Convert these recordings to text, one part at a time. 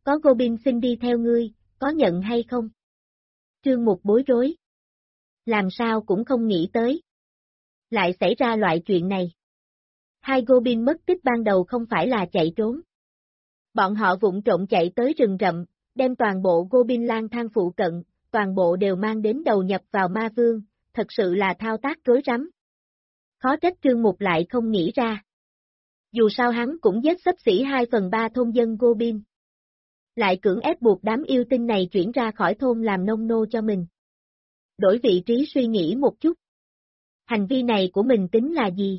Có Goblin xin đi theo ngươi, có nhận hay không? Trương Mục bối rối. Làm sao cũng không nghĩ tới. Lại xảy ra loại chuyện này. Hai Goblin mất tích ban đầu không phải là chạy trốn. Bọn họ vụng trộm chạy tới rừng rậm, đem toàn bộ Goblin lang thang phụ cận, toàn bộ đều mang đến đầu nhập vào ma vương, thật sự là thao tác rối rắm. Khó trách Trương Mục lại không nghĩ ra. Dù sao hắn cũng giết xấp xỉ 2/3 thôn dân Goblin. Lại cưỡng ép buộc đám yêu tinh này chuyển ra khỏi thôn làm nông nô cho mình. Đổi vị trí suy nghĩ một chút. Hành vi này của mình tính là gì?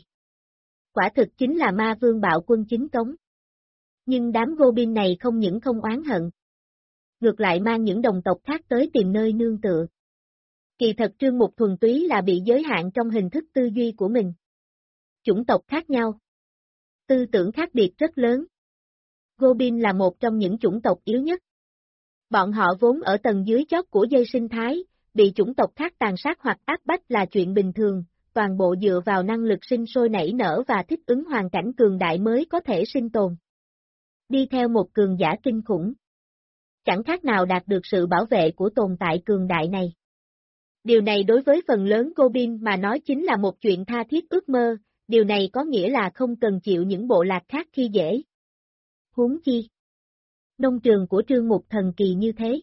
Quả thực chính là ma vương bạo quân chính cống. Nhưng đám Goblin này không những không oán hận. Ngược lại mang những đồng tộc khác tới tìm nơi nương tựa. Kỳ thật Trương Mục thuần túy là bị giới hạn trong hình thức tư duy của mình. Chủng tộc khác nhau. Tư tưởng khác biệt rất lớn. Goblin là một trong những chủng tộc yếu nhất. Bọn họ vốn ở tầng dưới chót của dây sinh thái, bị chủng tộc khác tàn sát hoặc áp bách là chuyện bình thường, toàn bộ dựa vào năng lực sinh sôi nảy nở và thích ứng hoàn cảnh cường đại mới có thể sinh tồn. Đi theo một cường giả kinh khủng. Chẳng khác nào đạt được sự bảo vệ của tồn tại cường đại này. Điều này đối với phần lớn Goblin mà nói chính là một chuyện tha thiết ước mơ, điều này có nghĩa là không cần chịu những bộ lạc khác khi dễ. Huống chi. Nông trường của Trương Mục thần kỳ như thế.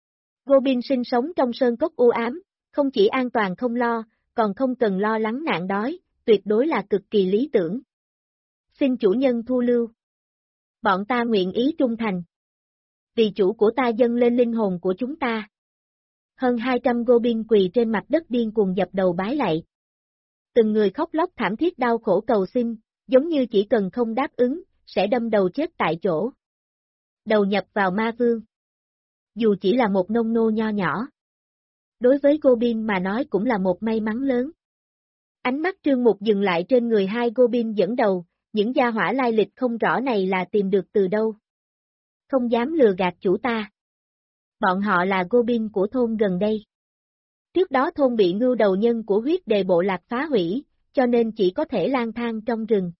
Goblin sinh sống trong sơn cốc u ám, không chỉ an toàn không lo, còn không cần lo lắng nạn đói, tuyệt đối là cực kỳ lý tưởng. Xin chủ nhân thu lưu. Bọn ta nguyện ý trung thành. Vì chủ của ta dâng lên linh hồn của chúng ta. Hơn 200 Goblin quỳ trên mặt đất điên cuồng dập đầu bái lạy. Từng người khóc lóc thảm thiết đau khổ cầu xin, giống như chỉ cần không đáp ứng, sẽ đâm đầu chết tại chỗ. Đầu nhập vào ma vương. Dù chỉ là một nông nô nho nhỏ. Đối với Goblin mà nói cũng là một may mắn lớn. Ánh mắt Trương Mục dừng lại trên người hai Goblin dẫn đầu, những gia hỏa lai lịch không rõ này là tìm được từ đâu. Không dám lừa gạt chủ ta. Bọn họ là Goblin của thôn gần đây. Trước đó thôn bị ngưu đầu nhân của huyết đề bộ lạc phá hủy, cho nên chỉ có thể lang thang trong rừng.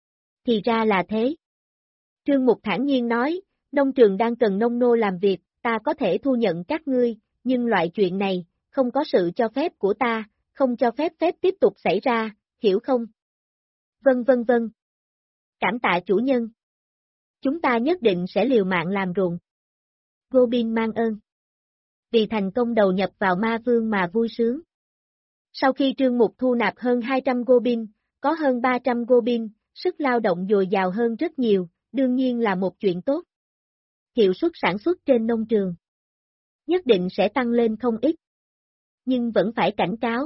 Thì ra là thế. Trương Mục thản nhiên nói, nông trường đang cần nông nô làm việc, ta có thể thu nhận các ngươi, nhưng loại chuyện này, không có sự cho phép của ta, không cho phép tiếp tục xảy ra, hiểu không? Vâng. Cảm tạ chủ nhân. Chúng ta nhất định sẽ liều mạng làm ruộng. Goblin mang ơn. Vì thành công đầu nhập vào ma vương mà vui sướng. Sau khi Trương Mục thu nạp hơn 200 Goblin, có hơn 300 Goblin, sức lao động dồi dào hơn rất nhiều, đương nhiên là một chuyện tốt. Hiệu suất sản xuất trên nông trường nhất định sẽ tăng lên không ít. Nhưng vẫn phải cảnh cáo.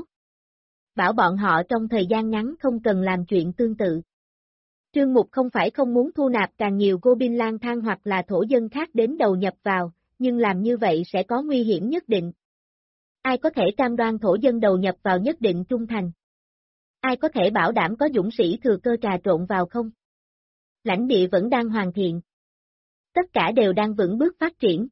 Bảo bọn họ trong thời gian ngắn không cần làm chuyện tương tự. Trương Mục không phải không muốn thu nạp càng nhiều Goblin lang thang hoặc là thổ dân khác đến đầu nhập vào, nhưng làm như vậy sẽ có nguy hiểm nhất định. Ai có thể cam đoan thổ dân đầu nhập vào nhất định trung thành? Ai có thể bảo đảm có dũng sĩ thừa cơ trà trộn vào không? Lãnh địa vẫn đang hoàn thiện. Tất cả đều đang vững bước phát triển.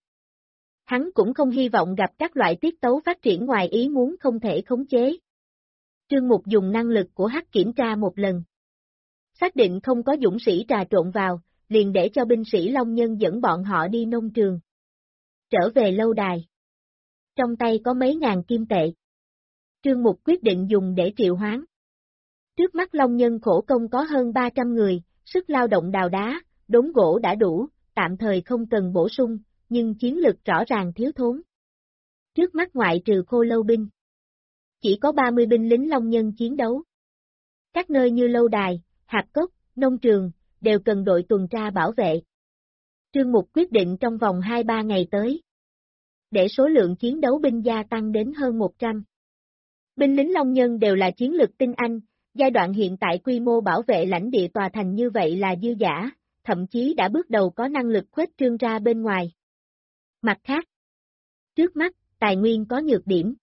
Hắn cũng không hy vọng gặp các loại tiết tấu phát triển ngoài ý muốn không thể khống chế. Trương Mục dùng năng lực của Hắc kiểm tra một lần. Xác định không có dũng sĩ trà trộn vào, liền để cho binh sĩ Long Nhân dẫn bọn họ đi nông trường. Trở về lâu đài. Trong tay có mấy ngàn kim tệ. Trương Mục quyết định dùng để triệu hoán. Trước mắt Long Nhân khổ công có hơn 300 người, sức lao động đào đá, đốn gỗ đã đủ, tạm thời không cần bổ sung, nhưng chiến lực rõ ràng thiếu thốn. Trước mắt ngoại trừ khô lâu binh. Chỉ có 30 binh lính Long Nhân chiến đấu. Các nơi như lâu đài, hạp cốc, nông trường, đều cần đội tuần tra bảo vệ. Trương Mục quyết định trong vòng 2-3 ngày tới. Để số lượng chiến đấu binh gia tăng đến hơn 100. Binh lính Long Nhân đều là chiến lực tinh anh, giai đoạn hiện tại quy mô bảo vệ lãnh địa tòa thành như vậy là dư dả, thậm chí đã bước đầu có năng lực khuếch trương ra bên ngoài. Mặt khác, trước mắt, tài nguyên có nhược điểm.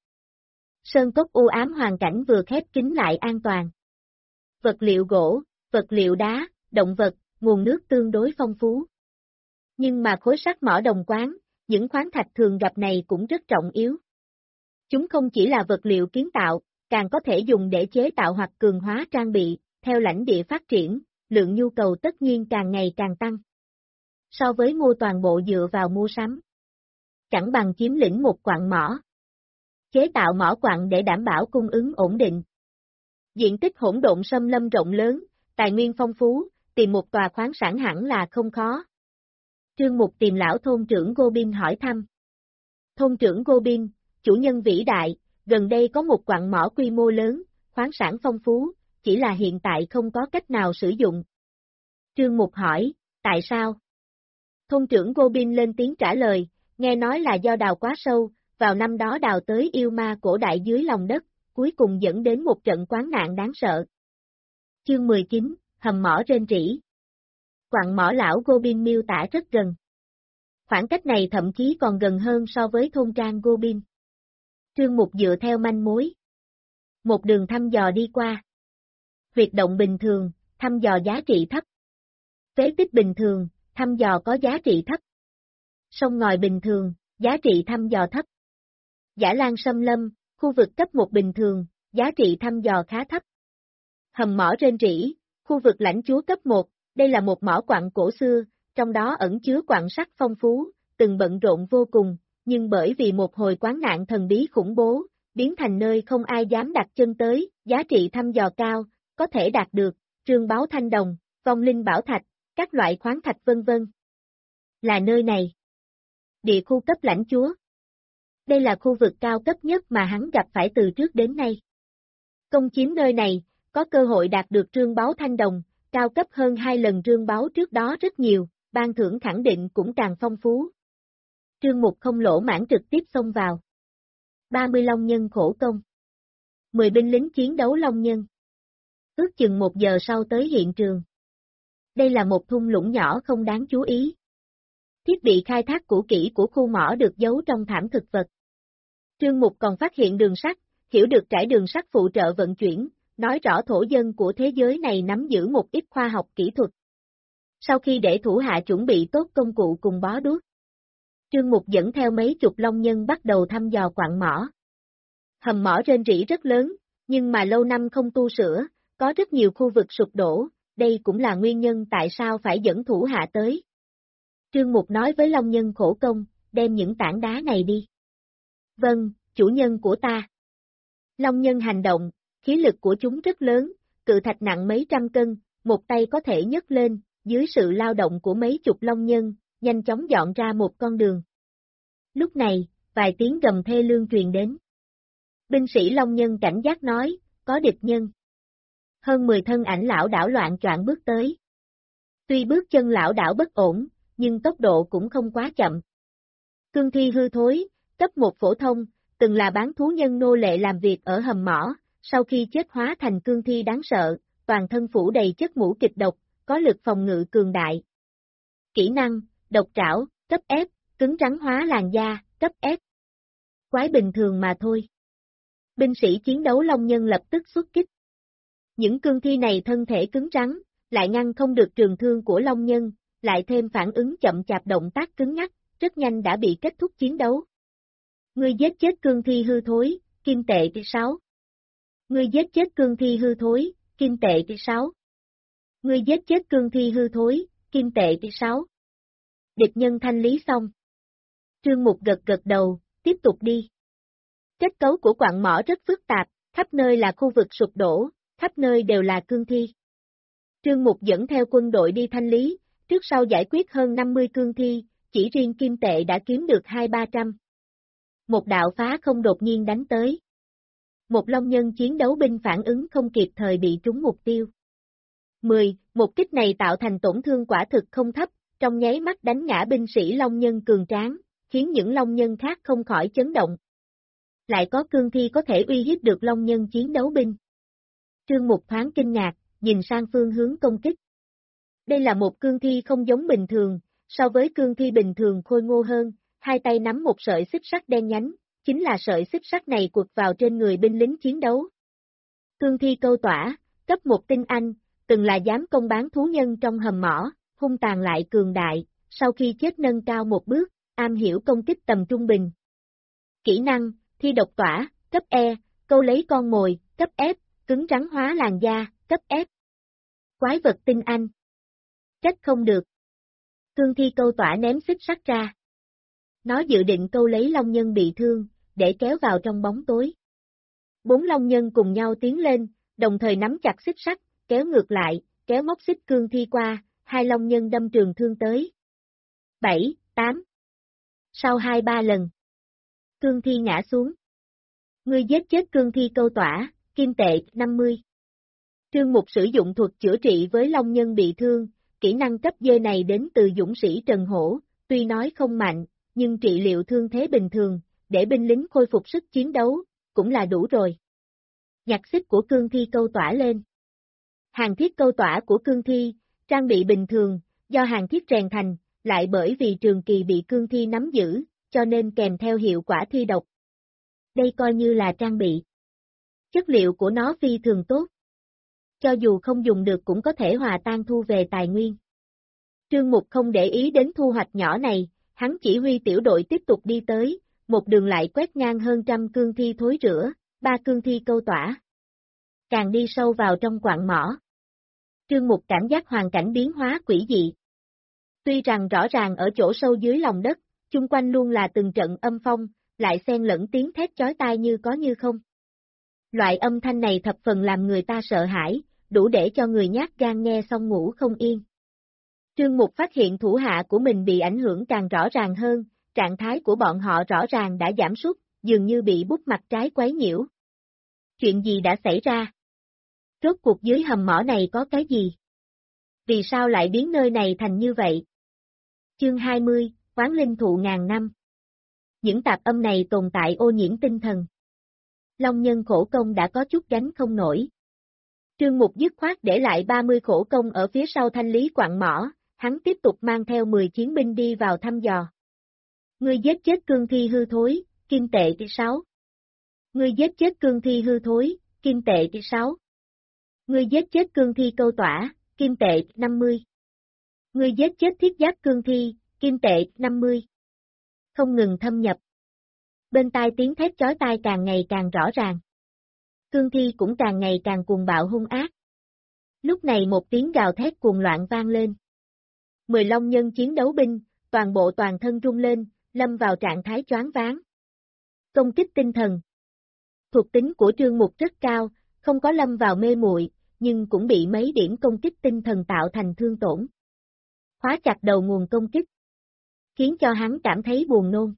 Sơn cốc u ám hoàn cảnh vừa khép kín lại an toàn. Vật liệu gỗ, vật liệu đá, động vật, nguồn nước tương đối phong phú. Nhưng mà khối sắt mỏ đồng quán, những khoáng thạch thường gặp này cũng rất trọng yếu. Chúng không chỉ là vật liệu kiến tạo, càng có thể dùng để chế tạo hoặc cường hóa trang bị, theo lãnh địa phát triển, lượng nhu cầu tất nhiên càng ngày càng tăng. so với mua toàn bộ dựa vào mua sắm. Chẳng bằng chiếm lĩnh một quặng mỏ. Chế tạo mỏ quặng để đảm bảo cung ứng ổn định. Diện tích hỗn độn xâm lâm rộng lớn, tài nguyên phong phú, tìm một tòa khoáng sản hẳn là không khó. Trương Mục tìm lão thôn trưởng Gobin hỏi thăm. Thôn trưởng Gobin, chủ nhân vĩ đại, gần đây có một quặng mỏ quy mô lớn, khoáng sản phong phú, chỉ là hiện tại không có cách nào sử dụng. Trương Mục hỏi, tại sao? Thôn trưởng Gobin lên tiếng trả lời, nghe nói là do đào quá sâu, vào năm đó đào tới yêu ma cổ đại dưới lòng đất, cuối cùng dẫn đến một trận quán nạn đáng sợ. Chương 19, hầm mỏ rên rỉ. Quặng mỏ lão Gobin miêu tả rất gần. Khoảng cách này thậm chí còn gần hơn so với thôn trang Gobin. Trương Mục dựa theo manh mối. Một đường thăm dò đi qua. Huyệt động bình thường, thăm dò giá trị thấp. Phế tích bình thường, thăm dò có giá trị thấp. Sông ngòi bình thường, giá trị thăm dò thấp. Dã Lang xâm lâm, khu vực cấp 1 bình thường, giá trị thăm dò khá thấp. Hầm mỏ rên rỉ, khu vực lãnh chúa cấp 1, đây là một mỏ quặng cổ xưa, trong đó ẩn chứa quặng sắt phong phú, từng bận rộn vô cùng, nhưng bởi vì một hồi quán nạn thần bí khủng bố, biến thành nơi không ai dám đặt chân tới, giá trị thăm dò cao, có thể đạt được, trương báu thanh đồng, vong linh bảo thạch, các loại khoáng thạch vân vân. Là nơi này. Địa khu cấp lãnh chúa. Đây là khu vực cao cấp nhất mà hắn gặp phải từ trước đến nay. Công chiếm nơi này, có cơ hội đạt được trương báu thanh đồng, cao cấp hơn 2 lần trương báu trước đó rất nhiều, ban thưởng khẳng định cũng càng phong phú. Trương Mục không lỗ mãn trực tiếp xông vào. 30 long nhân khổ công. 10 binh lính chiến đấu long nhân. Ước chừng 1 giờ sau tới hiện trường. Đây là một thung lũng nhỏ không đáng chú ý. Thiết bị khai thác cũ kỹ của khu mỏ được giấu trong thảm thực vật. Trương Mục còn phát hiện đường sắt, hiểu được trải đường sắt phụ trợ vận chuyển, nói rõ thổ dân của thế giới này nắm giữ một ít khoa học kỹ thuật. Sau khi để thủ hạ chuẩn bị tốt công cụ cùng bó đuốc, Trương Mục dẫn theo mấy chục long nhân bắt đầu thăm dò quặng mỏ. Hầm mỏ rên rỉ rất lớn, nhưng mà lâu năm không tu sửa, có rất nhiều khu vực sụp đổ, đây cũng là nguyên nhân tại sao phải dẫn thủ hạ tới. Trương Mục nói với long nhân khổ công, đem những tảng đá này đi. Vâng, chủ nhân của ta. Long nhân hành động, khí lực của chúng rất lớn, cự thạch nặng mấy trăm cân, một tay có thể nhấc lên, dưới sự lao động của mấy chục long nhân, nhanh chóng dọn ra một con đường. Lúc này, vài tiếng gầm thê lương truyền đến. Binh sĩ long nhân cảnh giác nói, có địch nhân. Hơn 10 thân ảnh lão đảo loạn choạng bước tới. Tuy bước chân lão đảo bất ổn, nhưng tốc độ cũng không quá chậm. Cương thi hư thối, cấp 1 phổ thông, từng là bán thú nhân nô lệ làm việc ở hầm mỏ, sau khi chết hóa thành cương thi đáng sợ, toàn thân phủ đầy chất ngũ kịch độc, có lực phòng ngự cường đại. Kỹ năng, độc trảo, cấp F, cứng rắn hóa làn da, cấp F. Quái bình thường mà thôi. Binh sĩ chiến đấu long nhân lập tức xuất kích. Những cương thi này thân thể cứng rắn, lại ngăn không được trường thương của long nhân, lại thêm phản ứng chậm chạp động tác cứng nhắc, rất nhanh đã bị kết thúc chiến đấu. Ngươi giết chết cương thi hư thối, kim tệ 6. Ngươi giết chết cương thi hư thối, kim tệ 6. Ngươi giết chết cương thi hư thối, kim tệ 6. Địch nhân thanh lý xong. Trương Mục gật gật đầu, tiếp tục đi. Kết cấu của quặng mỏ rất phức tạp, khắp nơi là khu vực sụp đổ, khắp nơi đều là cương thi. Trương Mục dẫn theo quân đội đi thanh lý, trước sau giải quyết hơn 50 cương thi, chỉ riêng kim tệ đã kiếm được 200-300. Một đạo phá không đột nhiên đánh tới. Một long nhân chiến đấu binh phản ứng không kịp thời bị trúng mục tiêu. 10. Một kích này tạo thành tổn thương quả thực không thấp, trong nháy mắt đánh ngã binh sĩ long nhân cường tráng, khiến những long nhân khác không khỏi chấn động. Lại có cương thi có thể uy hiếp được long nhân chiến đấu binh. Trương Mục thoáng kinh ngạc, nhìn sang phương hướng công kích. Đây là một cương thi không giống bình thường, so với cương thi bình thường khôi ngô hơn, hai tay nắm một sợi xích sắt đen nhánh, chính là sợi xích sắt này quật vào trên người binh lính chiến đấu. Cương thi câu tỏa, cấp 1 tinh anh, từng là giám công bán thú nhân trong hầm mỏ, hung tàn lại cường đại, sau khi chết nâng cao một bước, am hiểu công kích tầm trung bình. Kỹ năng, thi độc tỏa, cấp E, câu lấy con mồi, cấp F, cứng rắn hóa làn da, cấp F. Quái vật tinh anh. Trách không được. Cương thi câu tỏa ném xích sắt ra. Nó dự định câu lấy long nhân bị thương, để kéo vào trong bóng tối. 4 long nhân cùng nhau tiến lên, đồng thời nắm chặt xích sắt, kéo ngược lại, kéo móc xích cương thi qua, 2 long nhân đâm trường thương tới. 7, 8. Sau 2-3 lần, cương thi ngã xuống. Ngươi giết chết cương thi câu tỏa, kim tệ 50. Trương Mục sử dụng thuật chữa trị với long nhân bị thương, kỹ năng cấp D này đến từ dũng sĩ Trần Hổ, tuy nói không mạnh, nhưng trị liệu thương thế bình thường, để binh lính khôi phục sức chiến đấu, cũng là đủ rồi. Nhặt xích của cương thi câu tỏa lên. Hàng thiết câu tỏa của cương thi, trang bị bình thường, do hàng thiết rèn thành, lại bởi vì trường kỳ bị cương thi nắm giữ, cho nên kèm theo hiệu quả thi độc. Đây coi như là trang bị. Chất liệu của nó phi thường tốt. Cho dù không dùng được cũng có thể hòa tan thu về tài nguyên. Trương Mục không để ý đến thu hoạch nhỏ này, hắn chỉ huy tiểu đội tiếp tục đi tới, một đường lại quét ngang hơn trăm cương thi thối rữa, 3 cương thi câu tỏa. Càng đi sâu vào trong quặng mỏ. Trương Mục cảm giác hoàn cảnh biến hóa quỷ dị. Tuy rằng rõ ràng ở chỗ sâu dưới lòng đất, chung quanh luôn là từng trận âm phong, lại xen lẫn tiếng thét chói tai như có như không. Loại âm thanh này thập phần làm người ta sợ hãi, đủ để cho người nhát gan nghe xong ngủ không yên. Trương Mục phát hiện thủ hạ của mình bị ảnh hưởng càng rõ ràng hơn, trạng thái của bọn họ rõ ràng đã giảm sút, dường như bị bút mặt trái quấy nhiễu. Chuyện gì đã xảy ra? Rốt cuộc dưới hầm mỏ này có cái gì? Vì sao lại biến nơi này thành như vậy? Chương 20, Oán linh thụ ngàn năm. Những tạp âm này tồn tại ô nhiễm tinh thần. Long nhân khổ công đã có chút gánh không nổi. Trương Mục dứt khoát để lại 30 khổ công ở phía sau thanh lý quặng mỏ, hắn tiếp tục mang theo 10 chiến binh đi vào thăm dò. Ngươi giết chết cương thi hư thối, kim tệ 6. Ngươi giết chết cương thi hư thối, kim tệ 6. Ngươi giết chết cương thi câu tỏa, kim tệ 50. Ngươi giết chết thiết giáp cương thi, kim tệ 50. Không ngừng thâm nhập. Bên tai tiếng thét chói tai càng ngày càng rõ ràng. Cương thi cũng càng ngày càng cuồng bạo hung ác. Lúc này một tiếng gào thét cuồng loạn vang lên. 10 long nhân chiến đấu binh, toàn bộ toàn thân rung lên, lâm vào trạng thái choáng váng. Công kích tinh thần. Thuộc tính của Trương Mục rất cao, không có lâm vào mê muội, nhưng cũng bị mấy điểm công kích tinh thần tạo thành thương tổn. Khóa chặt đầu nguồn công kích. Khiến cho hắn cảm thấy buồn nôn.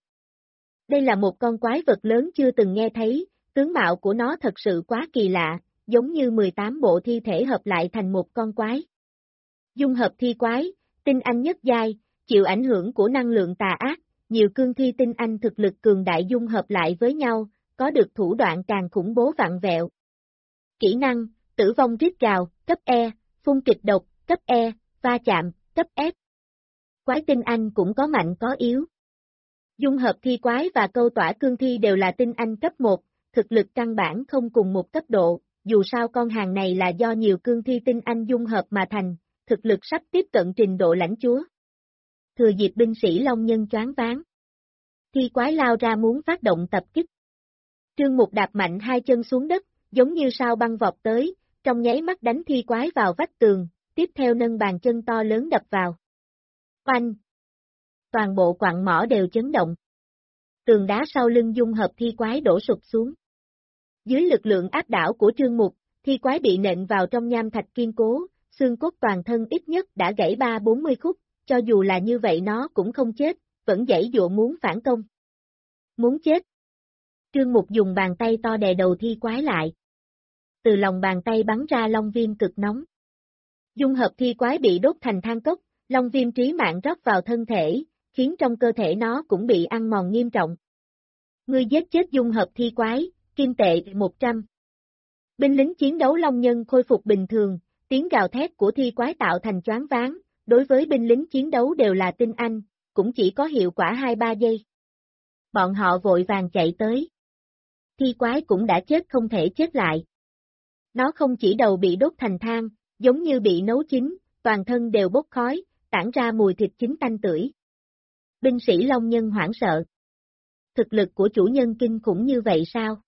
Đây là một con quái vật lớn chưa từng nghe thấy, tướng mạo của nó thật sự quá kỳ lạ, giống như 18 bộ thi thể hợp lại thành một con quái. Dung hợp thi quái, tinh anh nhất giai, chịu ảnh hưởng của năng lượng tà ác, nhiều cương thi tinh anh thực lực cường đại dung hợp lại với nhau, có được thủ đoạn càng khủng bố vặn vẹo. Kỹ năng, tử vong rít gào, cấp E, phun kịch độc, cấp E, va chạm, cấp F. Quái tinh anh cũng có mạnh có yếu. Dung hợp thi quái và câu tỏa cương thi đều là tinh anh cấp 1, thực lực căn bản không cùng một cấp độ, dù sao con hàng này là do nhiều cương thi tinh anh dung hợp mà thành, thực lực sắp tiếp cận trình độ lãnh chúa. Thừa dịp binh sĩ long nhân choáng váng. Thi quái lao ra muốn phát động tập kích. Trương Mục đạp mạnh 2 chân xuống đất, giống như sao băng vọt tới, trong nháy mắt đánh thi quái vào vách tường, tiếp theo nâng bàn chân to lớn đập vào. Oanh! Toàn bộ quặng mỏ đều chấn động. Tường đá sau lưng dung hợp thi quái đổ sụp xuống. Dưới lực lượng áp đảo của Trương Mục, thi quái bị nện vào trong nham thạch kiên cố, xương cốt toàn thân ít nhất đã gãy 30-40 khúc, cho dù là như vậy nó cũng không chết, vẫn giãy giụa muốn phản công. Muốn chết. Trương Mục dùng bàn tay to đè đầu thi quái lại. Từ lòng bàn tay bắn ra long viêm cực nóng. Dung hợp thi quái bị đốt thành than cốc, long viêm trí mạng rót vào thân thể, khiến trong cơ thể nó cũng bị ăn mòn nghiêm trọng. Ngươi giết chết dung hợp thi quái, kim tệ 100. Binh lính chiến đấu long nhân khôi phục bình thường, tiếng gào thét của thi quái tạo thành choáng váng, đối với binh lính chiến đấu đều là tinh anh, cũng chỉ có hiệu quả 2-3 giây. Bọn họ vội vàng chạy tới. Thi quái cũng đã chết không thể chết lại. Nó không chỉ đầu bị đốt thành than, giống như bị nấu chín, toàn thân đều bốc khói, tản ra mùi thịt chín tanh tưởi. Binh sĩ long nhân hoảng sợ. Thực lực của chủ nhân kinh khủng như vậy sao?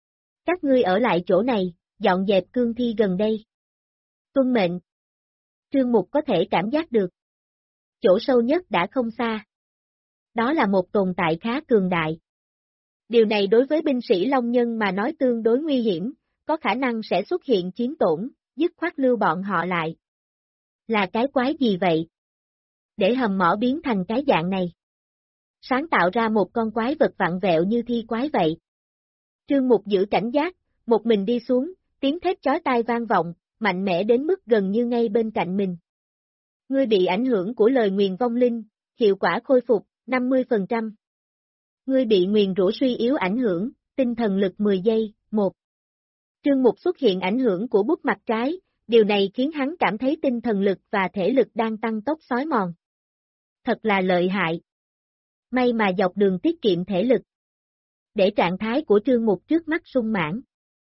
Các ngươi ở lại chỗ này, dọn dẹp cương thi gần đây. Tuân mệnh. Trương Mục có thể cảm giác được. chỗ sâu nhất đã không xa. Đó là một tồn tại khá cường đại. Điều này đối với binh sĩ Long Nhân mà nói tương đối nguy hiểm, có khả năng sẽ xuất hiện chiến tổn, dứt khoát lưu bọn họ lại. Là cái quái gì vậy? Để hầm mỏ biến thành cái dạng này. Sáng tạo ra một con quái vật vặn vẹo như thi quái vậy. Trương Mục giữ cảnh giác, một mình đi xuống, tiếng thét chói tai vang vọng, mạnh mẽ đến mức gần như ngay bên cạnh mình. Ngươi bị ảnh hưởng của lời nguyền vong linh, hiệu quả khôi phục, 50%. Ngươi bị nguyền rủa suy yếu ảnh hưởng, tinh thần lực 10 giây, 1. Trương Mục xuất hiện ảnh hưởng của bút mặt trái, điều này khiến hắn cảm thấy tinh thần lực và thể lực đang tăng tốc xói mòn. Thật là lợi hại. May mà dọc đường tiết kiệm thể lực. Để trạng thái của Trương Mục trước mắt sung mãn.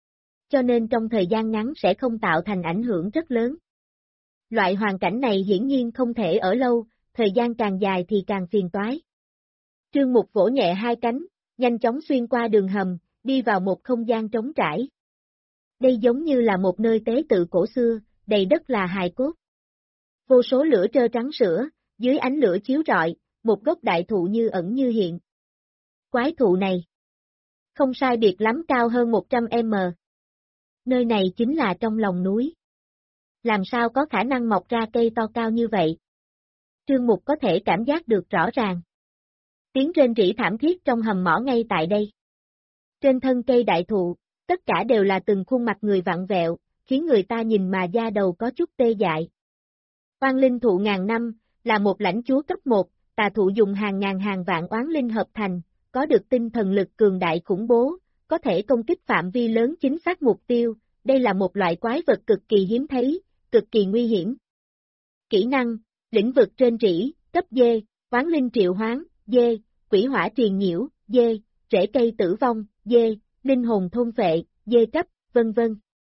Cho nên trong thời gian ngắn sẽ không tạo thành ảnh hưởng rất lớn. Loại hoàn cảnh này hiển nhiên không thể ở lâu, thời gian càng dài thì càng phiền toái. Trương Mục vỗ nhẹ hai cánh, nhanh chóng xuyên qua đường hầm, đi vào một không gian trống trải. Đây giống như là một nơi tế tự cổ xưa, đầy đất là hài cốt. Vô số lửa trơ trắng sữa, dưới ánh lửa chiếu rọi, một gốc đại thụ như ẩn như hiện. Quái thụ này không sai biệt lắm cao hơn 100m. Nơi này chính là trong lòng núi. Làm sao có khả năng mọc ra cây to cao như vậy? Trương Mục có thể cảm giác được rõ ràng. Tiếng rên rỉ thảm thiết trong hầm mỏ ngay tại đây. Trên thân cây đại thụ, tất cả đều là từng khuôn mặt người vặn vẹo, khiến người ta nhìn mà da đầu có chút tê dại. Oán linh thụ ngàn năm, là một lãnh chúa cấp 1, tà thụ dùng hàng ngàn hàng vạn oán linh hợp thành, có được tinh thần lực cường đại khủng bố, có thể công kích phạm vi lớn chính xác mục tiêu, đây là một loại quái vật cực kỳ hiếm thấy, cực kỳ nguy hiểm. Kỹ năng, lĩnh vực trên rỉ, cấp D, oán linh triệu hoán, D, quỷ hỏa truyền nhiễu, D, rễ cây tử vong, D, linh hồn thôn phệ, D cấp, vân vân.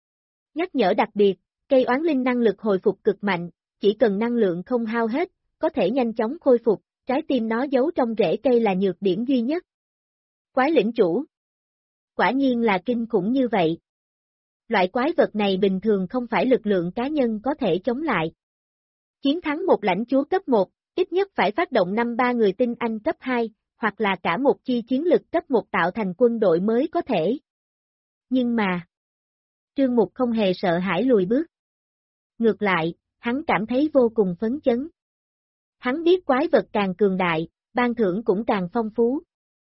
Nhắc nhở đặc biệt, cây oán linh năng lực hồi phục cực mạnh, chỉ cần năng lượng không hao hết, có thể nhanh chóng khôi phục, trái tim nó giấu trong rễ cây là nhược điểm duy nhất. Quái lĩnh chủ. Quả nhiên là kinh khủng như vậy. Loại quái vật này bình thường không phải lực lượng cá nhân có thể chống lại. Chiến thắng một lãnh chúa cấp 1, ít nhất phải phát động 5-3 người tinh anh cấp 2, hoặc là cả một chi chiến lực cấp 1 tạo thành quân đội mới có thể. Nhưng mà, Trương Mục không hề sợ hãi lùi bước. Ngược lại, hắn cảm thấy vô cùng phấn chấn. Hắn biết quái vật càng cường đại, ban thưởng cũng càng phong phú.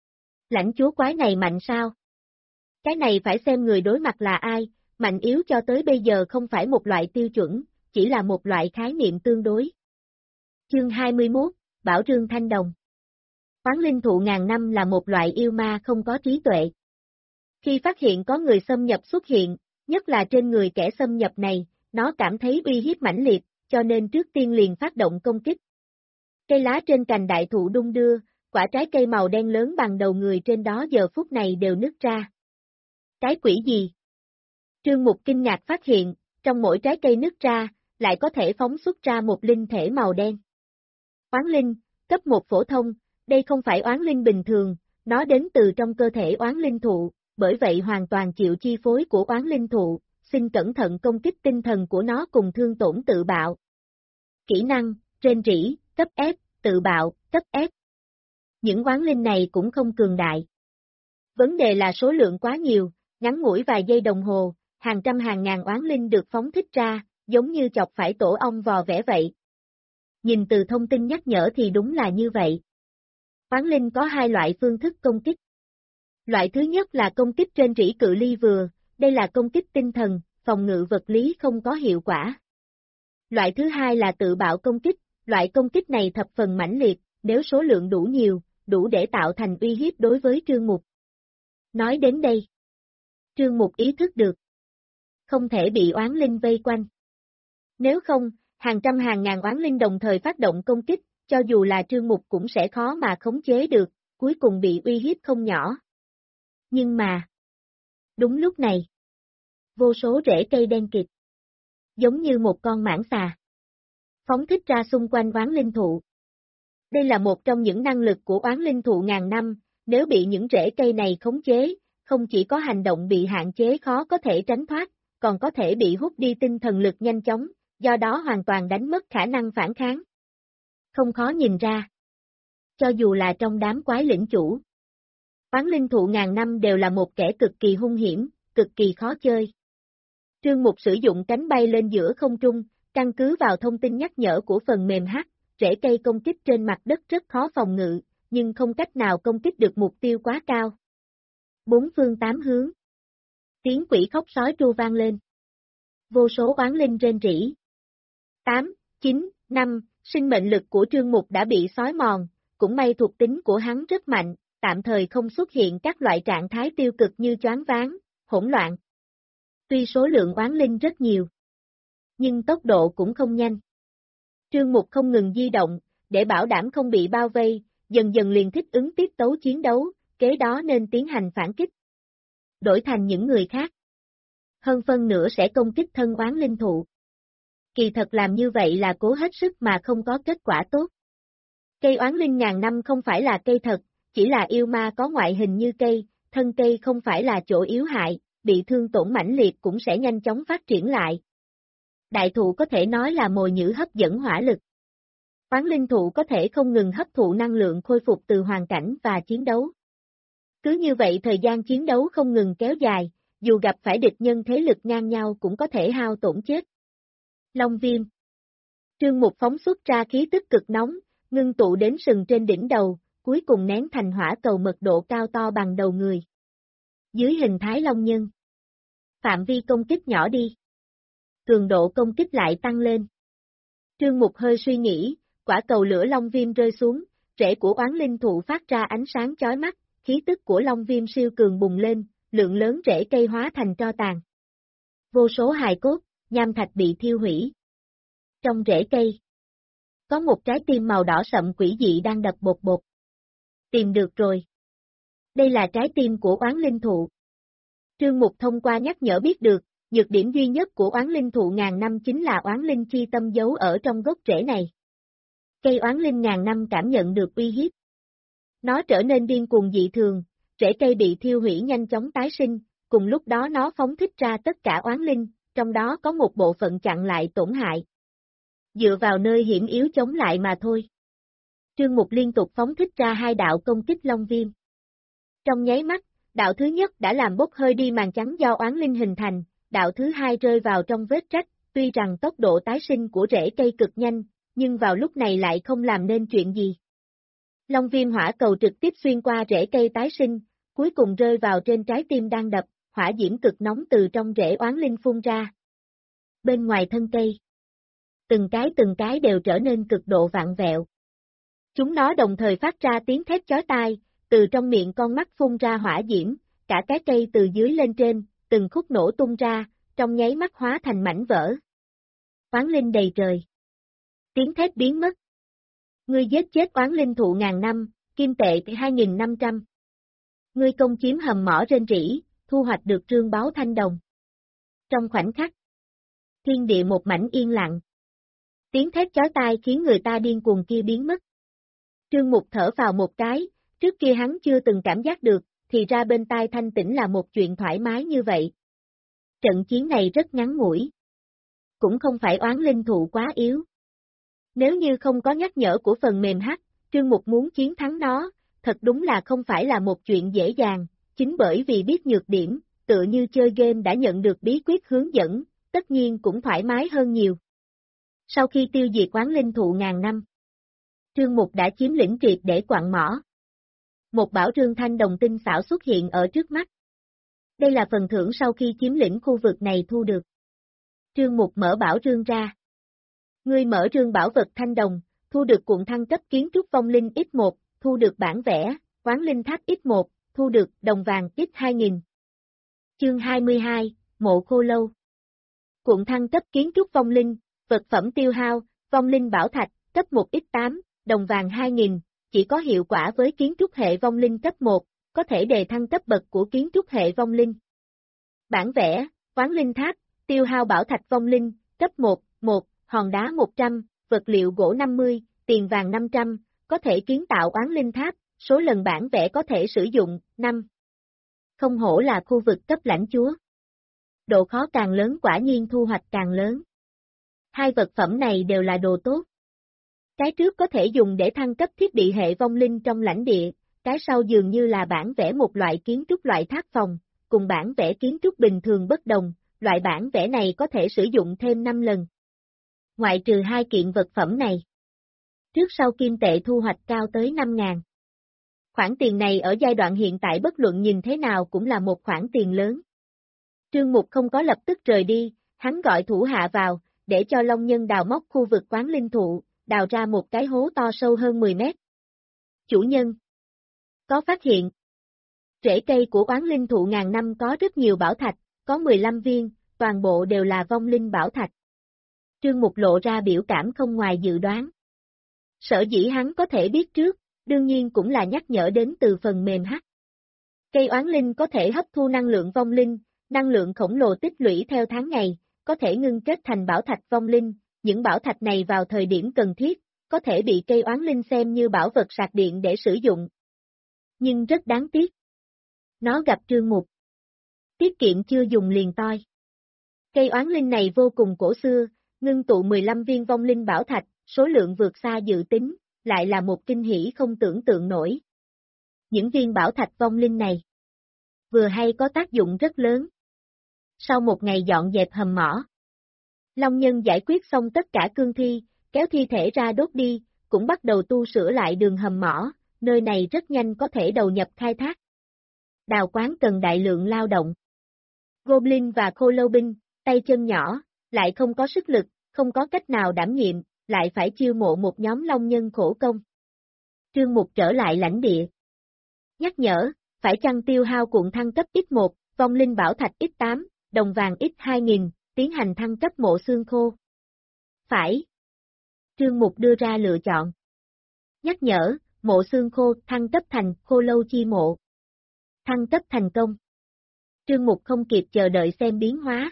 Lãnh chúa quái này mạnh sao? Cái này phải xem người đối mặt là ai, mạnh yếu cho tới bây giờ không phải một loại tiêu chuẩn, chỉ là một loại khái niệm tương đối. Chương 21, Bảo Rương Thanh Đồng. Oán linh thụ ngàn năm là một loại yêu ma không có trí tuệ. Khi phát hiện có người xâm nhập xuất hiện, nhất là trên người kẻ xâm nhập này, nó cảm thấy uy hiếp mãnh liệt, cho nên trước tiên liền phát động công kích. Cây lá trên cành đại thụ đung đưa, quả trái cây màu đen lớn bằng đầu người trên đó giờ phút này đều nứt ra. Cái quỷ gì? Trương Mục kinh ngạc phát hiện, trong mỗi trái cây nứt ra, lại có thể phóng xuất ra một linh thể màu đen. Oán linh, cấp 1 phổ thông, đây không phải oán linh bình thường, nó đến từ trong cơ thể oán linh thụ, bởi vậy hoàn toàn chịu chi phối của oán linh thụ, xin cẩn thận công kích tinh thần của nó cùng thương tổn tự bạo. Kỹ năng, rên rỉ, cấp F, tự bạo, cấp F. Những oán linh này cũng không cường đại. Vấn đề là số lượng quá nhiều, ngắn ngủi vài giây đồng hồ, hàng trăm hàng ngàn oán linh được phóng thích ra, giống như chọc phải tổ ong vò vẽ vậy. Nhìn từ thông tin nhắc nhở thì đúng là như vậy. Oán linh có hai loại phương thức công kích. Loại thứ nhất là công kích trên rỉ cự ly vừa, đây là công kích tinh thần, phòng ngự vật lý không có hiệu quả. Loại thứ hai là tự bạo công kích, loại công kích này thập phần mãnh liệt, nếu số lượng đủ nhiều, đủ để tạo thành uy hiếp đối với Trương Mục. Nói đến đây, Trương Mục ý thức được. Không thể bị oán linh vây quanh. Nếu không, hàng trăm hàng ngàn oán linh đồng thời phát động công kích, cho dù là Trương Mục cũng sẽ khó mà khống chế được, cuối cùng bị uy hiếp không nhỏ. Nhưng mà, đúng lúc này, vô số rễ cây đen kịt, giống như một con mãng xà, phóng thích ra xung quanh oán linh thụ. Đây là một trong những năng lực của oán linh thụ ngàn năm, nếu bị những rễ cây này khống chế, không chỉ có hành động bị hạn chế khó có thể tránh thoát, còn có thể bị hút đi tinh thần lực nhanh chóng, do đó hoàn toàn đánh mất khả năng phản kháng. Không khó nhìn ra. Cho dù là trong đám quái lĩnh chủ, oán linh thụ ngàn năm đều là một kẻ cực kỳ hung hiểm, cực kỳ khó chơi. Trương Mục sử dụng cánh bay lên giữa không trung, căn cứ vào thông tin nhắc nhở của phần mềm H, rễ cây công kích trên mặt đất rất khó phòng ngự, nhưng không cách nào công kích được mục tiêu quá cao. Bốn phương tám hướng. Tiếng quỷ khóc sói tru vang lên. Vô số oán linh rên rỉ. 8, 9, 5, sinh mệnh lực của Trương Mục đã bị xói mòn, cũng may thuộc tính của hắn rất mạnh, tạm thời không xuất hiện các loại trạng thái tiêu cực như choáng váng, hỗn loạn. Tuy số lượng oán linh rất nhiều, nhưng tốc độ cũng không nhanh. Trương Mục không ngừng di động, để bảo đảm không bị bao vây, dần dần liền thích ứng tiết tấu chiến đấu, kế đó nên tiến hành phản kích. Đổi thành những người khác. Hơn phân nửa sẽ công kích thân oán linh thụ. Kỳ thật làm như vậy là cố hết sức mà không có kết quả tốt. Cây oán linh ngàn năm không phải là cây thật, chỉ là yêu ma có ngoại hình như cây, thân cây không phải là chỗ yếu hại, bị thương tổn mãnh liệt cũng sẽ nhanh chóng phát triển lại. Đại thụ có thể nói là mồi nhử hấp dẫn hỏa lực. Oán linh thụ có thể không ngừng hấp thụ năng lượng khôi phục từ hoàn cảnh và chiến đấu. Cứ như vậy thời gian chiến đấu không ngừng kéo dài, dù gặp phải địch nhân thế lực ngang nhau cũng có thể hao tổn chết. Long viêm. Trương Mục phóng xuất ra khí tức cực nóng, ngưng tụ đến sừng trên đỉnh đầu, cuối cùng nén thành hỏa cầu mật độ cao to bằng đầu người. Dưới hình thái long nhân. Phạm vi công kích nhỏ đi. Cường độ công kích lại tăng lên. Trương Mục hơi suy nghĩ, quả cầu lửa long viêm rơi xuống, rễ của oán linh thụ phát ra ánh sáng chói mắt, khí tức của long viêm siêu cường bùng lên, lượng lớn rễ cây hóa thành tro tàn. Vô số hài cốt, nham thạch bị thiêu hủy. Trong rễ cây, có một trái tim màu đỏ sậm quỷ dị đang đập bột bột. Tìm được rồi. Đây là trái tim của oán linh thụ. Trương Mục thông qua nhắc nhở biết được, nhược điểm duy nhất của oán linh thụ ngàn năm chính là oán linh chi tâm giấu ở trong gốc rễ này. Cây oán linh ngàn năm cảm nhận được uy hiếp. Nó trở nên điên cuồng dị thường, rễ cây bị thiêu hủy nhanh chóng tái sinh, cùng lúc đó nó phóng thích ra tất cả oán linh, trong đó có một bộ phận chặn lại tổn hại. Dựa vào nơi hiểm yếu chống lại mà thôi. Trương Mục liên tục phóng thích ra hai đạo công kích long viêm. Trong nháy mắt, đạo thứ nhất đã làm bốc hơi đi màn trắng do oán linh hình thành, đạo thứ hai rơi vào trong vết rách, tuy rằng tốc độ tái sinh của rễ cây cực nhanh, nhưng vào lúc này lại không làm nên chuyện gì. Long viêm hỏa cầu trực tiếp xuyên qua rễ cây tái sinh, cuối cùng rơi vào trên trái tim đang đập, hỏa diễm cực nóng từ trong rễ oán linh phun ra. Bên ngoài thân cây, từng cái đều trở nên cực độ vặn vẹo. Chúng nó đồng thời phát ra tiếng thét chói tai, từ trong miệng con mắt phun ra hỏa diễm, cả cái cây từ dưới lên trên, từng khúc nổ tung ra, trong nháy mắt hóa thành mảnh vỡ. Oán linh đầy trời. Tiếng thét biến mất. Ngươi giết chết oán linh thụ ngàn năm, kim tệ 2.500. Ngươi công chiếm hầm mỏ rên rỉ, thu hoạch được trương báo thanh đồng. Trong khoảnh khắc, thiên địa một mảnh yên lặng. Tiếng thét chói tai khiến người ta điên cuồng kia biến mất. Trương Mục thở vào một cái, trước kia hắn chưa từng cảm giác được, thì ra bên tai thanh tĩnh là một chuyện thoải mái như vậy. Trận chiến này rất ngắn ngủi. Cũng không phải oán linh thụ quá yếu. Nếu như không có nhắc nhở của phần mềm H, Trương Mục muốn chiến thắng nó, thật đúng là không phải là một chuyện dễ dàng, chính bởi vì biết nhược điểm, tựa như chơi game đã nhận được bí quyết hướng dẫn, tất nhiên cũng thoải mái hơn nhiều. Sau khi tiêu diệt oán linh thụ ngàn năm, Trương Mục đã chiếm lĩnh triệt để quặng mỏ. Một bảo rương thanh đồng tinh xảo xuất hiện ở trước mắt. Đây là phần thưởng sau khi chiếm lĩnh khu vực này thu được. Trương Mục mở bảo rương ra. Ngươi mở rương bảo vật thanh đồng, thu được cuộn thăng cấp kiến trúc vong linh X1, thu được bản vẽ, oán linh tháp X1, thu được đồng vàng X2000. Chương 22, Mộ Khô Lâu. Cuộn thăng cấp kiến trúc vong linh, vật phẩm tiêu hao, vong linh bảo thạch, cấp 1X8, đồng vàng 2000, chỉ có hiệu quả với kiến trúc hệ vong linh cấp 1, có thể đề thăng cấp bậc của kiến trúc hệ vong linh. Bản vẽ, oán linh tháp, tiêu hao bảo thạch vong linh, cấp 1, 1, hòn đá 100, vật liệu gỗ 50, tiền vàng 500, có thể kiến tạo oán linh tháp, số lần bản vẽ có thể sử dụng, 5. Không hổ là khu vực cấp lãnh chúa. Độ khó càng lớn quả nhiên thu hoạch càng lớn. Hai vật phẩm này đều là đồ tốt. Cái trước có thể dùng để thăng cấp thiết bị hệ vong linh trong lãnh địa, cái sau dường như là bản vẽ một loại kiến trúc loại tháp phòng, cùng bản vẽ kiến trúc bình thường bất đồng, loại bản vẽ này có thể sử dụng thêm 5 lần. Ngoại trừ hai kiện vật phẩm này. Trước sau kim tệ thu hoạch cao tới 5.000. Khoản tiền này ở giai đoạn hiện tại bất luận nhìn thế nào cũng là một khoản tiền lớn. Trương Mục không có lập tức rời đi, hắn gọi thủ hạ vào, để cho Long Nhân đào móc khu vực quán linh thụ, đào ra một cái hố to sâu hơn 10 mét. Chủ nhân có phát hiện. Rễ cây của oán linh thụ ngàn năm có rất nhiều bảo thạch, có 15 viên, toàn bộ đều là vong linh bảo thạch. Trương Mục lộ ra biểu cảm không ngoài dự đoán. Sở dĩ hắn có thể biết trước, đương nhiên cũng là nhắc nhở đến từ phần mềm H. Cây oán linh có thể hấp thu năng lượng vong linh, năng lượng khổng lồ tích lũy theo tháng ngày, có thể ngưng kết thành bảo thạch vong linh, những bảo thạch này vào thời điểm cần thiết, có thể bị cây oán linh xem như bảo vật sạc điện để sử dụng. Nhưng rất đáng tiếc. Nó gặp Trương Mục. Tiết kiệm chưa dùng liền toi. Cây oán linh này vô cùng cổ xưa, ngưng tụ 15 viên vong linh bảo thạch, số lượng vượt xa dự tính, lại là một kinh hỉ không tưởng tượng nổi. Những viên bảo thạch vong linh này vừa hay có tác dụng rất lớn. Sau một ngày dọn dẹp hầm mỏ, Long Nhân giải quyết xong tất cả cương thi, kéo thi thể ra đốt đi, cũng bắt đầu tu sửa lại đường hầm mỏ, nơi này rất nhanh có thể đầu nhập khai thác. Đào quán cần đại lượng lao động. Goblin và khô lâu binh, tay chân nhỏ, lại không có sức lực, không có cách nào đảm nhiệm, lại phải chiêu mộ một nhóm Long Nhân khổ công. Trương Mục trở lại lãnh địa. Nhắc nhở, phải chăng tiêu hao cuộn thăng cấp X1, vong linh bảo thạch X8, đồng vàng X2000, tiến hành thăng cấp mộ xương khô. Phải. Trương Mục đưa ra lựa chọn. Nhắc nhở, mộ xương khô thăng cấp thành khô lâu chi mộ. Thăng cấp thành công. Trương Mục không kịp chờ đợi xem biến hóa.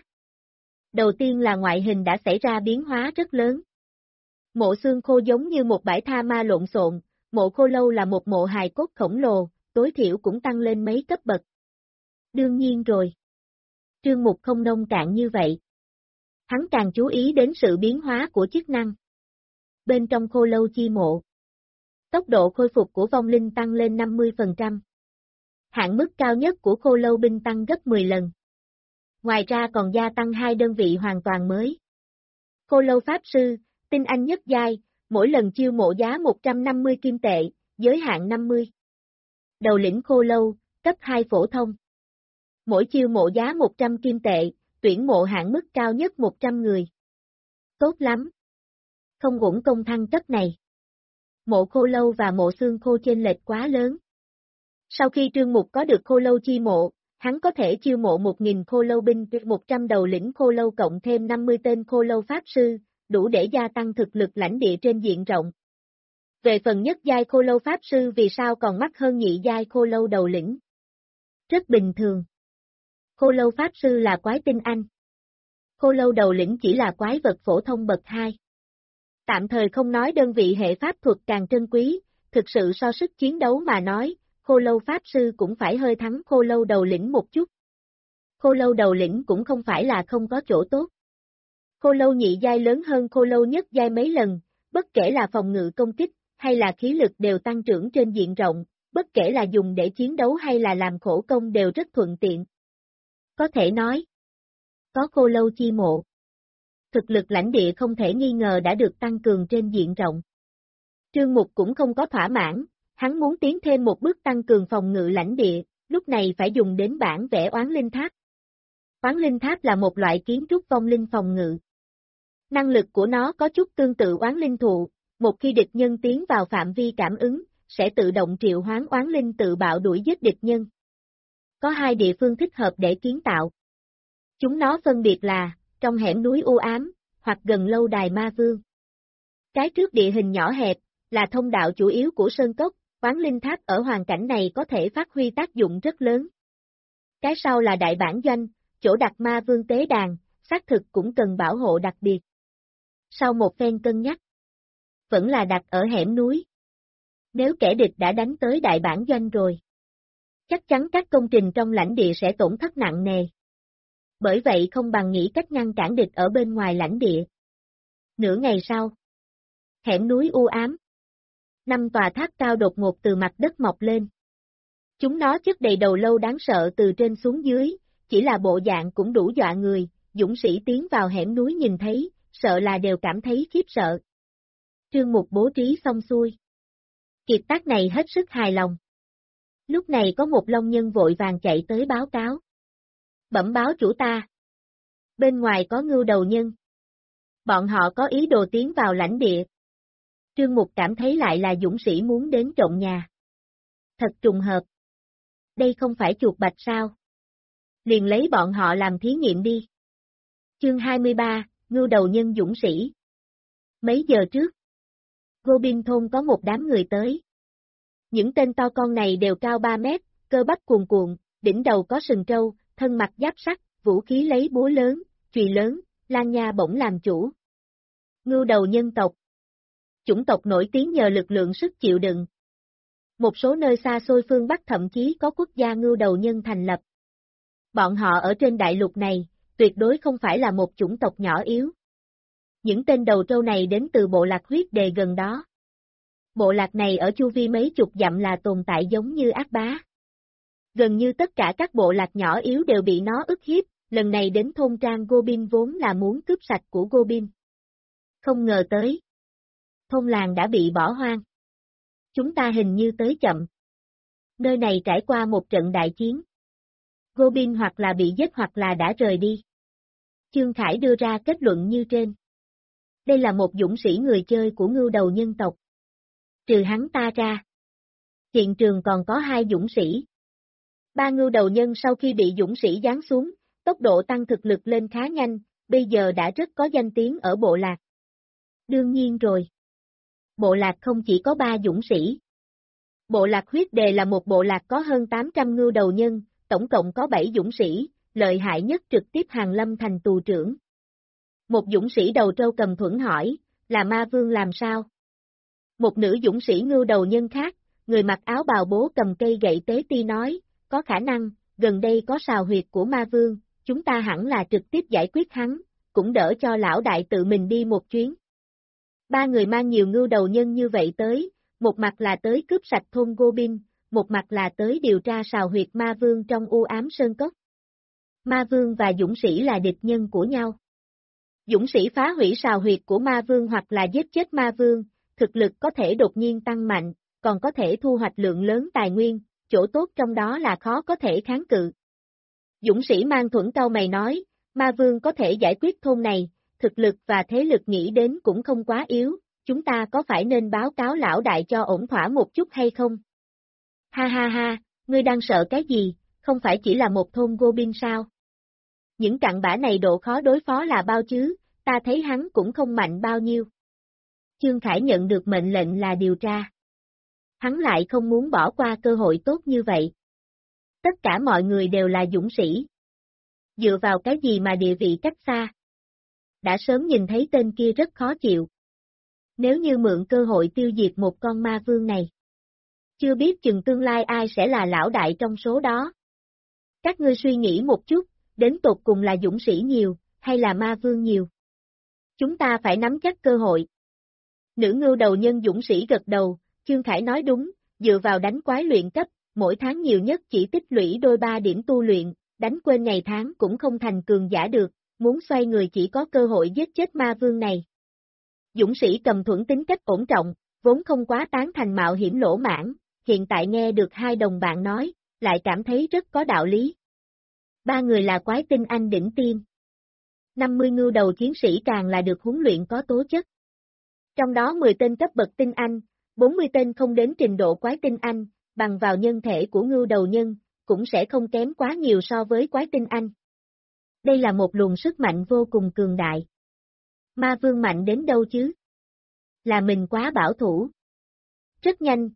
Đầu tiên là ngoại hình đã xảy ra biến hóa rất lớn. Mộ xương khô giống như một bãi tha ma lộn xộn, mộ khô lâu là một mộ hài cốt khổng lồ, tối thiểu cũng tăng lên mấy cấp bậc. Đương nhiên rồi. Trương Mục không nông cạn như vậy. Hắn càng chú ý đến sự biến hóa của chức năng. Bên trong khô lâu chi mộ, tốc độ khôi phục của vong linh tăng lên 50%. Hạn mức cao nhất của khô lâu binh tăng gấp 10 lần. Ngoài ra còn gia tăng 2 đơn vị hoàn toàn mới. Khô lâu pháp sư, tinh anh nhất giai, mỗi lần chiêu mộ giá 150 kim tệ, giới hạn 50. Đầu lĩnh khô lâu, cấp 2 phổ thông. Mỗi chiêu mộ giá 100 kim tệ, tuyển mộ hạn mức cao nhất 100 người. Tốt lắm. Không uổng công thăng cấp này. Mộ khô lâu và mộ xương khô chênh lệch quá lớn. Sau khi Trương Mục có được khô lâu chi mộ, hắn có thể chiêu mộ 1.000 khô lâu binh, 100 đầu lĩnh khô lâu cộng thêm 50 tên khô lâu pháp sư, đủ để gia tăng thực lực lãnh địa trên diện rộng. Về phần nhất giai khô lâu pháp sư vì sao còn mắc hơn nhị giai khô lâu đầu lĩnh? Rất bình thường. Khô lâu pháp sư là quái tinh anh. Khô lâu đầu lĩnh chỉ là quái vật phổ thông bậc 2. Tạm thời không nói đơn vị hệ pháp thuật càng trân quý, thực sự so sức chiến đấu mà nói, khô lâu pháp sư cũng phải hơi thắng khô lâu đầu lĩnh một chút. Khô lâu đầu lĩnh cũng không phải là không có chỗ tốt. Khô lâu nhị giai lớn hơn khô lâu nhất giai mấy lần, bất kể là phòng ngự công kích, hay là khí lực đều tăng trưởng trên diện rộng, bất kể là dùng để chiến đấu hay là làm khổ công đều rất thuận tiện. Có thể nói, có khô lâu chi mộ. Thực lực lãnh địa không thể nghi ngờ đã được tăng cường trên diện rộng. Trương Mục cũng không có thỏa mãn, hắn muốn tiến thêm một bước tăng cường phòng ngự lãnh địa, lúc này phải dùng đến bản vẽ oán linh tháp. Oán linh tháp là một loại kiến trúc vong linh phòng ngự. Năng lực của nó có chút tương tự oán linh thụ, một khi địch nhân tiến vào phạm vi cảm ứng, sẽ tự động triệu hoán oán linh tự bạo đuổi giết địch nhân. Có 2 địa phương thích hợp để kiến tạo. Chúng nó phân biệt là, trong hẻm núi u ám, hoặc gần lâu đài ma vương. Cái trước địa hình nhỏ hẹp, là thông đạo chủ yếu của sơn cốc, oán linh tháp ở hoàn cảnh này có thể phát huy tác dụng rất lớn. Cái sau là đại bản doanh, chỗ đặt ma vương tế đàn, xác thực cũng cần bảo hộ đặc biệt. Sau một phen cân nhắc, vẫn là đặt ở hẻm núi. Nếu kẻ địch đã đánh tới đại bản doanh rồi, chắc chắn các công trình trong lãnh địa sẽ tổn thất nặng nề. Bởi vậy không bằng nghĩ cách ngăn cản địch ở bên ngoài lãnh địa. Nửa ngày sau, Hẻm núi u ám. 5 tòa tháp cao đột ngột từ mặt đất mọc lên. Chúng nó chất đầy đầu lâu đáng sợ từ trên xuống dưới, chỉ là bộ dạng cũng đủ dọa người, dũng sĩ tiến vào hẻm núi nhìn thấy, sợ là đều cảm thấy khiếp sợ. Trương Mục bố trí xong xuôi. Kiệt tác này hết sức hài lòng. Lúc này có một long nhân vội vàng chạy tới báo cáo. Bẩm báo chủ ta. Bên ngoài có ngưu đầu nhân. Bọn họ có ý đồ tiến vào lãnh địa. Trương Mục cảm thấy lại là dũng sĩ muốn đến trộm nhà. Thật trùng hợp. Đây không phải chuột bạch sao? Liền lấy bọn họ làm thí nghiệm đi. Chương 23, ngưu đầu nhân dũng sĩ. Mấy giờ trước, Gobind thôn có một đám người tới. Những tên to con này đều cao 3 mét, cơ bắp cuồn cuộn, đỉnh đầu có sừng trâu, thân mặc giáp sắt, vũ khí lấy búa lớn, chùy lớn, Lan Nha bổng làm chủ. Ngưu đầu nhân tộc. Chủng tộc nổi tiếng nhờ lực lượng sức chịu đựng. Một số nơi xa xôi phương Bắc thậm chí có quốc gia ngưu đầu nhân thành lập. Bọn họ ở trên đại lục này, tuyệt đối không phải là một chủng tộc nhỏ yếu. Những tên đầu trâu này đến từ bộ lạc huyết đề gần đó. Bộ lạc này ở chu vi mấy chục dặm là tồn tại giống như ác bá. Gần như tất cả các bộ lạc nhỏ yếu đều bị nó ức hiếp, lần này đến thôn trang Gobind vốn là muốn cướp sạch của Gobind. Không ngờ tới. Thôn làng đã bị bỏ hoang. Chúng ta hình như tới chậm. Nơi này trải qua một trận đại chiến. Gobind hoặc là bị giết hoặc là đã rời đi. Chương Khải đưa ra kết luận như trên. Đây là một dũng sĩ người chơi của ngưu đầu nhân tộc. Trừ hắn ta ra. Hiện trường còn có 2 dũng sĩ. 3 ngưu đầu nhân sau khi bị dũng sĩ giáng xuống, tốc độ tăng thực lực lên khá nhanh, bây giờ đã rất có danh tiếng ở bộ lạc. Đương nhiên rồi. Bộ lạc không chỉ có 3 dũng sĩ. Bộ lạc huyết đề là một bộ lạc có hơn 800 ngưu đầu nhân, tổng cộng có 7 dũng sĩ, lợi hại nhất trực tiếp hàng lâm thành tù trưởng. Một dũng sĩ đầu trâu cầm thuẫn hỏi, là ma vương làm sao? Một nữ dũng sĩ ngưu đầu nhân khác, người mặc áo bào bố cầm cây gậy tế ti nói, có khả năng, gần đây có sào huyệt của ma vương, chúng ta hẳn là trực tiếp giải quyết hắn, cũng đỡ cho lão đại tự mình đi một chuyến. 3 người mang nhiều ngưu đầu nhân như vậy tới, một mặt là tới cướp sạch thôn Gobind, một mặt là tới điều tra sào huyệt ma vương trong u ám sơn cốc. Ma vương và dũng sĩ là địch nhân của nhau. Dũng sĩ phá hủy sào huyệt của ma vương hoặc là giết chết ma vương, thực lực có thể đột nhiên tăng mạnh, còn có thể thu hoạch lượng lớn tài nguyên, chỗ tốt trong đó là khó có thể kháng cự. Dũng sĩ mang thuẫn cau mày nói, ma vương có thể giải quyết thôn này, thực lực và thế lực nghĩ đến cũng không quá yếu, chúng ta có phải nên báo cáo lão đại cho ổn thỏa một chút hay không? Ha ha ha, ngươi đang sợ cái gì, không phải chỉ là một thôn Gobind sao? Những cặn bã này độ khó đối phó là bao chứ, ta thấy hắn cũng không mạnh bao nhiêu. Chương Khải nhận được mệnh lệnh là điều tra. Hắn lại không muốn bỏ qua cơ hội tốt như vậy. Tất cả mọi người đều là dũng sĩ. Dựa vào cái gì mà địa vị cách xa? Đã sớm nhìn thấy tên kia rất khó chịu. Nếu như mượn cơ hội tiêu diệt một con ma vương này. Chưa biết chừng tương lai ai sẽ là lão đại trong số đó. Các ngươi suy nghĩ một chút, đến tột cùng là dũng sĩ nhiều, hay là ma vương nhiều? Chúng ta phải nắm chắc cơ hội. Nữ ngưu đầu nhân dũng sĩ gật đầu, Chương Khải nói đúng, dựa vào đánh quái luyện cấp, mỗi tháng nhiều nhất chỉ tích lũy đôi 3 điểm tu luyện, đánh quên ngày tháng cũng không thành cường giả được, muốn xoay người chỉ có cơ hội giết chết ma vương này. Dũng sĩ cầm thuẫn tính cách ổn trọng, vốn không quá tán thành mạo hiểm lỗ mãn, hiện tại nghe được 2 đồng bạn nói, lại cảm thấy rất có đạo lý. 3 người là quái tinh anh đỉnh tiên. 50 ngưu đầu chiến sĩ càng là được huấn luyện có tố chất. Trong đó 10 tên cấp bậc tinh anh, 40 tên không đến trình độ quái tinh anh, bằng vào nhân thể của ngưu đầu nhân, cũng sẽ không kém quá nhiều so với quái tinh anh. Đây là một luồng sức mạnh vô cùng cường đại. Ma vương mạnh đến đâu chứ? Là mình quá bảo thủ. Rất nhanh.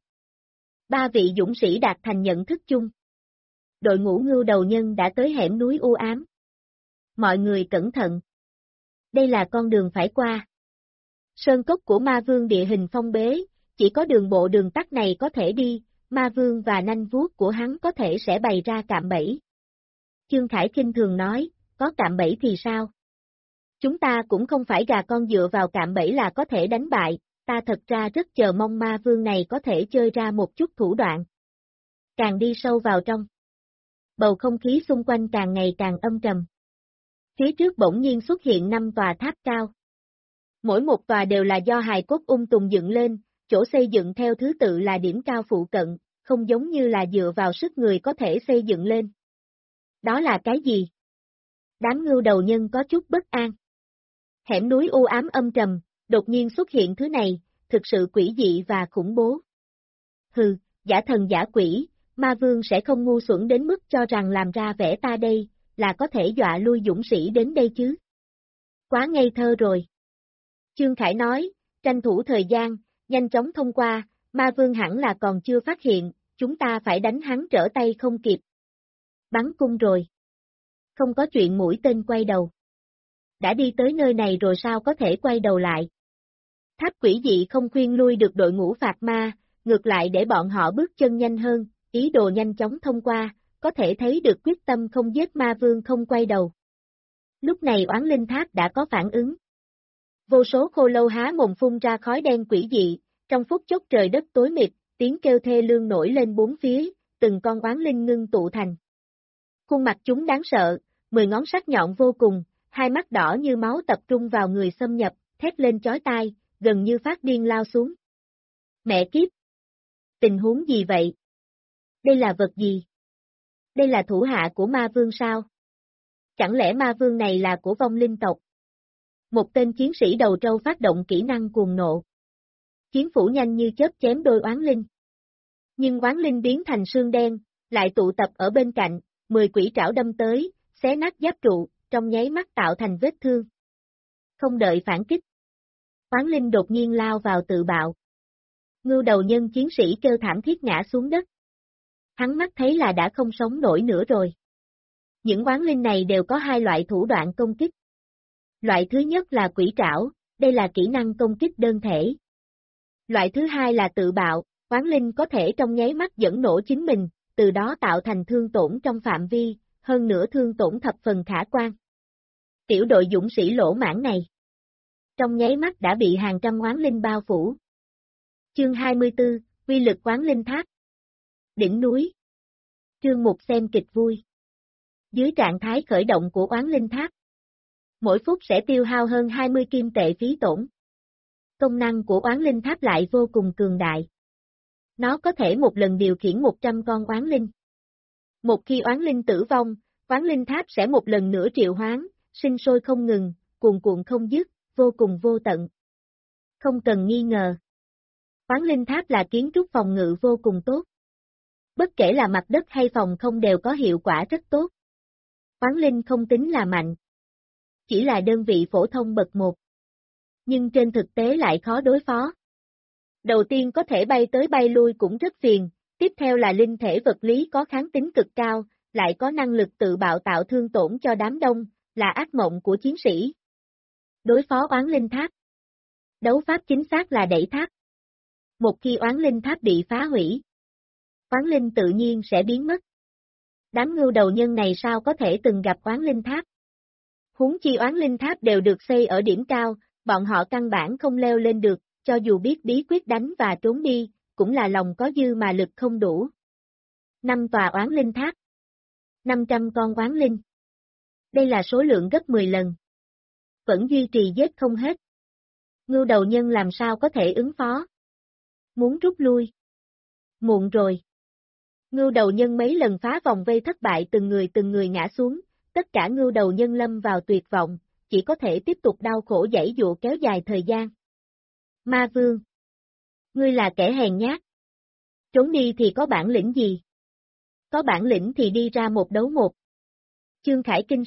3 vị dũng sĩ đạt thành nhận thức chung. Đội ngũ ngưu đầu nhân đã tới hẻm núi u ám. Mọi người cẩn thận. Đây là con đường phải qua. Sơn cốc của ma vương địa hình phong bế, chỉ có đường bộ đường tắt này có thể đi, ma vương và nanh vuốt của hắn có thể sẽ bày ra cạm bẫy. Chương Khải kinh thường nói, có cạm bẫy thì sao? Chúng ta cũng không phải gà con dựa vào cạm bẫy là có thể đánh bại, ta thật ra rất chờ mong ma vương này có thể chơi ra một chút thủ đoạn. Càng đi sâu vào trong, bầu không khí xung quanh càng ngày càng âm trầm. Phía trước bỗng nhiên xuất hiện 5 tòa tháp cao. Mỗi một tòa đều là do hài cốt tùng dựng lên, chỗ xây dựng theo thứ tự là điểm cao phụ cận, không giống như là dựa vào sức người có thể xây dựng lên. Đó là cái gì? Đám ngưu đầu nhân có chút bất an. Hẻm núi u ám âm trầm, đột nhiên xuất hiện thứ này, thực sự quỷ dị và khủng bố. Hừ, giả thần giả quỷ, ma vương sẽ không ngu xuẩn đến mức cho rằng làm ra vẻ ta đây, là có thể dọa lui dũng sĩ đến đây chứ. Quá ngây thơ rồi. Chương Khải nói, tranh thủ thời gian, nhanh chóng thông qua, ma vương hẳn là còn chưa phát hiện, chúng ta phải đánh hắn trở tay không kịp. Bắn cung rồi. Không có chuyện mũi tên quay đầu. Đã đi tới nơi này rồi sao có thể quay đầu lại. Tháp quỷ dị không khuyên lui được đội ngũ phạt ma, ngược lại để bọn họ bước chân nhanh hơn, ý đồ nhanh chóng thông qua, có thể thấy được quyết tâm không giết ma vương không quay đầu. Lúc này oán linh tháp đã có phản ứng. Vô số khô lâu há mồm phun ra khói đen quỷ dị, trong phút chốc trời đất tối mịt, tiếng kêu thê lương nổi lên bốn phía, từng con oán linh ngưng tụ thành. Khuôn mặt chúng đáng sợ, 10 ngón sắc nhọn vô cùng, hai mắt đỏ như máu tập trung vào người xâm nhập, thét lên chói tai, gần như phát điên lao xuống. Mẹ kiếp! Tình huống gì vậy? Đây là vật gì? Đây là thủ hạ của ma vương sao? Chẳng lẽ ma vương này là của vong linh tộc? Một tên chiến sĩ đầu trâu phát động kỹ năng cuồng nộ. Chiến phủ nhanh như chớp chém đôi oán linh. Nhưng oán linh biến thành sương đen, lại tụ tập ở bên cạnh, 10 quỷ trảo đâm tới, xé nát giáp trụ, trong nháy mắt tạo thành vết thương. Không đợi phản kích. Oán linh đột nhiên lao vào tự bạo. Ngưu đầu nhân chiến sĩ kêu thảm thiết ngã xuống đất. Hắn mắt thấy là đã không sống nổi nữa rồi. Những oán linh này đều có hai loại thủ đoạn công kích. Loại thứ nhất là quỷ trảo, đây là kỹ năng công kích đơn thể. Loại thứ hai là tự bạo, oán linh có thể trong nháy mắt dẫn nổ chính mình, từ đó tạo thành thương tổn trong phạm vi, hơn nữa thương tổn thập phần khả quan. Tiểu đội dũng sĩ lỗ mãn này, trong nháy mắt đã bị hàng trăm oán linh bao phủ. Chương 24, uy lực oán linh tháp. Đỉnh núi. Chương 1 xem kịch vui. Dưới trạng thái khởi động của oán linh tháp, mỗi phút sẽ tiêu hao hơn 20 kim tệ phí tổn. Công năng của oán linh tháp lại vô cùng cường đại. Nó có thể một lần điều khiển 100 con oán linh. Một khi oán linh tử vong, oán linh tháp sẽ một lần nữa triệu hoán, sinh sôi không ngừng, cuồn cuộn không dứt, vô cùng vô tận. Không cần nghi ngờ. Oán linh tháp là kiến trúc phòng ngự vô cùng tốt. Bất kể là mặt đất hay phòng không đều có hiệu quả rất tốt. Oán linh không tính là mạnh. Chỉ là đơn vị phổ thông bậc 1. Nhưng trên thực tế lại khó đối phó. Đầu tiên có thể bay tới bay lui cũng rất phiền, tiếp theo là linh thể vật lý có kháng tính cực cao, lại có năng lực tự bạo tạo thương tổn cho đám đông, là ác mộng của chiến sĩ. Đối phó oán linh tháp. Đấu pháp chính xác là đẩy tháp. Một khi oán linh tháp bị phá hủy, oán linh tự nhiên sẽ biến mất. Đám ngưu đầu nhân này sao có thể từng gặp oán linh tháp? Huống chi oán linh tháp đều được xây ở điểm cao, bọn họ căn bản không leo lên được, cho dù biết bí quyết đánh và trốn đi, cũng là lòng có dư mà lực không đủ. 5 tòa oán linh tháp. 500 con oán linh. Đây là số lượng gấp 10 lần. Vẫn duy trì giết không hết. Ngưu đầu nhân làm sao có thể ứng phó? Muốn rút lui. Muộn rồi. Ngưu đầu nhân mấy lần phá vòng vây thất bại từng người ngã xuống, tất cả ngưu đầu nhân lâm vào tuyệt vọng, chỉ có thể tiếp tục đau khổ giãy dụa kéo dài thời gian. Ma vương. Ngươi là kẻ hèn nhát. Trốn đi thì có bản lĩnh gì? Có bản lĩnh thì đi ra một đấu một. Chương Khải kinh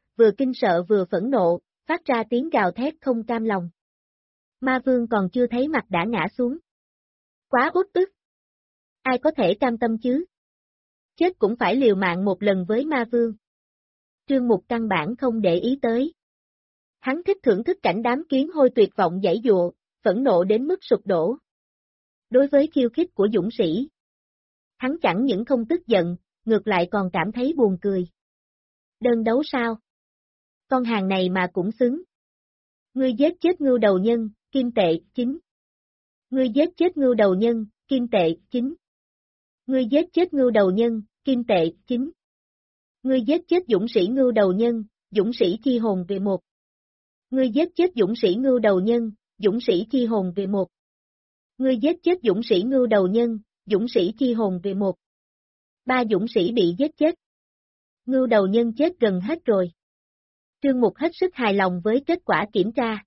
sợ vừa phẫn nộ, phát ra tiếng gào thét không cam lòng. Ma vương còn chưa thấy mặt đã ngã xuống. Quá uất ức. Ai có thể cam tâm chứ? Chết cũng phải liều mạng một lần với ma vương. Trương Mục căn bản không để ý tới. Hắn thích thưởng thức cảnh đám kiến hôi tuyệt vọng giãy dụa, phẫn nộ đến mức sụp đổ. Đối với khiêu khích của dũng sĩ, hắn chẳng những không tức giận, ngược lại còn cảm thấy buồn cười. Đơn đấu sao? Con hàng này mà cũng xứng. Ngươi giết chết ngưu đầu nhân, kim tệ, 9. Ngươi giết chết ngưu đầu nhân, kim tệ, 9. Ngươi giết chết ngưu đầu nhân, kim tệ, 9. Ngươi giết chết dũng sĩ ngưu đầu nhân, dũng sĩ chi hồn về 1. Ngươi giết chết dũng sĩ ngưu đầu nhân, dũng sĩ chi hồn về 1. Ngươi giết chết dũng sĩ ngưu đầu nhân, dũng sĩ chi hồn về 1. 3 dũng sĩ bị giết chết. Ngưu đầu nhân chết gần hết rồi. Trương Mục hết sức hài lòng với kết quả kiểm tra.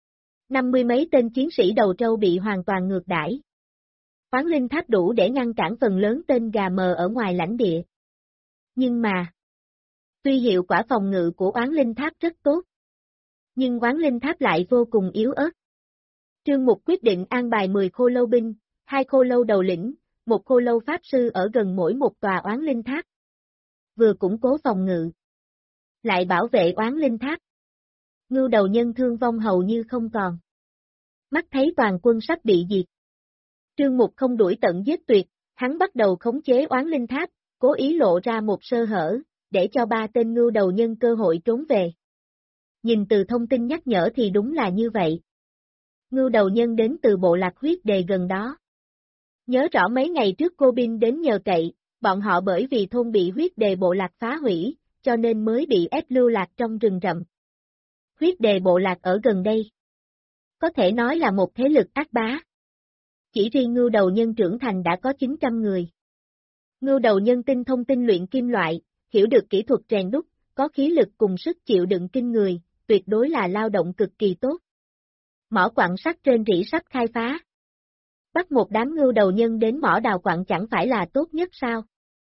50 mấy tên chiến sĩ đầu trâu bị hoàn toàn ngược đãi. Oán linh tháp đủ để ngăn cản phần lớn tên gà mờ ở ngoài lãnh địa. Nhưng mà, tuy hiệu quả phòng ngự của oán linh tháp rất tốt, nhưng oán linh tháp lại vô cùng yếu ớt. Trương Mục quyết định an bài 10 khô lâu binh, 2 khô lâu đầu lĩnh, 1 khô lâu pháp sư ở gần mỗi một tòa oán linh tháp. Vừa củng cố phòng ngự, lại bảo vệ oán linh tháp. Ngưu đầu nhân thương vong hầu như không còn. Mắt thấy toàn quân sắp bị diệt. Trương Mục không đuổi tận giết tuyệt, hắn bắt đầu khống chế oán linh tháp, cố ý lộ ra một sơ hở, để cho 3 tên ngưu đầu nhân cơ hội trốn về. Nhìn từ thông tin nhắc nhở thì đúng là như vậy. Ngưu đầu nhân đến từ bộ lạc huyết đề gần đó. Nhớ rõ mấy ngày trước cô Bin đến nhờ cậy, bọn họ bởi vì thôn bị huyết đề bộ lạc phá hủy, cho nên mới bị ép lưu lạc trong rừng rậm. Huyết đề bộ lạc ở gần đây. Có thể nói là một thế lực ác bá. Chỉ riêng ngưu đầu nhân trưởng thành đã có 900 người. Ngưu đầu nhân tinh thông tinh luyện kim loại, hiểu được kỹ thuật rèn đúc, có khí lực cùng sức chịu đựng kinh người, tuyệt đối là lao động cực kỳ tốt. Mỏ quặng sắt trên rỉ sắp khai phá. Bắt một đám ngưu đầu nhân đến mỏ đào quặng chẳng phải là tốt nhất sao?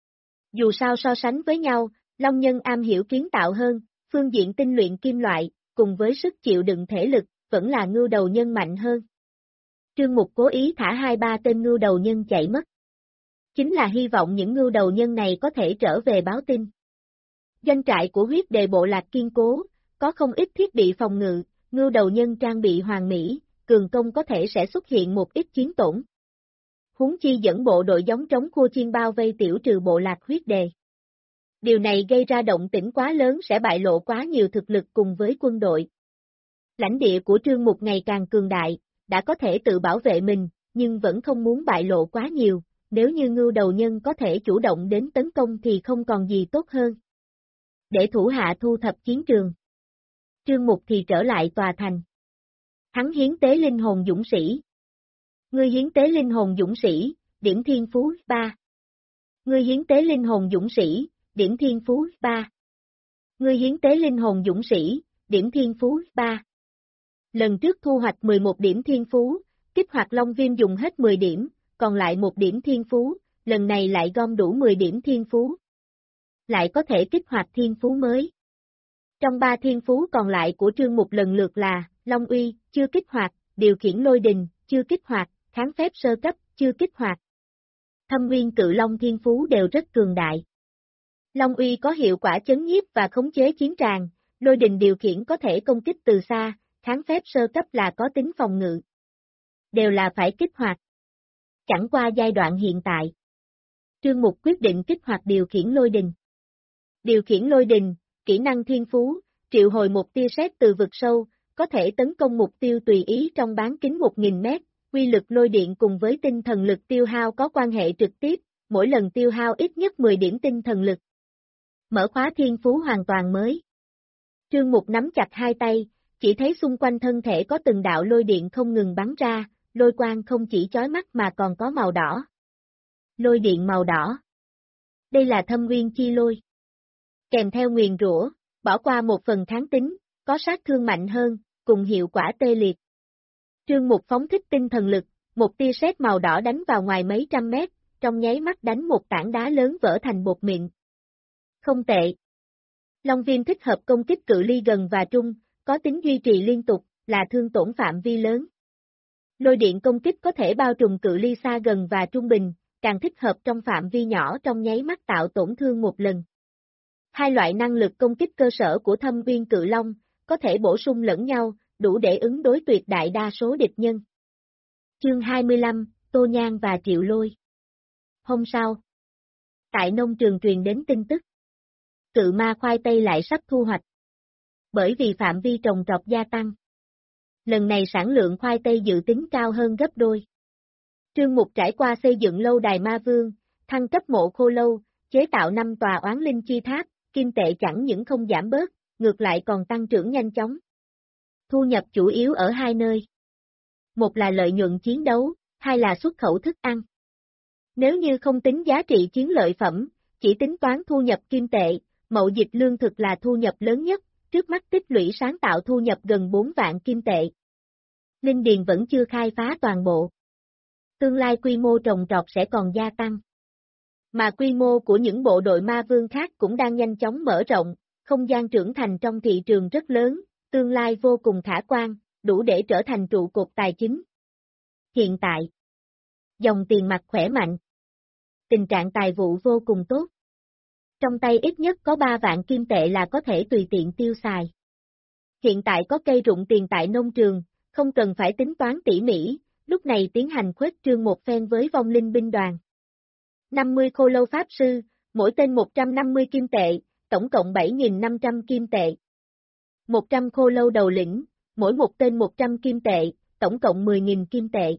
Dù sao so sánh với nhau, Long nhân am hiểu kiến tạo hơn, phương diện tinh luyện kim loại, cùng với sức chịu đựng thể lực, vẫn là ngưu đầu nhân mạnh hơn. Trương Mục cố ý thả 2-3 tên ngưu đầu nhân chạy mất. Chính là hy vọng những ngưu đầu nhân này có thể trở về báo tin. Doanh trại của huyết đề bộ lạc kiên cố, có không ít thiết bị phòng ngự, ngưu đầu nhân trang bị hoàn mỹ, cường công có thể sẽ xuất hiện một ít chiến tổn. Huống chi dẫn bộ đội giống trống khua chiên bao vây tiểu trừ bộ lạc huyết đề. Điều này gây ra động tĩnh quá lớn sẽ bại lộ quá nhiều thực lực cùng với quân đội. Lãnh địa của Trương Mục ngày càng cường đại, đã có thể tự bảo vệ mình, nhưng vẫn không muốn bại lộ quá nhiều, nếu như ngưu đầu nhân có thể chủ động đến tấn công thì không còn gì tốt hơn. Để thủ hạ thu thập chiến trường. Trương Mục thì trở lại tòa thành. Hắn hiến tế linh hồn dũng sĩ. Ngươi hiến tế linh hồn dũng sĩ, điểm thiên phú 3. Ngươi hiến tế linh hồn dũng sĩ, điểm thiên phú 3. Ngươi hiến tế linh hồn dũng sĩ, điểm thiên phú 3. Lần trước thu hoạch 11 điểm thiên phú, kích hoạt Long Viêm dùng hết 10 điểm, còn lại 1 điểm thiên phú, lần này lại gom đủ 10 điểm thiên phú. Lại có thể kích hoạt thiên phú mới. Trong 3 thiên phú còn lại của Trương Mục lần lượt là, Long Uy, chưa kích hoạt, điều khiển lôi đình, chưa kích hoạt, kháng phép sơ cấp, chưa kích hoạt. Thâm Nguyên Cự Long thiên phú đều rất cường đại. Long Uy có hiệu quả chấn nhiếp và khống chế chiến tràng, lôi đình điều khiển có thể công kích từ xa, kháng phép sơ cấp là có tính phòng ngự. Đều là phải kích hoạt. Chẳng qua giai đoạn hiện tại. Trương Mục quyết định kích hoạt điều khiển lôi đình. Điều khiển lôi đình, kỹ năng thiên phú, triệu hồi một tia sét từ vực sâu, có thể tấn công mục tiêu tùy ý trong bán kính 1000 mét, quy lực lôi điện cùng với tinh thần lực tiêu hao có quan hệ trực tiếp, mỗi lần tiêu hao ít nhất 10 điểm tinh thần lực. Mở khóa thiên phú hoàn toàn mới. Trương Mục nắm chặt hai tay, chỉ thấy xung quanh thân thể có từng đạo lôi điện không ngừng bắn ra, lôi quang không chỉ chói mắt mà còn có màu đỏ. Lôi điện màu đỏ. Đây là thâm nguyên chi lôi. Kèm theo nguyền rủa, bỏ qua một phần kháng tính, có sát thương mạnh hơn, cùng hiệu quả tê liệt. Trương Mục phóng thích tinh thần lực, một tia sét màu đỏ đánh vào ngoài mấy trăm mét, trong nháy mắt đánh một tảng đá lớn vỡ thành bột mịn. Không tệ. Long Viêm thích hợp công kích cự ly gần và trung, có tính duy trì liên tục, là thương tổn phạm vi lớn. Lôi điện công kích có thể bao trùm cự ly xa gần và trung bình, càng thích hợp trong phạm vi nhỏ trong nháy mắt tạo tổn thương một lần. Hai loại năng lực công kích cơ sở của Thâm Nguyên Cự Long, có thể bổ sung lẫn nhau, đủ để ứng đối tuyệt đại đa số địch nhân. Chương 25, Tô Nhan và Triệu Lôi. Hôm sau, tại nông trường truyền đến tin tức. Cự ma khoai tây lại sắp thu hoạch. Bởi vì phạm vi trồng trọt gia tăng. Lần này sản lượng khoai tây dự tính cao hơn gấp đôi. Trương Mục trải qua xây dựng lâu đài ma vương, thăng cấp mộ khô lâu, chế tạo 5 tòa oán linh chi tháp, kim tệ chẳng những không giảm bớt, ngược lại còn tăng trưởng nhanh chóng. Thu nhập chủ yếu ở hai nơi. Một là lợi nhuận chiến đấu, hai là xuất khẩu thức ăn. Nếu như không tính giá trị chiến lợi phẩm, chỉ tính toán thu nhập kim tệ, mậu dịch lương thực là thu nhập lớn nhất, trước mắt tích lũy sáng tạo thu nhập gần 4 vạn kim tệ. Linh điền vẫn chưa khai phá toàn bộ. Tương lai quy mô trồng trọt sẽ còn gia tăng. Mà quy mô của những bộ đội ma vương khác cũng đang nhanh chóng mở rộng, không gian trưởng thành trong thị trường rất lớn, tương lai vô cùng khả quan, đủ để trở thành trụ cột tài chính. Hiện tại, dòng tiền mặt khỏe mạnh. Tình trạng tài vụ vô cùng tốt. Trong tay ít nhất có 3 vạn kim tệ là có thể tùy tiện tiêu xài. Hiện tại có cây rụng tiền tại nông trường, không cần phải tính toán tỉ mỉ, lúc này tiến hành khuếch trương một phen với vong linh binh đoàn. 50 khô lâu pháp sư, mỗi tên 150 kim tệ, tổng cộng 7.500 kim tệ. 100 khô lâu đầu lĩnh, mỗi một tên 100 kim tệ, tổng cộng 10.000 kim tệ.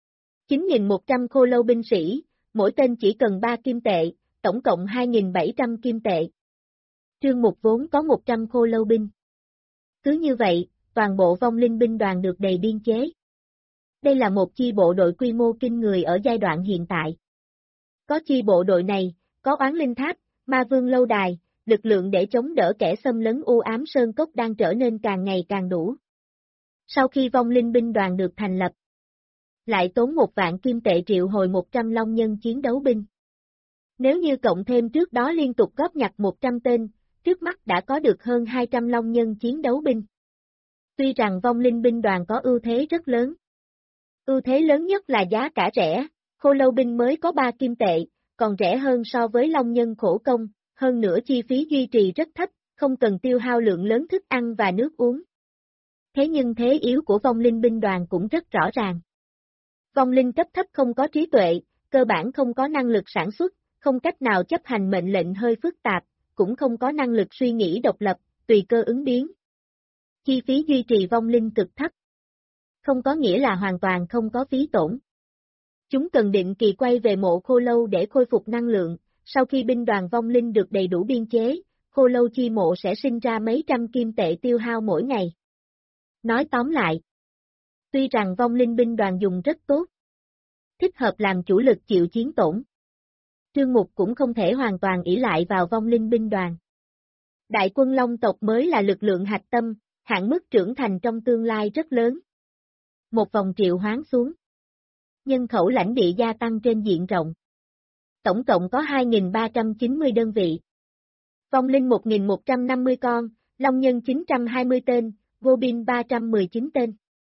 9.100 khô lâu binh sĩ, mỗi tên chỉ cần 3 kim tệ, tổng cộng 2.700 kim tệ. Trương Mục vốn có 100 khô lâu binh. Cứ như vậy, toàn bộ vong linh binh đoàn được đầy biên chế. Đây là một chi bộ đội quy mô kinh người ở giai đoạn hiện tại. Có chi bộ đội này, có oán linh tháp, ma vương lâu đài, lực lượng để chống đỡ kẻ xâm lấn u ám sơn cốc đang trở nên càng ngày càng đủ. Sau khi vong linh binh đoàn được thành lập, lại tốn 1 vạn kim tệ triệu hồi 100 long nhân chiến đấu binh. Nếu như cộng thêm trước đó liên tục góp nhặt 100 tên, trước mắt đã có được hơn 200 long nhân chiến đấu binh. Tuy rằng vong linh binh đoàn có ưu thế rất lớn. Ưu thế lớn nhất là giá cả rẻ, khô lâu binh mới có 3 kim tệ, còn rẻ hơn so với long nhân khổ công, hơn nữa chi phí duy trì rất thấp, không cần tiêu hao lượng lớn thức ăn và nước uống. Thế nhưng thế yếu của vong linh binh đoàn cũng rất rõ ràng. Vong linh cấp thấp không có trí tuệ, cơ bản không có năng lực sản xuất, không cách nào chấp hành mệnh lệnh hơi phức tạp, cũng không có năng lực suy nghĩ độc lập, tùy cơ ứng biến. Chi phí duy trì vong linh cực thấp. Không có nghĩa là hoàn toàn không có phí tổn. Chúng cần định kỳ quay về mộ khô lâu để khôi phục năng lượng, sau khi binh đoàn vong linh được đầy đủ biên chế, khô lâu chi mộ sẽ sinh ra mấy trăm kim tệ tiêu hao mỗi ngày. Nói tóm lại, tuy rằng vong linh binh đoàn dùng rất tốt, thích hợp làm chủ lực chịu chiến tổn. Trương Mục cũng không thể hoàn toàn ỷ lại vào vong linh binh đoàn. Đại quân Long tộc mới là lực lượng hạch tâm, hạn mức trưởng thành trong tương lai rất lớn. Một vòng triệu hoán xuống. Nhân khẩu lãnh địa gia tăng trên diện rộng. Tổng cộng có 2.390 đơn vị. Vong linh 1.150 con, Long nhân 920 tên, vô binh 319 tên.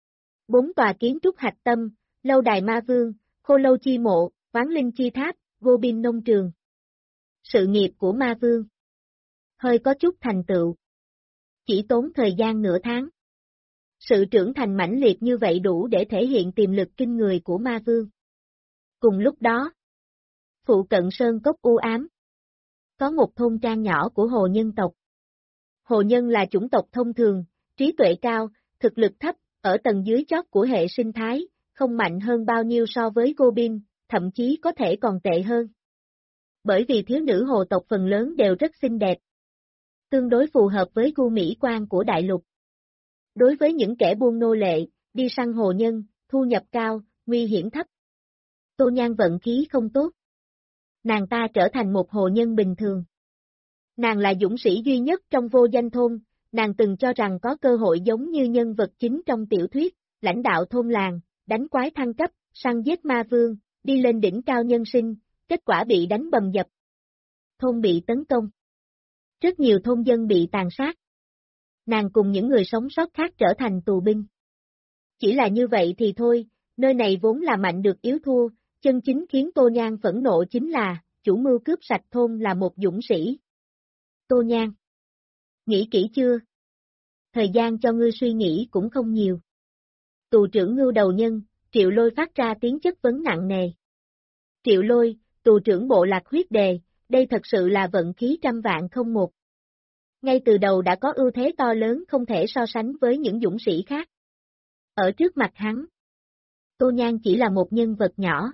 4 tòa kiến trúc hạch tâm, lâu đài ma vương, khô lâu chi mộ, oán linh chi tháp, vô binh nông trường. Sự nghiệp của ma vương. Hơi có chút thành tựu. Chỉ tốn thời gian nửa tháng. Sự trưởng thành mãnh liệt như vậy đủ để thể hiện tiềm lực kinh người của ma vương. Cùng lúc đó, phụ cận sơn cốc u ám. Có một thôn trang nhỏ của hồ nhân tộc. Hồ nhân là chủng tộc thông thường, trí tuệ cao, thực lực thấp, ở tầng dưới chót của hệ sinh thái, không mạnh hơn bao nhiêu so với Goblin, thậm chí có thể còn tệ hơn. Bởi vì thiếu nữ hồ tộc phần lớn đều rất xinh đẹp. Tương đối phù hợp với gu mỹ quan của đại lục. Đối với những kẻ buôn nô lệ, đi săn hồ nhân, thu nhập cao, nguy hiểm thấp. Tô Nhan vận khí không tốt. Nàng ta trở thành một hồ nhân bình thường. Nàng là dũng sĩ duy nhất trong vô danh thôn, nàng từng cho rằng có cơ hội giống như nhân vật chính trong tiểu thuyết, lãnh đạo thôn làng, đánh quái thăng cấp, săn giết ma vương, đi lên đỉnh cao nhân sinh, kết quả bị đánh bầm dập. Thôn bị tấn công. Rất nhiều thôn dân bị tàn sát. Nàng cùng những người sống sót khác trở thành tù binh. Chỉ là như vậy thì thôi, nơi này vốn là mạnh được yếu thua, chân chính khiến Tô Nhan phẫn nộ chính là, chủ mưu cướp sạch thôn là một dũng sĩ. Tô Nhan. Nghĩ kỹ chưa? Thời gian cho ngươi suy nghĩ cũng không nhiều. Tù trưởng ngưu đầu nhân, Triệu Lôi phát ra tiếng chất vấn nặng nề. Triệu Lôi, tù trưởng bộ lạc huyết đề, đây thật sự là vận khí trăm vạn không một. Ngay từ đầu đã có ưu thế to lớn không thể so sánh với những dũng sĩ khác. Ở trước mặt hắn, Tô Nhan chỉ là một nhân vật nhỏ.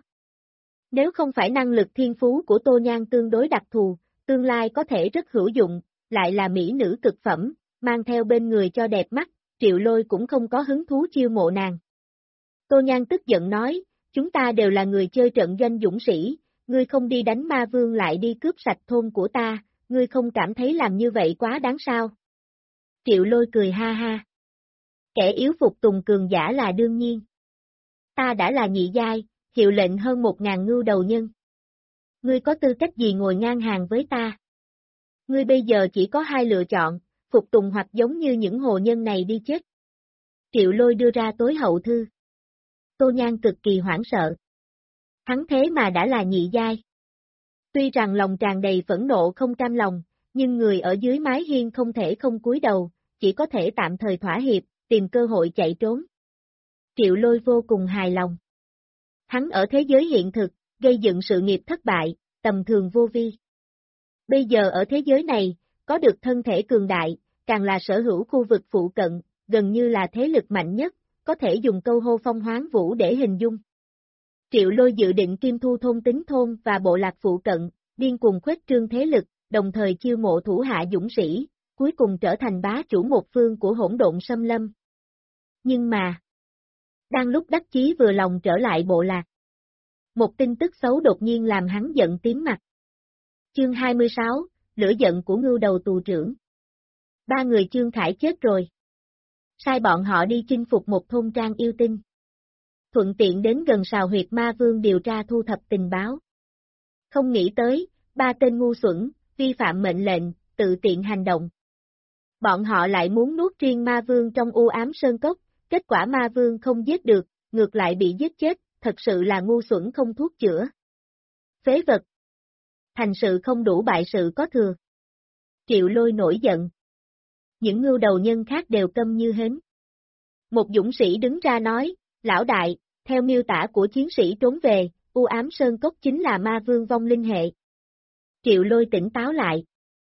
Nếu không phải năng lực thiên phú của Tô Nhan tương đối đặc thù, tương lai có thể rất hữu dụng, lại là mỹ nữ cực phẩm, mang theo bên người cho đẹp mắt, Triệu Lôi cũng không có hứng thú chiêu mộ nàng. Tô Nhan tức giận nói, chúng ta đều là người chơi trận doanh dũng sĩ, ngươi không đi đánh ma vương lại đi cướp sạch thôn của ta, ngươi không cảm thấy làm như vậy quá đáng sao? Triệu Lôi cười ha ha. Kẻ yếu phục tùng cường giả là đương nhiên. Ta đã là nhị giai, hiệu lệnh hơn 1.000 ngưu đầu nhân. Ngươi có tư cách gì ngồi ngang hàng với ta? Ngươi bây giờ chỉ có hai lựa chọn, phục tùng hoặc giống như những hồ nhân này đi chết. Triệu Lôi đưa ra tối hậu thư. Tô Nhan cực kỳ hoảng sợ. Hắn thế mà đã là nhị giai. Tuy rằng lòng tràn đầy phẫn nộ không cam lòng, nhưng người ở dưới mái hiên không thể không cúi đầu, chỉ có thể tạm thời thỏa hiệp, tìm cơ hội chạy trốn. Triệu Lôi vô cùng hài lòng. Hắn ở thế giới hiện thực, gây dựng sự nghiệp thất bại, tầm thường vô vi. Bây giờ ở thế giới này, có được thân thể cường đại, càng là sở hữu khu vực phụ cận, gần như là thế lực mạnh nhất, có thể dùng câu hô phong hoán vũ để hình dung. Triệu Lôi dự định kim thu thôn tính thôn và bộ lạc phụ cận, điên cuồng khuếch trương thế lực, đồng thời chiêu mộ thủ hạ dũng sĩ, cuối cùng trở thành bá chủ một phương của hỗn độn xâm lâm. Nhưng mà, đang lúc đắc chí vừa lòng trở lại bộ lạc, một tin tức xấu đột nhiên làm hắn giận tím mặt. Chương 26, lửa giận của ngưu đầu tù trưởng. Ba người Chương Khải chết rồi. Sai bọn họ đi chinh phục một thôn trang yêu tinh. Thuận tiện đến gần sào huyệt ma vương điều tra thu thập tình báo. Không nghĩ tới, ba tên ngu xuẩn, vi phạm mệnh lệnh, tự tiện hành động. Bọn họ lại muốn nuốt riêng ma vương trong u ám sơn cốc, kết quả ma vương không giết được, ngược lại bị giết chết, thật sự là ngu xuẩn không thuốc chữa. Phế vật. Thành sự không đủ bại sự có thừa. Triệu Lôi nổi giận. Những ngưu đầu nhân khác đều câm như hến. Một dũng sĩ đứng ra nói, lão đại, theo miêu tả của chiến sĩ trốn về, u ám sơn cốc chính là ma vương vong linh hệ. Triệu Lôi tỉnh táo lại.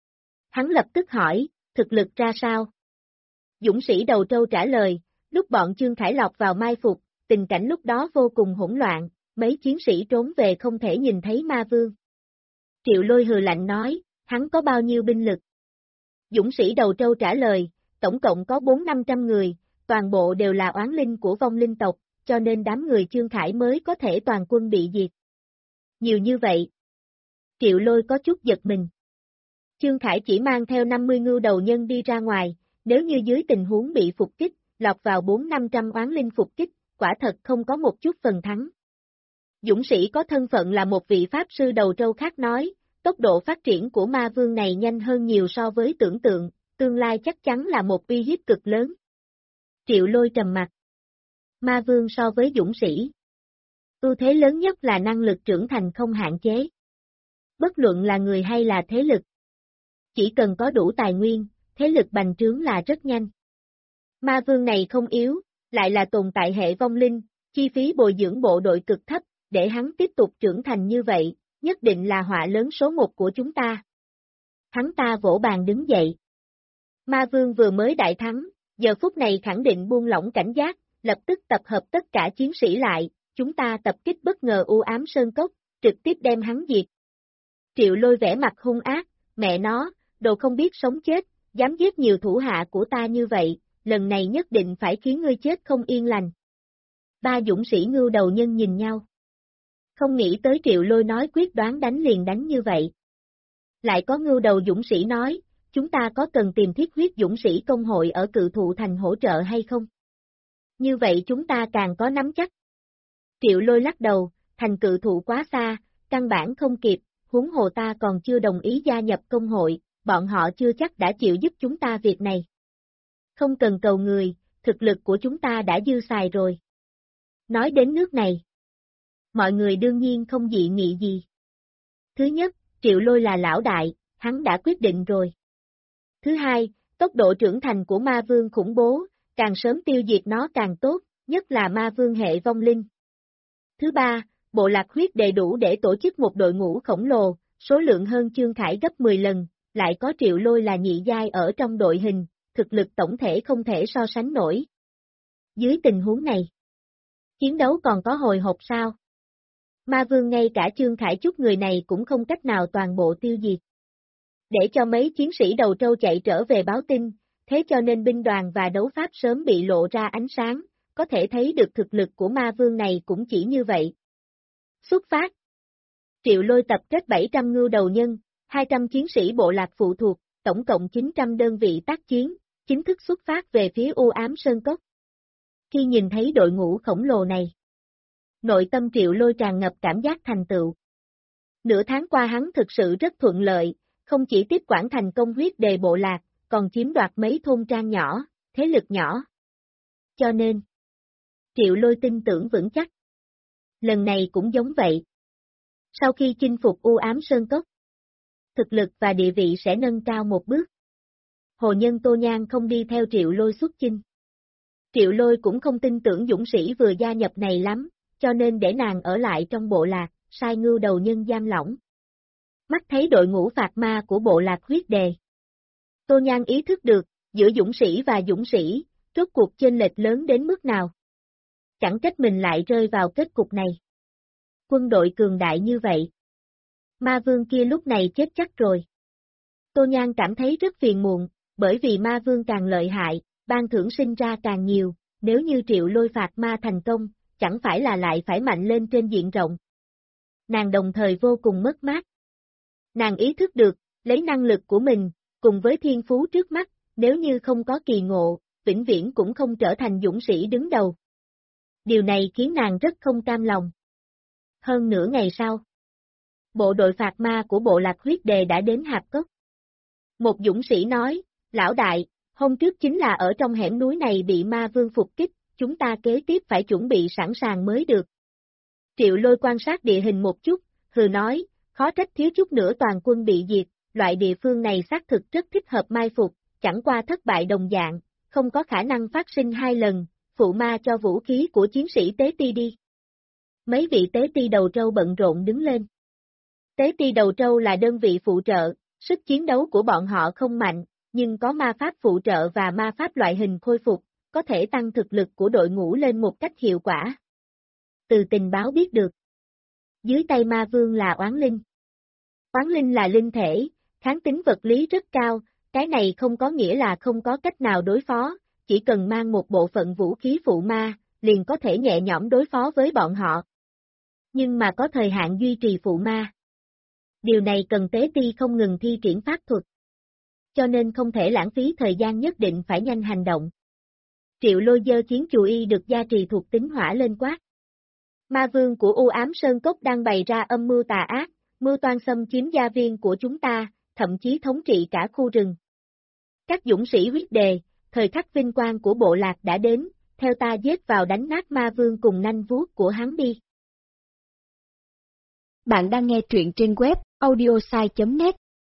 Hắn lập tức hỏi, thực lực ra sao? Dũng sĩ đầu trâu trả lời, lúc bọn Chương Khải lọc vào mai phục, tình cảnh lúc đó vô cùng hỗn loạn, mấy chiến sĩ trốn về không thể nhìn thấy ma vương. Triệu Lôi hừ lạnh nói, hắn có bao nhiêu binh lực? Dũng sĩ đầu trâu trả lời, tổng cộng có 400-500 người, toàn bộ đều là oán linh của vong linh tộc, cho nên đám người Chương Khải mới có thể toàn quân bị diệt. Nhiều như vậy. Triệu Lôi có chút giật mình. Chương Khải chỉ mang theo 50 ngưu đầu nhân đi ra ngoài, nếu như dưới tình huống bị phục kích, lọt vào 400-500 oán linh phục kích, quả thật không có một chút phần thắng. Dũng sĩ có thân phận là một vị pháp sư đầu trâu khác nói, tốc độ phát triển của ma vương này nhanh hơn nhiều so với tưởng tượng, tương lai chắc chắn là một uy hiếp cực lớn. Triệu Lôi trầm mặt. Ma vương so với dũng sĩ. Ưu thế lớn nhất là năng lực trưởng thành không hạn chế. Bất luận là người hay là thế lực. Chỉ cần có đủ tài nguyên, thế lực bành trướng là rất nhanh. Ma vương này không yếu, lại là tồn tại hệ vong linh, chi phí bồi dưỡng bộ đội cực thấp, để hắn tiếp tục trưởng thành như vậy, nhất định là họa lớn số một của chúng ta. Hắn ta vỗ bàn đứng dậy. Ma vương vừa mới đại thắng, giờ phút này khẳng định buông lỏng cảnh giác, lập tức tập hợp tất cả chiến sĩ lại, chúng ta tập kích bất ngờ u ám sơn cốc, trực tiếp đem hắn diệt. Triệu Lôi vẻ mặt hung ác, mẹ nó, đồ không biết sống chết, dám giết nhiều thủ hạ của ta như vậy, lần này nhất định phải khiến ngươi chết không yên lành. Ba dũng sĩ ngưu đầu nhân nhìn nhau. Không nghĩ tới Triệu Lôi nói quyết đoán đánh liền đánh như vậy. Lại có ngưu đầu dũng sĩ nói, chúng ta có cần tìm thiết huyết dũng sĩ công hội ở Cự Thụ Thành hỗ trợ hay không? Như vậy chúng ta càng có nắm chắc. Triệu Lôi lắc đầu, thành Cự Thụ quá xa, căn bản không kịp, huống hồ ta còn chưa đồng ý gia nhập công hội, bọn họ chưa chắc đã chịu giúp chúng ta việc này. Không cần cầu người, thực lực của chúng ta đã dư xài rồi. Nói đến nước này, mọi người đương nhiên không dị nghị gì. Thứ nhất, Triệu Lôi là lão đại, hắn đã quyết định rồi. Thứ hai, tốc độ trưởng thành của ma vương khủng bố, càng sớm tiêu diệt nó càng tốt, nhất là ma vương hệ vong linh. Thứ ba, bộ lạc huyết đầy đủ để tổ chức một đội ngũ khổng lồ, số lượng hơn Chương Khải gấp 10 lần, lại có Triệu Lôi là nhị giai ở trong đội hình, thực lực tổng thể không thể so sánh nổi. Dưới tình huống này, Chiến đấu còn có hồi hộp sao? Ma Vương ngay cả Trương Khải Trúc người này cũng không cách nào toàn bộ tiêu diệt. Để cho mấy chiến sĩ đầu trâu chạy trở về báo tin, thế cho nên binh đoàn và đấu pháp sớm bị lộ ra ánh sáng, có thể thấy được thực lực của Ma Vương này cũng chỉ như vậy. Xuất phát. Triệu Lôi tập kết 700 ngưu đầu nhân, 200 chiến sĩ bộ lạc phụ thuộc, tổng cộng 900 đơn vị tác chiến, chính thức xuất phát về phía U Ám Sơn Cốc. Khi nhìn thấy đội ngũ khổng lồ này, nội tâm Triệu Lôi tràn ngập cảm giác thành tựu. Nửa tháng qua hắn thực sự rất thuận lợi, không chỉ tiếp quản thành công huyết đề bộ lạc, còn chiếm đoạt mấy thôn trang nhỏ, thế lực nhỏ. Cho nên, Triệu Lôi tin tưởng vững chắc. Lần này cũng giống vậy. Sau khi chinh phục U Ám Sơn Cốc, thực lực và địa vị sẽ nâng cao một bước. Hồ nhân Tô Nhan không đi theo Triệu Lôi xuất chinh. Triệu Lôi cũng không tin tưởng dũng sĩ vừa gia nhập này lắm, cho nên để nàng ở lại trong bộ lạc, sai ngưu đầu nhân giam lỏng. Mắt thấy đội ngũ phạt ma của bộ lạc huyết đề. Tô Nhan ý thức được, giữa dũng sĩ và dũng sĩ, rốt cuộc chênh lệch lớn đến mức nào. Chẳng trách mình lại rơi vào kết cục này. Quân đội cường đại như vậy. Ma Vương kia lúc này chết chắc rồi. Tô Nhan cảm thấy rất phiền muộn, bởi vì Ma Vương càng lợi hại, ban thưởng sinh ra càng nhiều, nếu như Triệu Lôi phạt ma thành công, chẳng phải là lại phải mạnh lên trên diện rộng. Nàng đồng thời vô cùng mất mát. Nàng ý thức được, lấy năng lực của mình, cùng với thiên phú trước mắt, nếu như không có kỳ ngộ, vĩnh viễn cũng không trở thành dũng sĩ đứng đầu. Điều này khiến nàng rất không cam lòng. Hơn nửa ngày sau, bộ đội phạt ma của bộ lạc huyết đề đã đến Hạp Cốc. Một dũng sĩ nói, lão đại, hôm trước chính là ở trong hẻm núi này bị ma vương phục kích, chúng ta kế tiếp phải chuẩn bị sẵn sàng mới được. Triệu Lôi quan sát địa hình một chút, hừ nói, khó trách thiếu chút nữa toàn quân bị diệt, loại địa phương này xác thực rất thích hợp mai phục, chẳng qua thất bại đồng dạng, không có khả năng phát sinh hai lần, phụ ma cho vũ khí của chiến sĩ tế ti đi. Mấy vị tế ti đầu trâu bận rộn đứng lên. Tế ti đầu trâu là đơn vị phụ trợ, sức chiến đấu của bọn họ không mạnh, nhưng có ma pháp phụ trợ và ma pháp loại hình khôi phục, có thể tăng thực lực của đội ngũ lên một cách hiệu quả. Từ tình báo biết được, dưới tay ma vương là oán linh. Oán linh là linh thể, kháng tính vật lý rất cao, cái này không có nghĩa là không có cách nào đối phó, chỉ cần mang một bộ phận vũ khí phụ ma, liền có thể nhẹ nhõm đối phó với bọn họ. Nhưng mà có thời hạn duy trì phụ ma. Điều này cần tế ti không ngừng thi triển pháp thuật. Cho nên không thể lãng phí thời gian, nhất định phải nhanh hành động. Triệu Lôi giơ chiến chù y được gia trì thuộc tính hỏa lên quát. Ma vương của U Ám Sơn Cốc đang bày ra âm mưu tà ác, mưu toan xâm chiếm gia viên của chúng ta, thậm chí thống trị cả khu rừng. Các dũng sĩ huyết đề, thời khắc vinh quang của bộ lạc đã đến, theo ta giết vào đánh nát ma vương cùng nanh vuốt của hắn đi. Bạn đang nghe truyện trên web audiosai.net.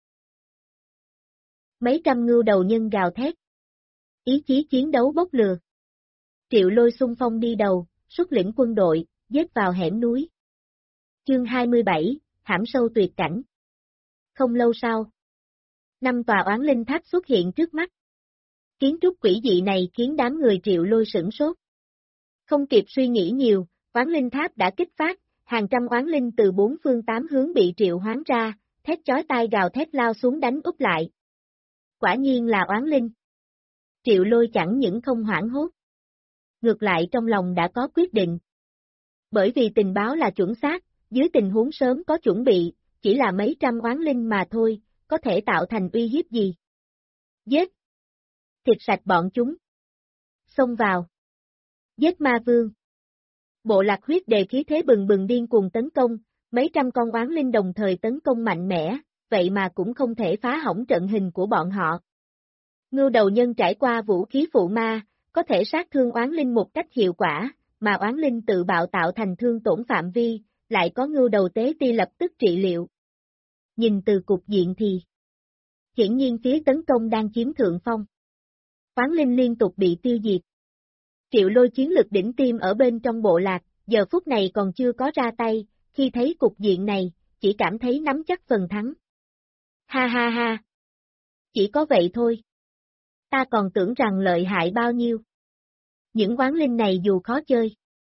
Mấy trăm ngưu đầu nhân gào thét. Ý chí chiến đấu bốc lừa. Triệu Lôi xung phong đi đầu, xuất lĩnh quân đội, giết vào hẻm núi. Chương 27, hãm sâu tuyệt cảnh. Không lâu sau, 5 tòa oán linh tháp xuất hiện trước mắt. Kiến trúc quỷ dị này khiến đám người Triệu Lôi sửng sốt. Không kịp suy nghĩ nhiều, oán linh tháp đã kích phát, hàng trăm oán linh từ bốn phương tám hướng bị triệu hoán ra, thét chói tai gào thét lao xuống đánh úp lại. Quả nhiên là oán linh. Triệu Lôi chẳng những không hoảng hốt. Ngược lại trong lòng đã có quyết định. Bởi vì tình báo là chuẩn xác, dưới tình huống sớm có chuẩn bị, chỉ là mấy trăm oán linh mà thôi, có thể tạo thành uy hiếp gì. Giết! Thịt sạch bọn chúng. Xông vào. Giết ma vương. Bộ lạc huyết đề khí thế bừng bừng điên cuồng tấn công, mấy trăm con oán linh đồng thời tấn công mạnh mẽ, vậy mà cũng không thể phá hỏng trận hình của bọn họ. Ngưu đầu nhân trải qua vũ khí phụ ma, có thể sát thương oán linh một cách hiệu quả, mà oán linh tự bạo tạo thành thương tổn phạm vi, lại có ngưu đầu tế ti lập tức trị liệu. Nhìn từ cục diện thì, hiển nhiên phía tấn công đang chiếm thượng phong. Oán linh liên tục bị tiêu diệt. Triệu Lôi chiến lực đỉnh tiêm ở bên trong bộ lạc, giờ phút này còn chưa có ra tay, khi thấy cục diện này, chỉ cảm thấy nắm chắc phần thắng. Ha ha ha! Chỉ có vậy thôi. Ta còn tưởng rằng lợi hại bao nhiêu. Những oán linh này dù khó chơi,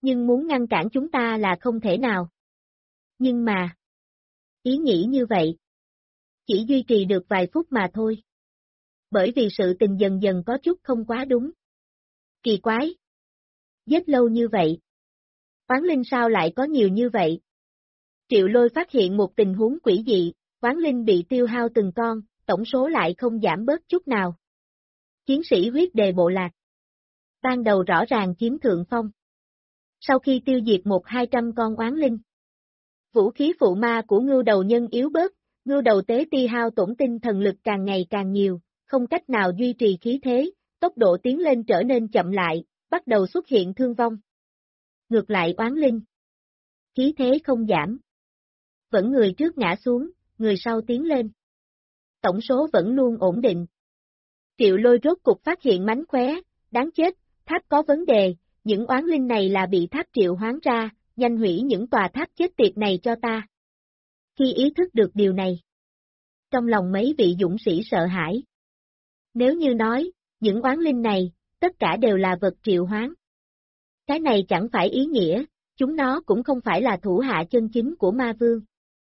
Nhưng muốn ngăn cản chúng ta là không thể nào. Nhưng mà, ý nghĩ như vậy, chỉ duy trì được vài phút mà thôi. Bởi vì sự tình dần dần có chút không quá đúng. Kỳ quái! Giết lâu như vậy. Oán linh sao lại có nhiều như vậy? Triệu Lôi phát hiện một tình huống quỷ dị, oán linh bị tiêu hao từng con, tổng số lại không giảm bớt chút nào. Chiến sĩ huyết đề bộ lạc. Ban đầu rõ ràng chiếm thượng phong. Sau khi tiêu diệt 100-200 con oán linh, vũ khí phụ ma của ngưu đầu nhân yếu bớt, ngưu đầu tế ti hao tổn tinh thần lực càng ngày càng nhiều, không cách nào duy trì khí thế, tốc độ tiến lên trở nên chậm lại, bắt đầu xuất hiện thương vong. Ngược lại oán linh, khí thế không giảm. Vẫn người trước ngã xuống, người sau tiến lên. Tổng số vẫn luôn ổn định. Triệu Lôi rốt cục phát hiện mánh khóe, đáng chết, tháp có vấn đề, những oán linh này là bị tháp triệu hoán ra, nhanh hủy những tòa tháp chết tiệt này cho ta. Khi ý thức được điều này, trong lòng mấy vị dũng sĩ sợ hãi. Nếu như nói, những oán linh này, tất cả đều là vật triệu hoán. Cái này chẳng phải ý nghĩa, chúng nó cũng không phải là thủ hạ chân chính của ma vương.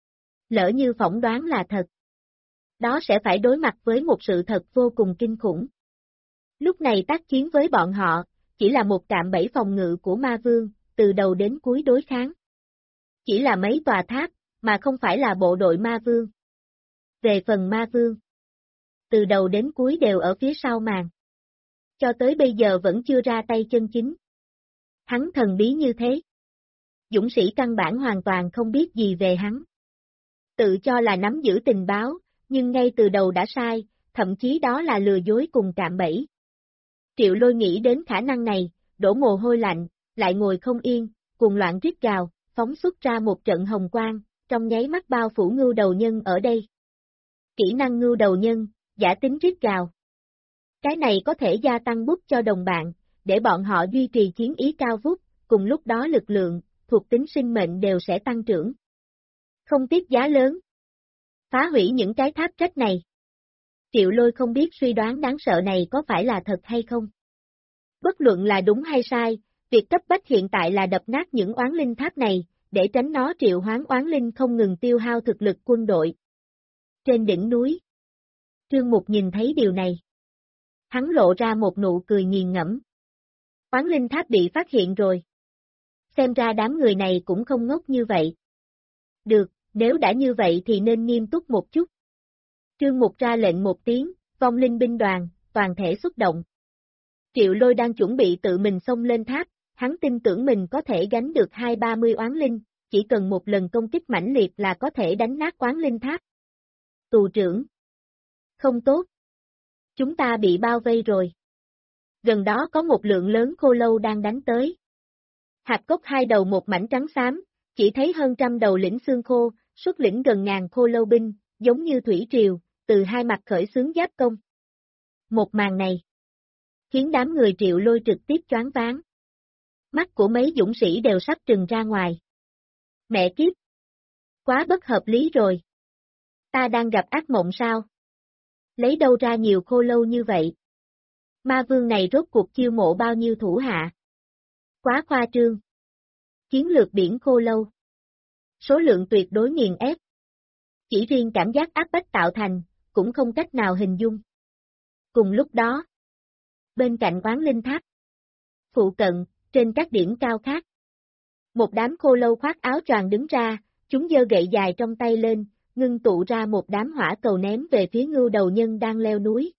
Lỡ như phỏng đoán là thật, đó sẽ phải đối mặt với một sự thật vô cùng kinh khủng. Lúc này tác chiến với bọn họ, chỉ là một cạm bẫy phòng ngự của ma vương, từ đầu đến cuối đối kháng. Chỉ là mấy tòa tháp, mà không phải là bộ đội ma vương. Về phần ma vương, từ đầu đến cuối đều ở phía sau màn. Cho tới bây giờ vẫn chưa ra tay chân chính. Hắn thần bí như thế. Dũng sĩ căn bản hoàn toàn không biết gì về hắn. Tự cho là nắm giữ tình báo, nhưng ngay từ đầu đã sai, thậm chí đó là lừa dối cùng cạm bẫy. Triệu Lôi nghĩ đến khả năng này, đổ mồ hôi lạnh, lại ngồi không yên, cuồng loạn rít gào, phóng xuất ra một trận hồng quang, trong nháy mắt bao phủ ngưu đầu nhân ở đây. Kỹ năng ngưu đầu nhân, giả tính rít gào. Cái này có thể gia tăng bút cho đồng bạn, để bọn họ duy trì chiến ý cao vút, cùng lúc đó lực lượng, thuộc tính sinh mệnh đều sẽ tăng trưởng. Không tiếc giá lớn. Phá hủy những cái tháp trách này. Triệu Lôi không biết suy đoán đáng sợ này có phải là thật hay không. Bất luận là đúng hay sai, việc cấp bách hiện tại là đập nát những oán linh tháp này, để tránh nó triệu hoán oán linh không ngừng tiêu hao thực lực quân đội. Trên đỉnh núi, Trương Mục nhìn thấy điều này. Hắn lộ ra một nụ cười nghiền ngẫm. Oán linh tháp bị phát hiện rồi. Xem ra đám người này cũng không ngốc như vậy. Được, nếu đã như vậy thì nên nghiêm túc một chút. Trương Mục ra lệnh một tiếng, vong linh binh đoàn, toàn thể xuất động. Triệu Lôi đang chuẩn bị tự mình xông lên tháp, hắn tin tưởng mình có thể gánh được 20-30 oán linh, chỉ cần một lần công kích mãnh liệt là có thể đánh nát oán linh tháp. Tù trưởng. Không tốt. Chúng ta bị bao vây rồi. Gần đó có một lượng lớn khô lâu đang đánh tới. Hạt cốc hai đầu một mảnh trắng xám, chỉ thấy hơn trăm đầu lĩnh xương khô, xuất lĩnh gần ngàn khô lâu binh, giống như thủy triều, từ hai mặt khởi xướng giáp công. Một màn này khiến đám người Triệu Lôi trực tiếp choáng váng. Mắt của mấy dũng sĩ đều sắp trừng ra ngoài. Mẹ kiếp! Quá bất hợp lý rồi. Ta đang gặp ác mộng sao? Lấy đâu ra nhiều khô lâu như vậy? Ma vương này rốt cuộc chiêu mộ bao nhiêu thủ hạ? Quá khoa trương. Chiến lược biển khô lâu. Số lượng tuyệt đối nghiền ép. Chỉ riêng cảm giác áp bách tạo thành, cũng không cách nào hình dung. Cùng lúc đó, bên cạnh oán linh tháp, phụ cận, trên các điểm cao khác, một đám khô lâu khoác áo choàng đứng ra, chúng giơ gậy dài trong tay lên, ngưng tụ ra một đám hỏa cầu ném về phía ngưu đầu nhân đang leo núi.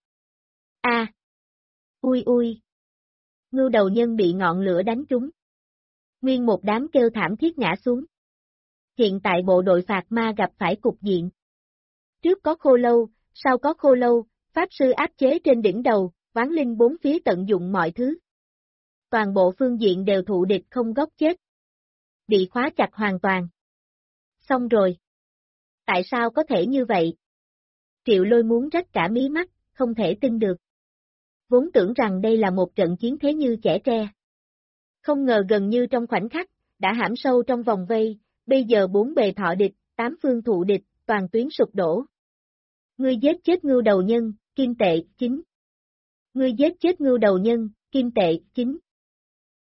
A! Ui ui! Ngưu đầu nhân bị ngọn lửa đánh trúng. Nguyên một đám kêu thảm thiết ngã xuống. Hiện tại bộ đội phạt ma gặp phải cục diện. Trước có khô lâu, sau có khô lâu, pháp sư áp chế trên đỉnh đầu, oán linh bốn phía tận dụng mọi thứ. Toàn bộ phương diện đều thụ địch không góc chết. Bị khóa chặt hoàn toàn. Xong rồi. Tại sao có thể như vậy? Triệu Lôi muốn rách cả mí mắt, không thể tin được. Vốn tưởng rằng đây là một trận chiến thế như chẻ tre. Không ngờ gần như trong khoảnh khắc, đã hãm sâu trong vòng vây, bây giờ bốn bề thọ địch, tám phương thụ địch, toàn tuyến sụp đổ. Ngươi giết chết ngưu đầu nhân, kim tệ, chính. Ngươi giết chết ngưu đầu nhân, kim tệ, chính.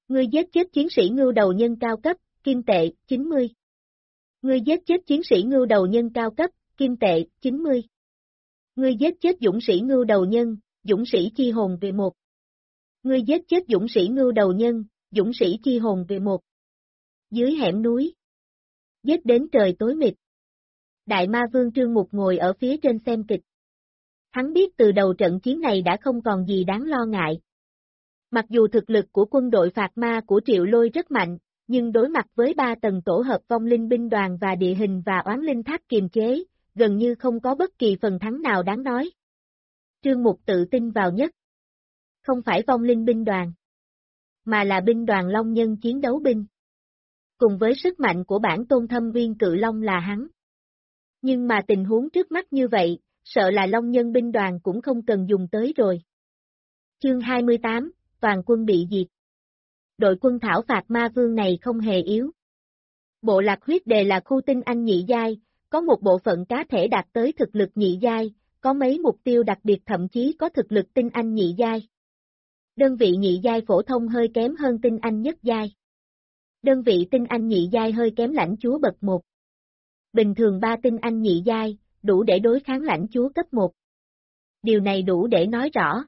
Ngươi giết chết chiến sĩ ngưu đầu nhân cao cấp, kim tệ, 90. Ngươi giết chết chiến sĩ ngưu đầu nhân cao cấp, kim tệ, 90. Ngươi giết chết dũng sĩ ngưu đầu nhân, dũng sĩ chi hồn về 1. Ngươi giết chết dũng sĩ ngưu đầu nhân, dũng sĩ chi hồn về 1. Dưới hẻm núi. Giết đến trời tối mịt. Đại ma vương Trương Mục ngồi ở phía trên xem kịch. Hắn biết từ đầu trận chiến này đã không còn gì đáng lo ngại. Mặc dù thực lực của quân đội phạt ma của Triệu Lôi rất mạnh, nhưng đối mặt với 3 tầng tổ hợp vong linh binh đoàn và địa hình và oán linh tháp kiềm chế, gần như không có bất kỳ phần thắng nào đáng nói. Trương Mục tự tin vào nhất. Không phải vong linh binh đoàn, mà là binh đoàn Long Nhân chiến đấu binh. Cùng với sức mạnh của bản tôn thâm viên cự long là hắn. Nhưng mà tình huống trước mắt như vậy, sợ là Long Nhân binh đoàn cũng không cần dùng tới rồi. Chương 28, toàn quân bị diệt. Đội quân thảo phạt ma vương này không hề yếu. Bộ lạc huyết đề là khu tinh anh nhị giai, có một bộ phận cá thể đạt tới thực lực nhị giai, có mấy mục tiêu đặc biệt thậm chí có thực lực tinh anh nhị giai. Đơn vị nhị giai phổ thông hơi kém hơn tinh anh nhất giai. Đơn vị tinh anh nhị giai hơi kém lãnh chúa bậc 1. Bình thường 3 tinh anh nhị giai, đủ để đối kháng lãnh chúa cấp 1. Điều này đủ để nói rõ.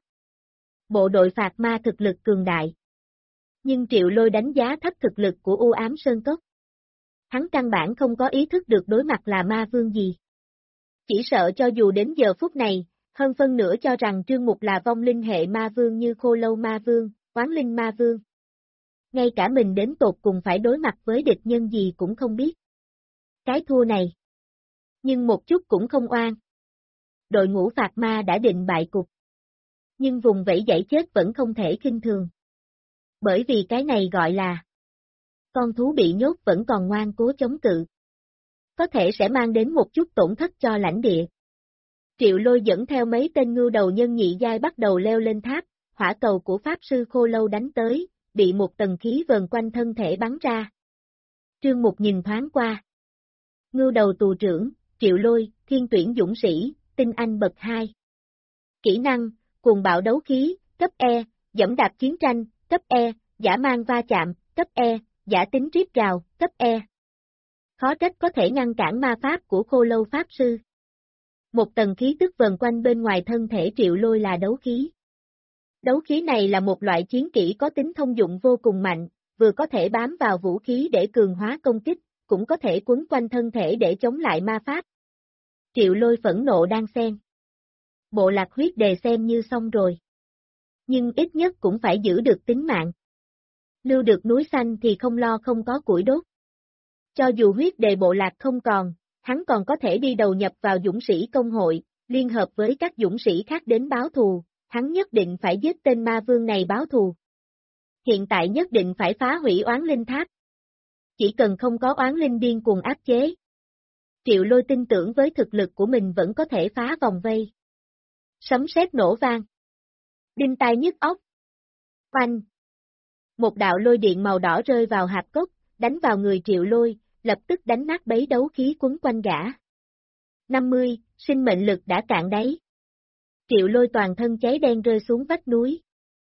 Bộ đội phạt ma thực lực cường đại. Nhưng Triệu Lôi đánh giá thấp thực lực của U Ám Sơn Cốc. Hắn căn bản không có ý thức được đối mặt là ma vương gì. Chỉ sợ cho dù đến giờ phút này, hơn phân nửa cho rằng Trương Mục là vong linh hệ ma vương như Khô Lâu ma vương, Oán Linh ma vương. Ngay cả mình đến tột cùng phải đối mặt với địch nhân gì cũng không biết. Cái thua này. Nhưng một chút cũng không oan. Đội ngũ phạt ma đã định bại cục. Nhưng vùng vẫy dãy chết vẫn không thể khinh thường. Bởi vì cái này gọi là con thú bị nhốt vẫn còn ngoan cố chống cự. Có thể sẽ mang đến một chút tổn thất cho lãnh địa. Triệu Lôi dẫn theo mấy tên ngưu đầu nhân nhị giai bắt đầu leo lên tháp, hỏa cầu của Pháp Sư Khô Lâu đánh tới, bị một tầng khí vờn quanh thân thể bắn ra. Trương Mục nhìn thoáng qua. Ngưu đầu tù trưởng, Triệu Lôi, thiên tuyển dũng sĩ, tinh anh bậc 2. Kỹ năng, cuồng bạo đấu khí, cấp E, dẫm đạp chiến tranh, cấp E, dã man va chạm, cấp E, giả tính rít gào, cấp E. Khó trách có thể ngăn cản ma pháp của Khô Lâu Pháp Sư. Một tầng khí tức vần quanh bên ngoài thân thể Triệu Lôi là đấu khí. Đấu khí này là một loại chiến kỹ có tính thông dụng vô cùng mạnh, vừa có thể bám vào vũ khí để cường hóa công kích, cũng có thể quấn quanh thân thể để chống lại ma pháp. Triệu Lôi phẫn nộ đang xen. Bộ lạc huyết đề xem như xong rồi. Nhưng ít nhất cũng phải giữ được tính mạng. Lưu được núi xanh thì không lo không có củi đốt. Cho dù huyết đề bộ lạc không còn, hắn còn có thể đi đầu nhập vào dũng sĩ công hội, liên hợp với các dũng sĩ khác đến báo thù, hắn nhất định phải giết tên ma vương này báo thù. Hiện tại nhất định phải phá hủy oán linh tháp. Chỉ cần không có oán linh điên cuồng áp chế. Triệu Lôi tin tưởng với thực lực của mình vẫn có thể phá vòng vây. Sấm sét nổ vang. Đinh tai nhức óc. Oanh. Một đạo lôi điện màu đỏ rơi vào hạp cốc, đánh vào người Triệu Lôi, lập tức đánh nát bấy đấu khí quấn quanh gã. 50, sinh mệnh lực đã cạn đáy. Triệu Lôi toàn thân cháy đen rơi xuống vách núi.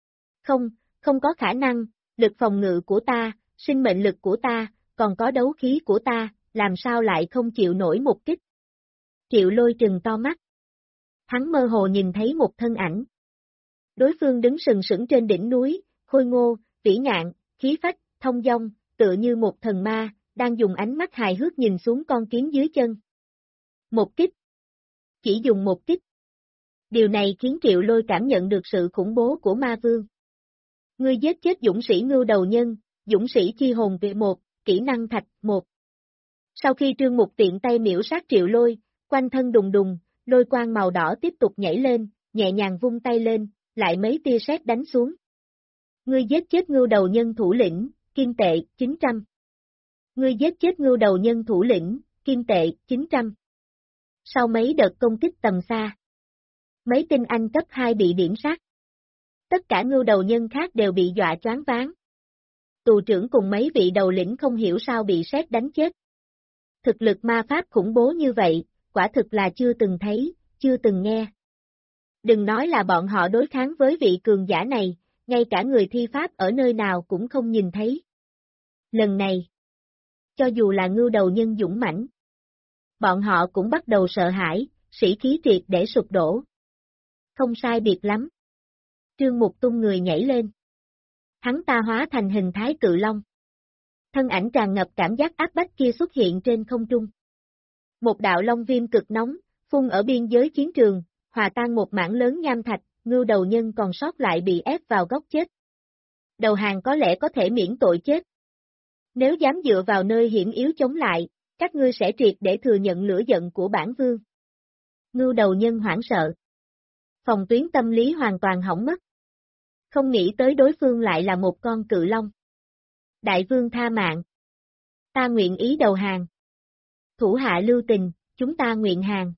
Không có khả năng, lực phòng ngự của ta, sinh mệnh lực của ta, còn có đấu khí của ta, làm sao lại không chịu nổi một kích. Triệu Lôi trừng to mắt. Hắn mơ hồ nhìn thấy một thân ảnh. Đối phương đứng sừng sững trên đỉnh núi, khôi ngô, vĩ ngạn, khí phách, thông dong, tựa như một thần ma, đang dùng ánh mắt hài hước nhìn xuống con kiến dưới chân. Một kích. Chỉ dùng một kích. Điều này khiến Triệu Lôi cảm nhận được sự khủng bố của ma vương. Ngươi giết chết dũng sĩ ngưu đầu nhân, dũng sĩ chi hồn về 1, kỹ năng thạch 1. Sau khi Trương Mục tiện tay miễu sát Triệu Lôi, quanh thân đùng đùng, lôi quang màu đỏ tiếp tục nhảy lên, nhẹ nhàng vung tay lên, lại mấy tia sét đánh xuống. Ngươi giết chết ngưu đầu nhân thủ lĩnh, kim tệ, 900. Ngươi giết chết ngưu đầu nhân thủ lĩnh, kim tệ, 900. Sau mấy đợt công kích tầm xa, mấy tinh anh cấp 2 bị điểm sát. Tất cả ngưu đầu nhân khác đều bị dọa choáng váng. Tù trưởng cùng mấy vị đầu lĩnh không hiểu sao bị sét đánh chết. Thực lực ma pháp khủng bố như vậy, quả thực là chưa từng thấy, chưa từng nghe. Đừng nói là bọn họ đối kháng với vị cường giả này, ngay cả người thi pháp ở nơi nào cũng không nhìn thấy. Lần này, cho dù là ngưu đầu nhân dũng mãnh, bọn họ cũng bắt đầu sợ hãi, sĩ khí triệt để sụp đổ. Không sai biệt lắm. Trương Mục tung người nhảy lên. Hắn ta hóa thành hình thái cự long. Thân ảnh tràn ngập cảm giác áp bách kia xuất hiện trên không trung. Một đạo long viêm cực nóng, phun ở biên giới chiến trường, hòa tan một mảng lớn nham thạch, ngưu đầu nhân còn sót lại bị ép vào góc chết. Đầu hàng có lẽ có thể miễn tội chết. Nếu dám dựa vào nơi hiểm yếu chống lại, các ngươi sẽ triệt để thừa nhận lửa giận của bản vương. Ngưu đầu nhân hoảng sợ. Phòng tuyến tâm lý hoàn toàn hỏng mất. Không nghĩ tới đối phương lại là một con cự long. Đại vương tha mạng. Ta nguyện ý đầu hàng. Thủ hạ lưu tình, chúng ta nguyện hàng.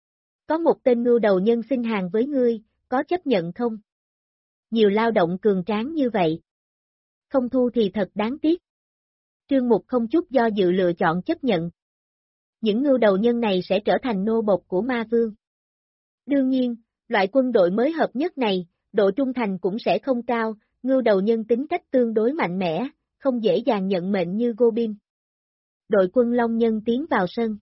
Có một tên ngưu đầu nhân xin hàng với ngươi, có chấp nhận không? Nhiều lao động cường tráng như vậy. Không thu thì thật đáng tiếc. Trương Mục không chút do dự lựa chọn chấp nhận. Những ngưu đầu nhân này sẽ trở thành nô bộc của ma vương. Đương nhiên, loại quân đội mới hợp nhất này, độ trung thành cũng sẽ không cao, ngưu đầu nhân tính cách tương đối mạnh mẽ, không dễ dàng nhận mệnh như Goblin. Đội quân Long Nhân tiến vào sân.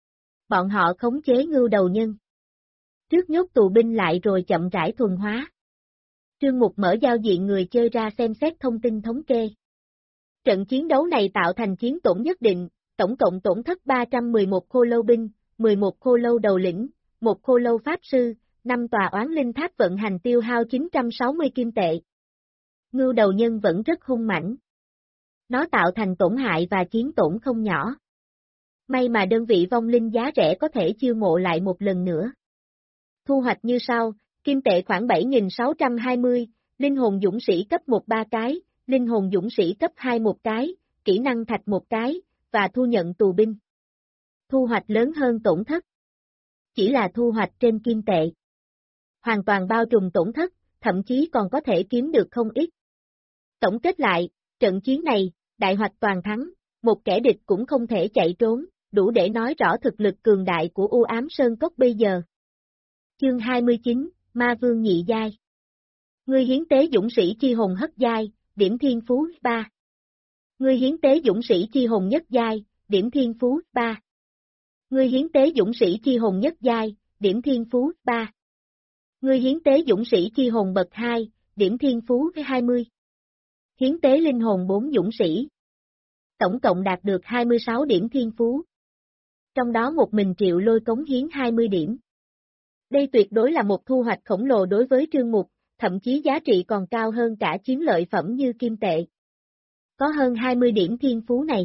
Bọn họ khống chế ngưu đầu nhân. Trước nhốt tù binh lại rồi chậm rãi thuần hóa. Trương Mục mở giao diện người chơi ra xem xét thông tin thống kê. Trận chiến đấu này tạo thành chiến tổn nhất định, tổng cộng tổn thất 311 khô lâu binh, 11 khô lâu đầu lĩnh, 1 khô lâu pháp sư, 5 tòa oán linh tháp vận hành tiêu hao 960 kim tệ. Ngưu đầu nhân vẫn rất hung mãnh. Nó tạo thành tổn hại và chiến tổn không nhỏ. May mà đơn vị vong linh giá rẻ có thể chiêu mộ lại một lần nữa. Thu hoạch như sau, kim tệ khoảng 7.620, linh hồn dũng sĩ cấp 1 3 cái, linh hồn dũng sĩ cấp 2 1 cái, kỹ năng thạch 1 cái, và thu nhận tù binh. Thu hoạch lớn hơn tổn thất. Chỉ là thu hoạch trên kim tệ. Hoàn toàn bao trùm tổn thất, thậm chí còn có thể kiếm được không ít. Tổng kết lại, trận chiến này, đại hoạch toàn thắng, một kẻ địch cũng không thể chạy trốn, đủ để nói rõ thực lực cường đại của U Ám Sơn Cốc bây giờ. Chương 29, Ma Vương nhị giai. Ngươi hiến tế dũng sĩ chi hồn hất giai, điểm thiên phú 3. Ngươi hiến tế dũng sĩ chi hồn nhất giai, điểm thiên phú 3. Ngươi hiến tế dũng sĩ chi hồn nhất giai, điểm thiên phú 3. Ngươi hiến tế dũng sĩ chi hồn bậc 2, điểm thiên phú 20. Hiến tế linh hồn 4 dũng sĩ. Tổng cộng đạt được 26 điểm thiên phú. Trong đó một mình Triệu Lôi cống hiến 20 điểm. Đây tuyệt đối là một thu hoạch khổng lồ đối với Trương Mục, thậm chí giá trị còn cao hơn cả chiến lợi phẩm như kim tệ. Có hơn 20 điểm thiên phú này.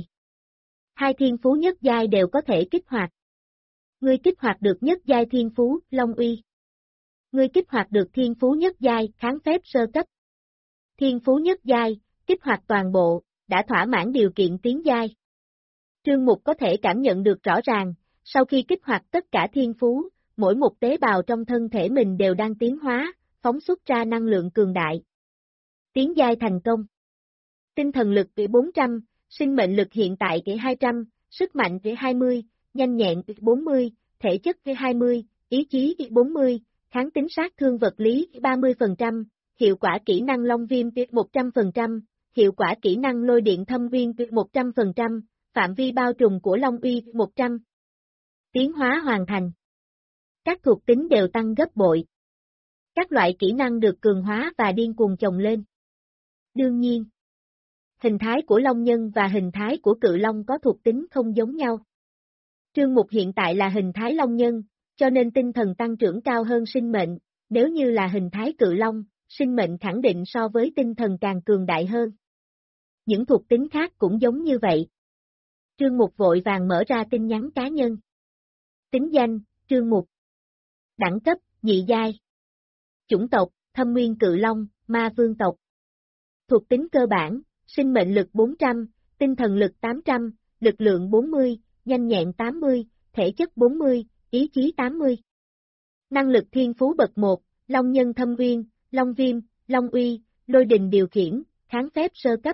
Hai thiên phú nhất giai đều có thể kích hoạt. Ngươi kích hoạt được nhất giai thiên phú, Long Uy. Ngươi kích hoạt được thiên phú nhất giai, kháng phép sơ cấp. Thiên phú nhất giai, kích hoạt toàn bộ, đã thỏa mãn điều kiện tiến giai. Trương Mục có thể cảm nhận được rõ ràng, sau khi kích hoạt tất cả thiên phú, mỗi một tế bào trong thân thể mình đều đang tiến hóa, phóng xuất ra năng lượng cường đại. Tiến giai thành công. Tinh thần lực kỹ 400, sinh mệnh lực hiện tại kỹ 200, sức mạnh kỹ 20, nhanh nhẹn kỹ 40, thể chất kỹ 20, ý chí kỹ 40, kháng tính sát thương vật lý 30%, hiệu quả kỹ năng Long Viêm kỹ 100%, hiệu quả kỹ năng Lôi Điện Thâm Viên kỹ 100%, phạm vi bao trùm của Long Uy 100. Tiến hóa hoàn thành. Các thuộc tính đều tăng gấp bội. Các loại kỹ năng được cường hóa và điên cuồng chồng lên. Đương nhiên, hình thái của Long Nhân và hình thái của Cự Long có thuộc tính không giống nhau. Trương Mục hiện tại là hình thái Long Nhân, cho nên tinh thần tăng trưởng cao hơn sinh mệnh, nếu như là hình thái Cự Long, sinh mệnh khẳng định so với tinh thần càng cường đại hơn. Những thuộc tính khác cũng giống như vậy. Trương Mục vội vàng mở ra tin nhắn cá nhân. Tính danh, Trương Mục. Đẳng cấp, nhị giai. Chủng tộc, Thâm Nguyên Cự Long, Ma Vương tộc. Thuộc tính cơ bản, sinh mệnh lực 400, tinh thần lực 800, lực lượng 40, nhanh nhẹn 80, thể chất 40, ý chí 80. Năng lực thiên phú bậc 1, Long Nhân Thâm Uyên, Long Viêm, Long Uy, Lôi Đình điều khiển, kháng phép sơ cấp.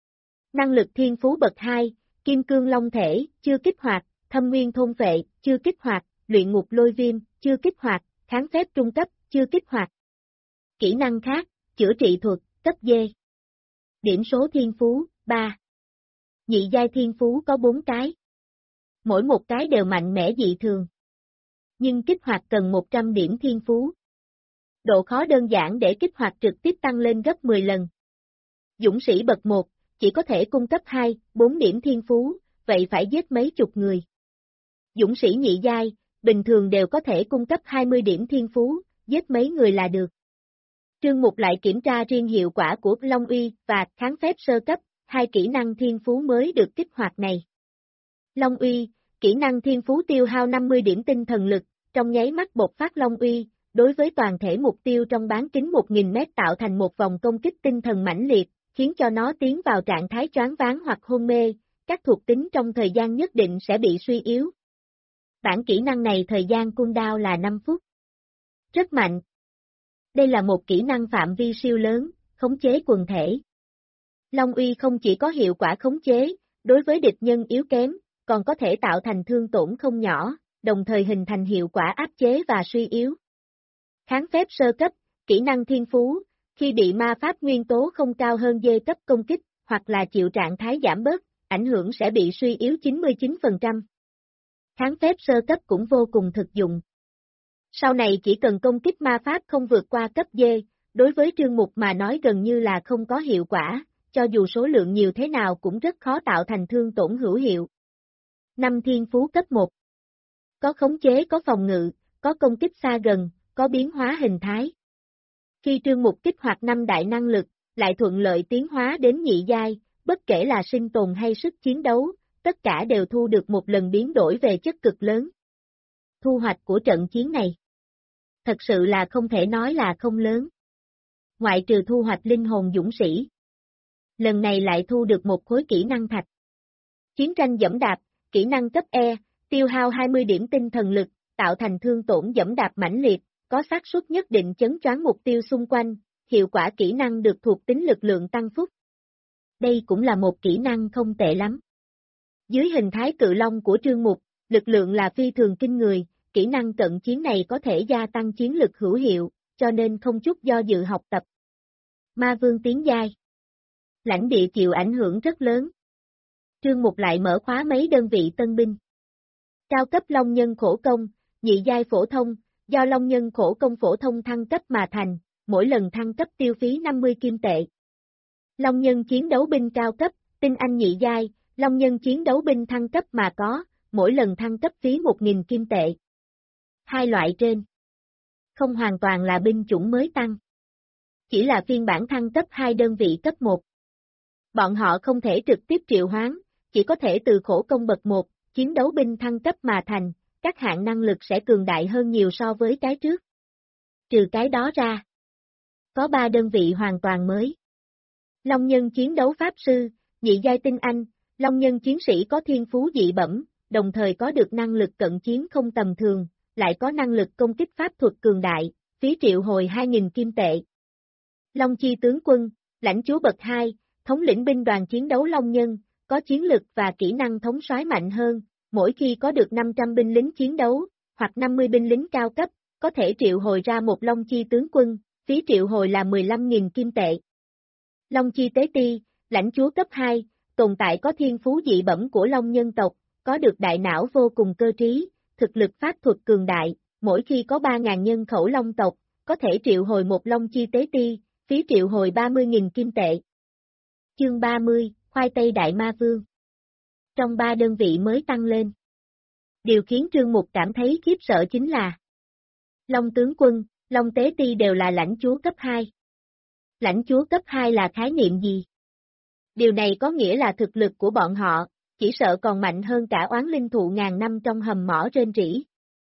Năng lực thiên phú bậc 2, Kim Cương Long Thể, chưa kích hoạt, Thâm Nguyên Thôn Vệ, chưa kích hoạt, Luyện Ngục Lôi Viêm, chưa kích hoạt, kháng phép trung cấp, chưa kích hoạt. Kỹ năng khác, chữa trị thuật, Cấp D. Điểm số thiên phú, 3. Nhị giai thiên phú có 4 cái. Mỗi một cái đều mạnh mẽ dị thường. Nhưng kích hoạt cần 100 điểm thiên phú. Độ khó đơn giản để kích hoạt trực tiếp tăng lên gấp 10 lần. Dũng sĩ bậc 1, chỉ có thể cung cấp 2, 4 điểm thiên phú, vậy phải giết mấy chục người. Dũng sĩ nhị giai, bình thường đều có thể cung cấp 20 điểm thiên phú, giết mấy người là được. Trương Mục lại kiểm tra riêng hiệu quả của Long Uy và kháng phép sơ cấp, hai kỹ năng thiên phú mới được kích hoạt này. Long Uy, kỹ năng thiên phú tiêu hao 50 điểm tinh thần lực, trong nháy mắt bộc phát Long Uy, đối với toàn thể mục tiêu trong bán kính 1000 mét tạo thành một vòng công kích tinh thần mãnh liệt, khiến cho nó tiến vào trạng thái choáng váng hoặc hôn mê, các thuộc tính trong thời gian nhất định sẽ bị suy yếu. Bản kỹ năng này thời gian cooldown là 5 phút. Rất mạnh. Đây là một kỹ năng phạm vi siêu lớn, khống chế quần thể. Long Uy không chỉ có hiệu quả khống chế, đối với địch nhân yếu kém, còn có thể tạo thành thương tổn không nhỏ, đồng thời hình thành hiệu quả áp chế và suy yếu. Kháng phép sơ cấp, kỹ năng thiên phú, khi bị ma pháp nguyên tố không cao hơn D cấp công kích, hoặc là chịu trạng thái giảm bớt, ảnh hưởng sẽ bị suy yếu 99%. Kháng phép sơ cấp cũng vô cùng thực dụng. Sau này chỉ cần công kích ma pháp không vượt qua cấp D, đối với Trương Mục mà nói gần như là không có hiệu quả, cho dù số lượng nhiều thế nào cũng rất khó tạo thành thương tổn hữu hiệu. 5 thiên phú cấp 1. Có khống chế, có phòng ngự, có công kích xa gần, có biến hóa hình thái. Khi Trương Mục kích hoạt 5 đại năng lực, lại thuận lợi tiến hóa đến nhị giai, bất kể là sinh tồn hay sức chiến đấu, tất cả đều thu được một lần biến đổi về chất cực lớn. Thu hoạch của trận chiến này thật sự là không thể nói là không lớn. Ngoại trừ thu hoạch linh hồn dũng sĩ. Lần này lại thu được một khối kỹ năng thạch. Chiến tranh dẫm đạp, kỹ năng cấp E, tiêu hao 20 điểm tinh thần lực, tạo thành thương tổn dẫm đạp mãnh liệt, có xác suất nhất định chấn choáng mục tiêu xung quanh, hiệu quả kỹ năng được thuộc tính lực lượng tăng phúc. Đây cũng là một kỹ năng không tệ lắm. Dưới hình thái cự long của Trương Mục, lực lượng là phi thường kinh người, kỹ năng cận chiến này có thể gia tăng chiến lực hữu hiệu, cho nên không chút do dự học tập. Ma Vương tiến giai. Lãnh địa chịu ảnh hưởng rất lớn. Trương Mục lại mở khóa mấy đơn vị tân binh. Cao cấp Long Nhân khổ công, nhị giai phổ thông, do Long Nhân khổ công phổ thông thăng cấp mà thành, mỗi lần thăng cấp tiêu phí 50 kim tệ. Long Nhân chiến đấu binh cao cấp, tinh anh nhị giai, Long Nhân chiến đấu binh thăng cấp mà có, mỗi lần thăng cấp phí 1000 kim tệ. Hai loại trên không hoàn toàn là binh chủng mới tăng. Chỉ là phiên bản thăng cấp 2 đơn vị cấp 1. Bọn họ không thể trực tiếp triệu hoán, chỉ có thể từ khổ công bậc 1, chiến đấu binh thăng cấp mà thành, các hạng năng lực sẽ cường đại hơn nhiều so với cái trước. Trừ cái đó ra, có 3 đơn vị hoàn toàn mới. Long Nhân chiến đấu pháp sư, nhị giai tinh anh, Long Nhân chiến sĩ có thiên phú dị bẩm, đồng thời có được năng lực cận chiến không tầm thường, lại có năng lực công kích pháp thuật cường đại, phí triệu hồi 2000 kim tệ. Long Chi tướng quân, lãnh chúa bậc 2, thống lĩnh binh đoàn chiến đấu Long Nhân, có chiến lực và kỹ năng thống soái mạnh hơn, mỗi khi có được 500 binh lính chiến đấu, hoặc 50 binh lính cao cấp, có thể triệu hồi ra một Long Chi tướng quân, phí triệu hồi là 15.000 kim tệ. Long Chi tế ti, lãnh chúa cấp 2, tồn tại có thiên phú dị bẩm của Long Nhân tộc, có được đại não vô cùng cơ trí, thực lực pháp thuật cường đại, mỗi khi có 3.000 nhân khẩu Long tộc, có thể triệu hồi một Long Chi tế ti, phí triệu hồi 30.000 kim tệ. Chương 30, Khoai tây Đại Ma Vương. Trong 3 đơn vị mới tăng lên. Điều khiến Trương Mục cảm thấy khiếp sợ chính là Long tướng quân, Long tế ti đều là lãnh chúa cấp 2. Lãnh chúa cấp 2 là khái niệm gì? Điều này có nghĩa là thực lực của bọn họ, chỉ sợ còn mạnh hơn cả oán linh thụ ngàn năm trong hầm mỏ rên rỉ.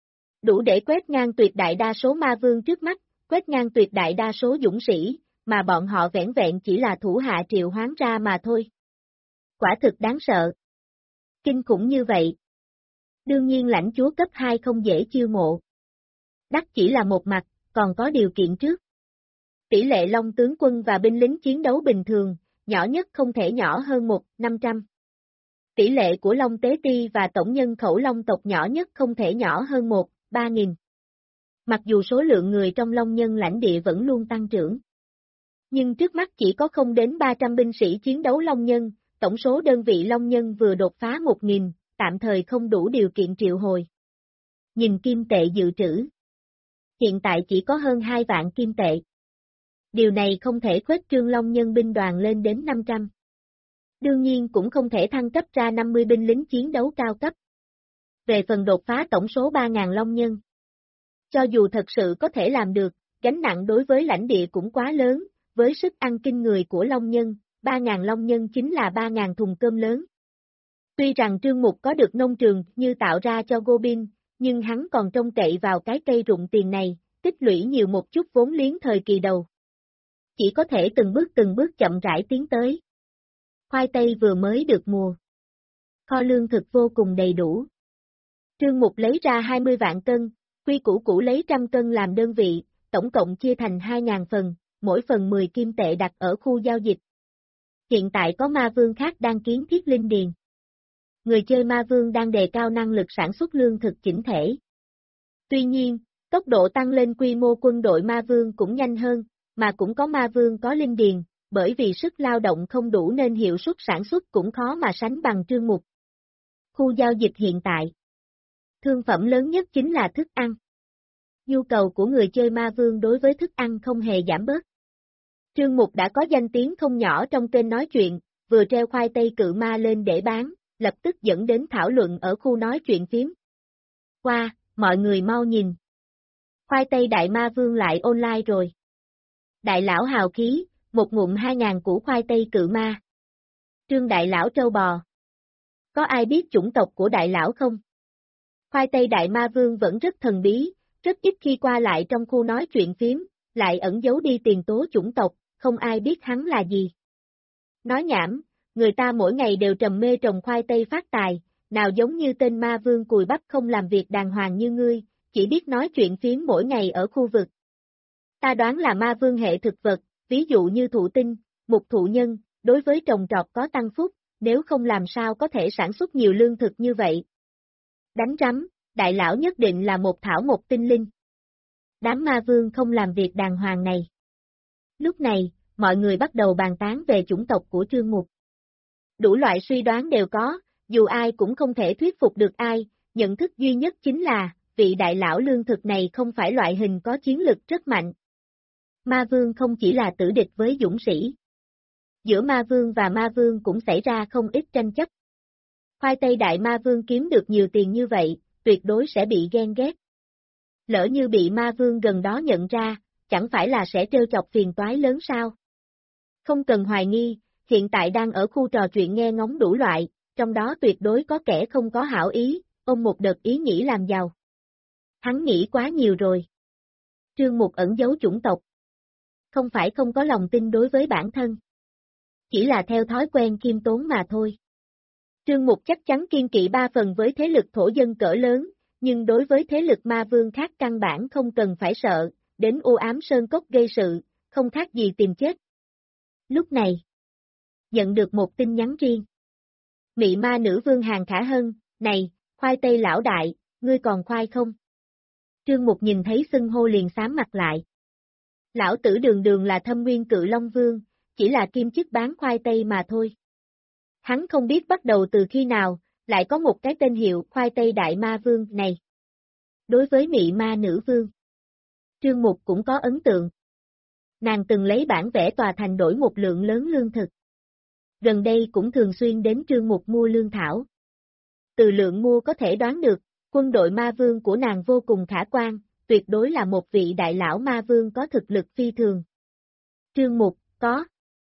Đủ để quét ngang tuyệt đại đa số ma vương trước mắt, quét ngang tuyệt đại đa số dũng sĩ, mà bọn họ vẻn vẹn chỉ là thủ hạ triệu hoán ra mà thôi. Quả thực đáng sợ. Kinh khủng như vậy. Đương nhiên lãnh chúa cấp 2 không dễ chiêu mộ. Đắc chỉ là một mặt, còn có điều kiện trước. Tỷ lệ Long tướng quân và binh lính chiến đấu bình thường, nhỏ nhất không thể nhỏ hơn 1/500. Tỷ lệ của Long tế ti và tổng nhân khẩu Long tộc nhỏ nhất không thể nhỏ hơn 1/3000. Mặc dù số lượng người trong Long nhân lãnh địa vẫn luôn tăng trưởng. Nhưng trước mắt chỉ có không đến 300 binh sĩ chiến đấu Long Nhân, tổng số đơn vị Long Nhân vừa đột phá 1.000, tạm thời không đủ điều kiện triệu hồi. Nhìn kim tệ dự trữ. Hiện tại chỉ có hơn 2 vạn kim tệ. Điều này không thể khuếch trương Long Nhân binh đoàn lên đến 500. Đương nhiên cũng không thể thăng cấp ra 50 binh lính chiến đấu cao cấp. Về phần đột phá tổng số 3.000 Long Nhân. Cho dù thật sự có thể làm được, gánh nặng đối với lãnh địa cũng quá lớn, với sức ăn kinh người của Long Nhân, 3.000 Long Nhân chính là 3.000 thùng cơm lớn. Tuy rằng Trương Mục có được nông trường như tạo ra cho Gobind, nhưng hắn còn trông cậy vào cái cây rụng tiền này, tích lũy nhiều một chút vốn liếng thời kỳ đầu. Chỉ có thể từng bước chậm rãi tiến tới. Khoai tây vừa mới được mùa. Kho lương thực vô cùng đầy đủ. Trương Mục lấy ra 20 vạn cân, quy củ lấy 100 cân làm đơn vị, tổng cộng chia thành 2.000 phần, mỗi phần 10 kim tệ đặt ở khu giao dịch. Hiện tại có ma vương khác đang kiến thiết linh điền. Người chơi ma vương đang đề cao năng lực sản xuất lương thực chỉnh thể. Tuy nhiên, tốc độ tăng lên quy mô quân đội ma vương cũng nhanh hơn, mà cũng có ma vương có linh điền, bởi vì sức lao động không đủ nên hiệu suất sản xuất cũng khó mà sánh bằng Trương Mục. Khu giao dịch hiện tại. Thương phẩm lớn nhất chính là thức ăn. Nhu cầu của người chơi ma vương đối với thức ăn không hề giảm bớt. Trương Mục đã có danh tiếng không nhỏ trong kênh nói chuyện, vừa treo khoai tây cự ma lên để bán, lập tức dẫn đến thảo luận ở khu nói chuyện phím. Qua, mọi người mau nhìn. Khoai tây đại ma vương lại online rồi. Đại lão hào khí, một ngụm 2.000 củ khoai tây cự ma. Trương đại lão trâu bò. Có ai biết chủng tộc của đại lão không? Khoai tây đại ma vương vẫn rất thần bí, rất ít khi qua lại trong khu nói chuyện phím, lại ẩn giấu đi tiền tố chủng tộc, không ai biết hắn là gì. Nói nhảm, người ta mỗi ngày đều trầm mê trồng khoai tây phát tài, nào giống như tên ma vương cùi bắp không làm việc đàng hoàng như ngươi, chỉ biết nói chuyện phím mỗi ngày ở khu vực. Ta đoán là ma vương hệ thực vật, ví dụ như thụ tinh, mục thụ nhân, đối với trồng trọt có tăng phúc, nếu không làm sao có thể sản xuất nhiều lương thực như vậy. Đánh rắm, đại lão nhất định là một thảo một tinh linh. Đám ma vương không làm việc đàng hoàng này. Lúc này, mọi người bắt đầu bàn tán về chủng tộc của Trương Mục. Đủ loại suy đoán đều có, dù ai cũng không thể thuyết phục được ai, nhận thức duy nhất chính là, vị đại lão lương thực này không phải loại hình có chiến lực rất mạnh. Ma vương không chỉ là tử địch với dũng sĩ. Giữa ma vương và ma vương cũng xảy ra không ít tranh chấp. Khoai tây đại ma vương kiếm được nhiều tiền như vậy, tuyệt đối sẽ bị ghen ghét. Lỡ như bị ma vương gần đó nhận ra, chẳng phải là sẽ trêu chọc phiền toái lớn sao? Không cần hoài nghi, hiện tại đang ở khu trò chuyện nghe ngóng đủ loại, trong đó tuyệt đối có kẻ không có hảo ý, ôm một đợt ý nghĩ làm giàu. Hắn nghĩ quá nhiều rồi. Trương Mục ẩn giấu chủng tộc. Không phải không có lòng tin đối với bản thân. Chỉ là theo thói quen khiêm tốn mà thôi. Trương Mục chắc chắn kiên kỵ 3 phần với thế lực thổ dân cỡ lớn, nhưng đối với thế lực ma vương khác căn bản không cần phải sợ, đến u ám sơn cốc gây sự, không khác gì tìm chết. Lúc này, nhận được một tin nhắn riêng. Mị ma nữ vương Hàng Khả Hân, này, khoai tây lão đại, ngươi còn khoai không? Trương Mục nhìn thấy xưng hô liền xám mặt lại. Lão tử đường đường là Thâm Nguyên Cự Long Vương, chỉ là kim chức bán khoai tây mà thôi. Hắn không biết bắt đầu từ khi nào, lại có một cái tên hiệu khoai tây đại ma vương này. Đối với mị ma nữ vương, Trương Mục cũng có ấn tượng. Nàng từng lấy bản vẽ tòa thành đổi một lượng lớn lương thực. Gần đây cũng thường xuyên đến Trương Mục mua lương thảo. Từ lượng mua có thể đoán được, quân đội ma vương của nàng vô cùng khả quan, tuyệt đối là một vị đại lão ma vương có thực lực phi thường. Trương Mục, có.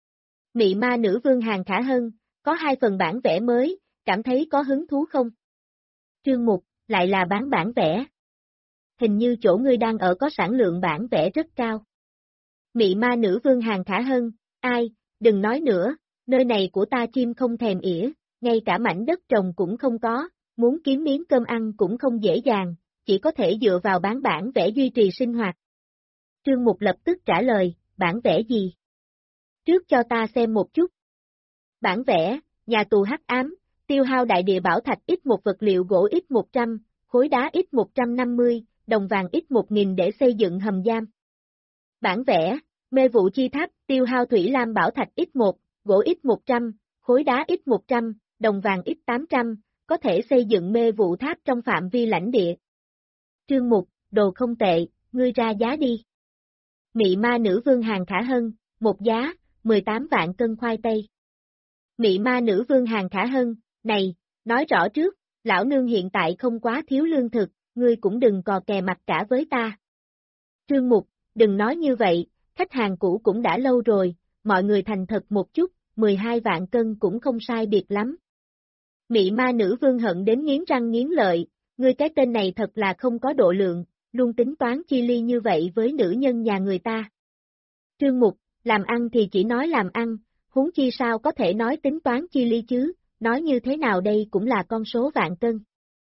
Mị ma nữ vương Hàng Khả Hân, có 2 phần bản vẽ mới, cảm thấy có hứng thú không? Trương Mục, lại là bán bản vẽ. Hình như chỗ ngươi đang ở có sản lượng bản vẽ rất cao. Mị ma nữ vương Hàng Khả Hân, ai, đừng nói nữa, nơi này của ta chim không thèm ỉa, ngay cả mảnh đất trồng cũng không có, muốn kiếm miếng cơm ăn cũng không dễ dàng, chỉ có thể dựa vào bán bản vẽ duy trì sinh hoạt. Trương Mục lập tức trả lời, bản vẽ gì? Trước cho ta xem một chút. Bản vẽ, nhà tù hắc ám, tiêu hao đại địa bảo thạch ít một vật liệu gỗ ít 100, khối đá ít 150, đồng vàng ít 1.000 để xây dựng hầm giam. Bản vẽ, Mê vụ chi tháp, tiêu hao thủy lam bảo thạch x1, gỗ x100, khối đá x100, đồng vàng x800, có thể xây dựng mê vụ tháp trong phạm vi lãnh địa. Trương Mục, đồ không tệ, ngươi ra giá đi. Mị ma nữ vương Hàng Khả Hân, một giá, 18 vạn cân khoai tây. Mị ma nữ vương Hàng Khả Hân, này, nói rõ trước, lão nương hiện tại không quá thiếu lương thực, ngươi cũng đừng cò kè mặt cả với ta. Trương Mục, đừng nói như vậy, khách hàng cũ cũng đã lâu rồi, mọi người thành thật một chút, 12 vạn cân cũng không sai biệt lắm. Mị ma nữ vương hận đến nghiến răng nghiến lợi, ngươi cái tên này thật là không có độ lượng, luôn tính toán chi ly như vậy với nữ nhân nhà người ta. Trương Mục, làm ăn thì chỉ nói làm ăn, huống chi sao có thể nói tính toán chi ly chứ, nói như thế nào đây cũng là con số vạn cân.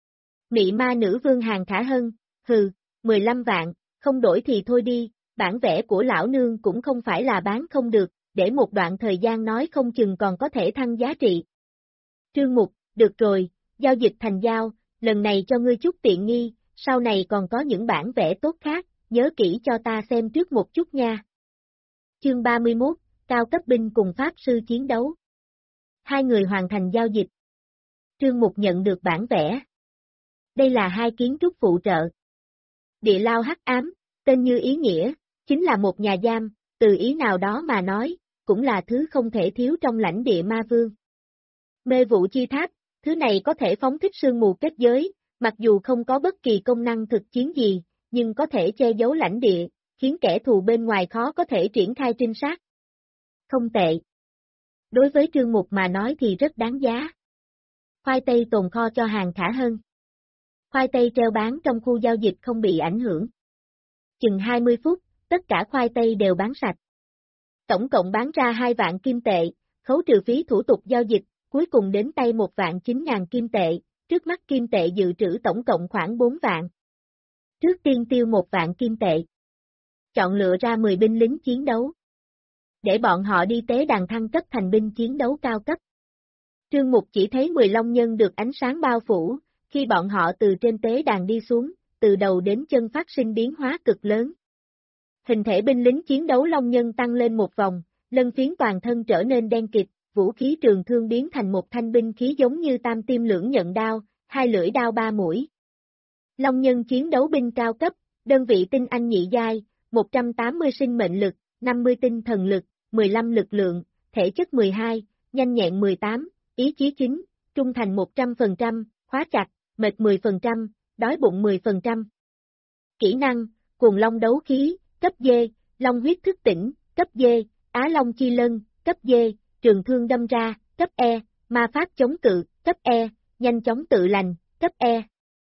Mị ma nữ vương Hàng Khả Hân, hừ, 15 vạn, không đổi thì thôi đi, bản vẽ của lão nương cũng không phải là bán không được, để một đoạn thời gian nói không chừng còn có thể thăng giá trị. Trương Mục, được rồi, giao dịch thành giao, lần này cho ngươi chút tiện nghi, sau này còn có những bản vẽ tốt khác, nhớ kỹ cho ta xem trước một chút nha. Chương 31, cao cấp binh cùng pháp sư chiến đấu. Hai người hoàn thành giao dịch. Trương Mục nhận được bản vẽ. Đây là hai kiến trúc phụ trợ. Địa lao hắc ám, tên như ý nghĩa, chính là một nhà giam, từ ý nào đó mà nói, cũng là thứ không thể thiếu trong lãnh địa ma vương. Mê vụ chi tháp, thứ này có thể phóng thích sương mù kết giới, mặc dù không có bất kỳ công năng thực chiến gì, nhưng có thể che giấu lãnh địa, khiến kẻ thù bên ngoài khó có thể triển khai trinh sát. Không tệ. Đối với Trương Mục mà nói thì rất đáng giá. Khoai tây tồn kho cho Hàng Khả Hân. Khoai tây treo bán trong khu giao dịch không bị ảnh hưởng. Chừng 20 phút, tất cả khoai tây đều bán sạch. Tổng cộng bán ra 2 vạn kim tệ, khấu trừ phí thủ tục giao dịch, cuối cùng đến tay 1 vạn 9.000 kim tệ, trước mắt kim tệ dự trữ tổng cộng khoảng 4 vạn. Trước tiên tiêu 1 vạn kim tệ. Chọn lựa ra 10 binh lính chiến đấu. Để bọn họ đi tế đàn thăng cấp thành binh chiến đấu cao cấp. Trương Mục chỉ thấy 10 long nhân được ánh sáng bao phủ, khi bọn họ từ trên tế đàn đi xuống, từ đầu đến chân phát sinh biến hóa cực lớn. Hình thể binh lính chiến đấu long nhân tăng lên một vòng, lân phiến toàn thân trở nên đen kịt, vũ khí trường thương biến thành một thanh binh khí giống như tam tiêm lưỡng nhận đao, hai lưỡi đao ba mũi. Long nhân chiến đấu binh cao cấp, đơn vị tinh anh nhị giai, 180 sinh mệnh lực, 50 tinh thần lực, 15 lực lượng, thể chất 12, nhanh nhẹn 18, ý chí 9, trung thành 100%, khóa chặt, mệt 10%, đói bụng 10%. Kỹ năng, cuồng long đấu khí, cấp D, long huyết thức tỉnh, cấp D, Á Long chi lân, cấp D, trường thương đâm ra, cấp E, ma pháp chống cự, cấp E, nhanh chóng tự lành, cấp E.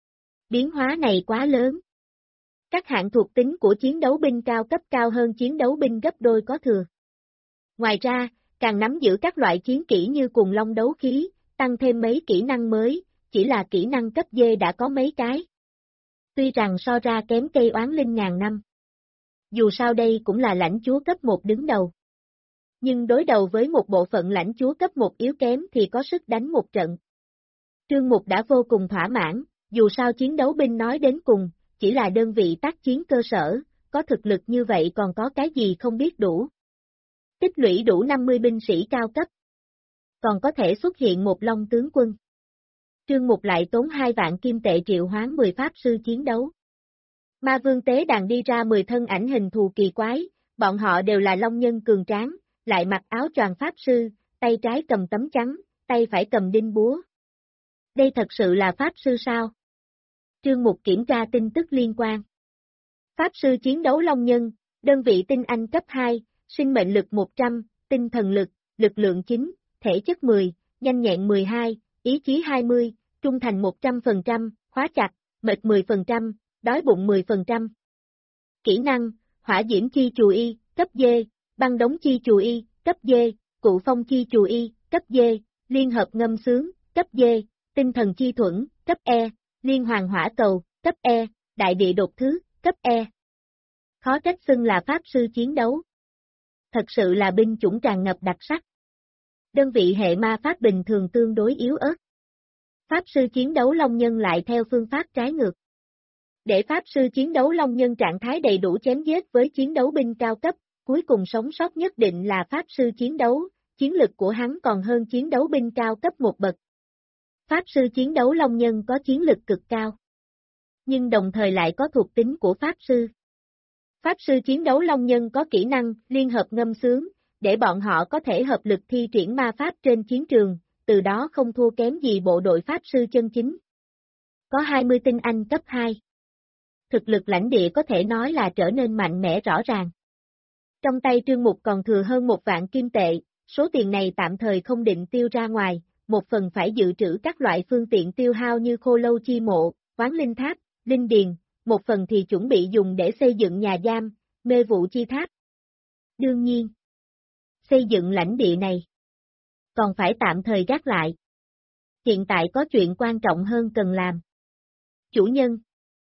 Biến hóa này quá lớn. Các hạng thuộc tính của chiến đấu binh cao cấp cao hơn chiến đấu binh gấp đôi có thừa. Ngoài ra, càng nắm giữ các loại chiến kỹ như cuồng long đấu khí, tăng thêm mấy kỹ năng mới, chỉ là kỹ năng cấp D đã có mấy cái. Tuy rằng so ra kém cây oán linh ngàn năm. Dù sao đây cũng là lãnh chúa cấp 1 đứng đầu. Nhưng đối đầu với một bộ phận lãnh chúa cấp 1 yếu kém thì có sức đánh một trận. Trương Mục đã vô cùng thỏa mãn, dù sao chiến đấu binh nói đến cùng, chỉ là đơn vị tác chiến cơ sở, có thực lực như vậy còn có cái gì không biết đủ. Tích lũy đủ 50 binh sĩ cao cấp. Còn có thể xuất hiện một long tướng quân. Trương Mục lại tốn 2 vạn kim tệ triệu hoán 10 pháp sư chiến đấu. Ma vương tế đàn đi ra 10 thân ảnh hình thù kỳ quái, bọn họ đều là long nhân cường tráng, lại mặc áo choàng pháp sư, tay trái cầm tấm trắng, tay phải cầm đinh búa. Đây thật sự là pháp sư sao? Trương Mục kiểm tra tin tức liên quan. Pháp sư chiến đấu long nhân, đơn vị tinh anh cấp 2, sinh mệnh lực 100, tinh thần lực, lực lượng 9, thể chất 10, nhanh nhẹn 12, ý chí 20, trung thành 100%, khóa chặt, mệt 10%, đói bụng 10%. Kỹ năng, hỏa diễm chi chù y, cấp D, băng đống chi chù y, cấp D, cụ phong chi chù y, cấp D, liên hợp ngâm sướng, cấp D, tinh thần chi thuẫn, cấp E, liên hoàng hỏa cầu, cấp E, đại địa đột thứ, cấp E. Khó trách xưng là pháp sư chiến đấu. Thật sự là binh chủng tràn ngập đặc sắc. Đơn vị hệ ma pháp bình thường tương đối yếu ớt. Pháp sư chiến đấu long nhân lại theo phương pháp trái ngược. Để pháp sư chiến đấu long nhân trạng thái đầy đủ chém giết với chiến đấu binh cao cấp, cuối cùng sống sót nhất định là pháp sư chiến đấu, chiến lực của hắn còn hơn chiến đấu binh cao cấp một bậc. Pháp sư chiến đấu Long Nhân có chiến lực cực cao, nhưng đồng thời lại có thuộc tính của pháp sư. Pháp sư chiến đấu Long Nhân có kỹ năng liên hợp ngâm sướng, để bọn họ có thể hợp lực thi triển ma pháp trên chiến trường, từ đó không thua kém gì bộ đội pháp sư chân chính. Có 20 tinh anh cấp 2. Thực lực lãnh địa có thể nói là trở nên mạnh mẽ rõ ràng. Trong tay Trương Mục còn thừa hơn 1 vạn kim tệ, số tiền này tạm thời không định tiêu ra ngoài, một phần phải dự trữ các loại phương tiện tiêu hao như khô lâu chi mộ, oán linh tháp, linh điền, một phần thì chuẩn bị dùng để xây dựng nhà giam, mê vụ chi tháp. Đương nhiên, xây dựng lãnh địa này còn phải tạm thời gác lại. Hiện tại có chuyện quan trọng hơn cần làm. Chủ nhân,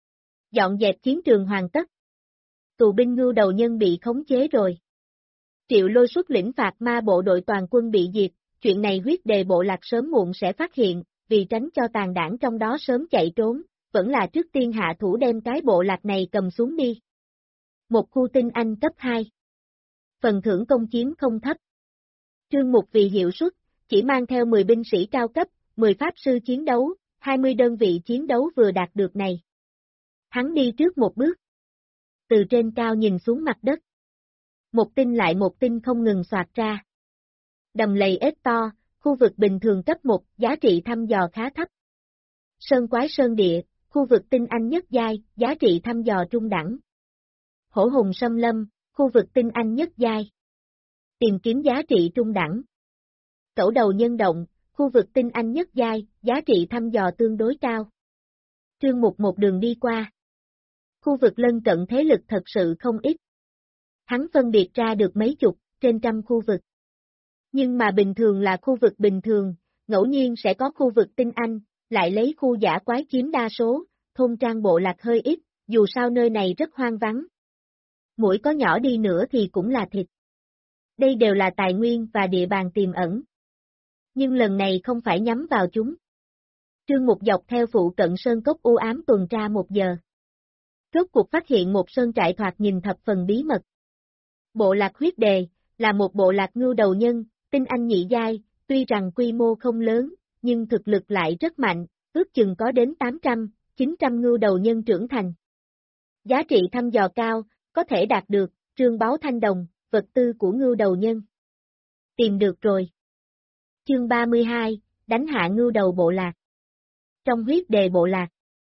dọn dẹp chiến trường hoàn tất. Tù binh Ngưu Đầu Nhân bị khống chế rồi. Triệu Lôi xuất lĩnh phạt ma bộ đội toàn quân bị diệt, chuyện này huyết đề bộ lạc sớm muộn sẽ phát hiện, vì tránh cho tàn đảng trong đó sớm chạy trốn, vẫn là trước tiên hạ thủ đem cái bộ lạc này cầm xuống đi. Một khu tinh anh cấp 2. Phần thưởng công chiếm không thấp. Trương Mục vì hiệu suất, chỉ mang theo 10 binh sĩ cao cấp, 10 pháp sư chiến đấu, 20 đơn vị chiến đấu vừa đạt được này. Hắn đi trước một bước. Từ trên cao nhìn xuống mặt đất. Một tinh lại một tinh không ngừng soạt ra. Đầm lầy ếch to, khu vực bình thường cấp 1, giá trị thăm dò khá thấp. Sơn quái sơn địa, khu vực tinh anh nhất giai, giá trị thăm dò trung đẳng. Hổ hùng xâm lâm, khu vực tinh anh nhất giai. Tìm kiếm giá trị trung đẳng. Cẩu đầu nhân động, khu vực tinh anh nhất giai, giá trị thăm dò tương đối cao. Trương Mục một đường đi qua. Khu vực lân cận thế lực thật sự không ít. Hắn phân biệt ra được mấy chục, trên trăm khu vực. Nhưng mà bình thường là khu vực bình thường, ngẫu nhiên sẽ có khu vực tinh anh, lại lấy khu giả quái chiếm đa số, thôn trang bộ lạc hơi ít, dù sao nơi này rất hoang vắng. Mũi có nhỏ đi nữa thì cũng là thịt. Đây đều là tài nguyên và địa bàn tiềm ẩn. Nhưng lần này không phải nhắm vào chúng. Trương Mục dọc theo phụ cận sơn cốc u ám tuần tra 1 giờ. Rốt cuộc phát hiện một sơn trại thoạt nhìn thập phần bí mật. Bộ lạc huyết đề, là một bộ lạc Ngưu Đầu Nhân, tinh anh nhị giai, tuy rằng quy mô không lớn, nhưng thực lực lại rất mạnh, ước chừng có đến 800, 900 Ngưu Đầu Nhân trưởng thành. Giá trị thăm dò cao, có thể đạt được, trương báu thanh đồng, vật tư của Ngưu Đầu Nhân. Tìm được rồi. Chương 32, đánh hạ Ngưu Đầu bộ lạc. Trong huyết đề bộ lạc,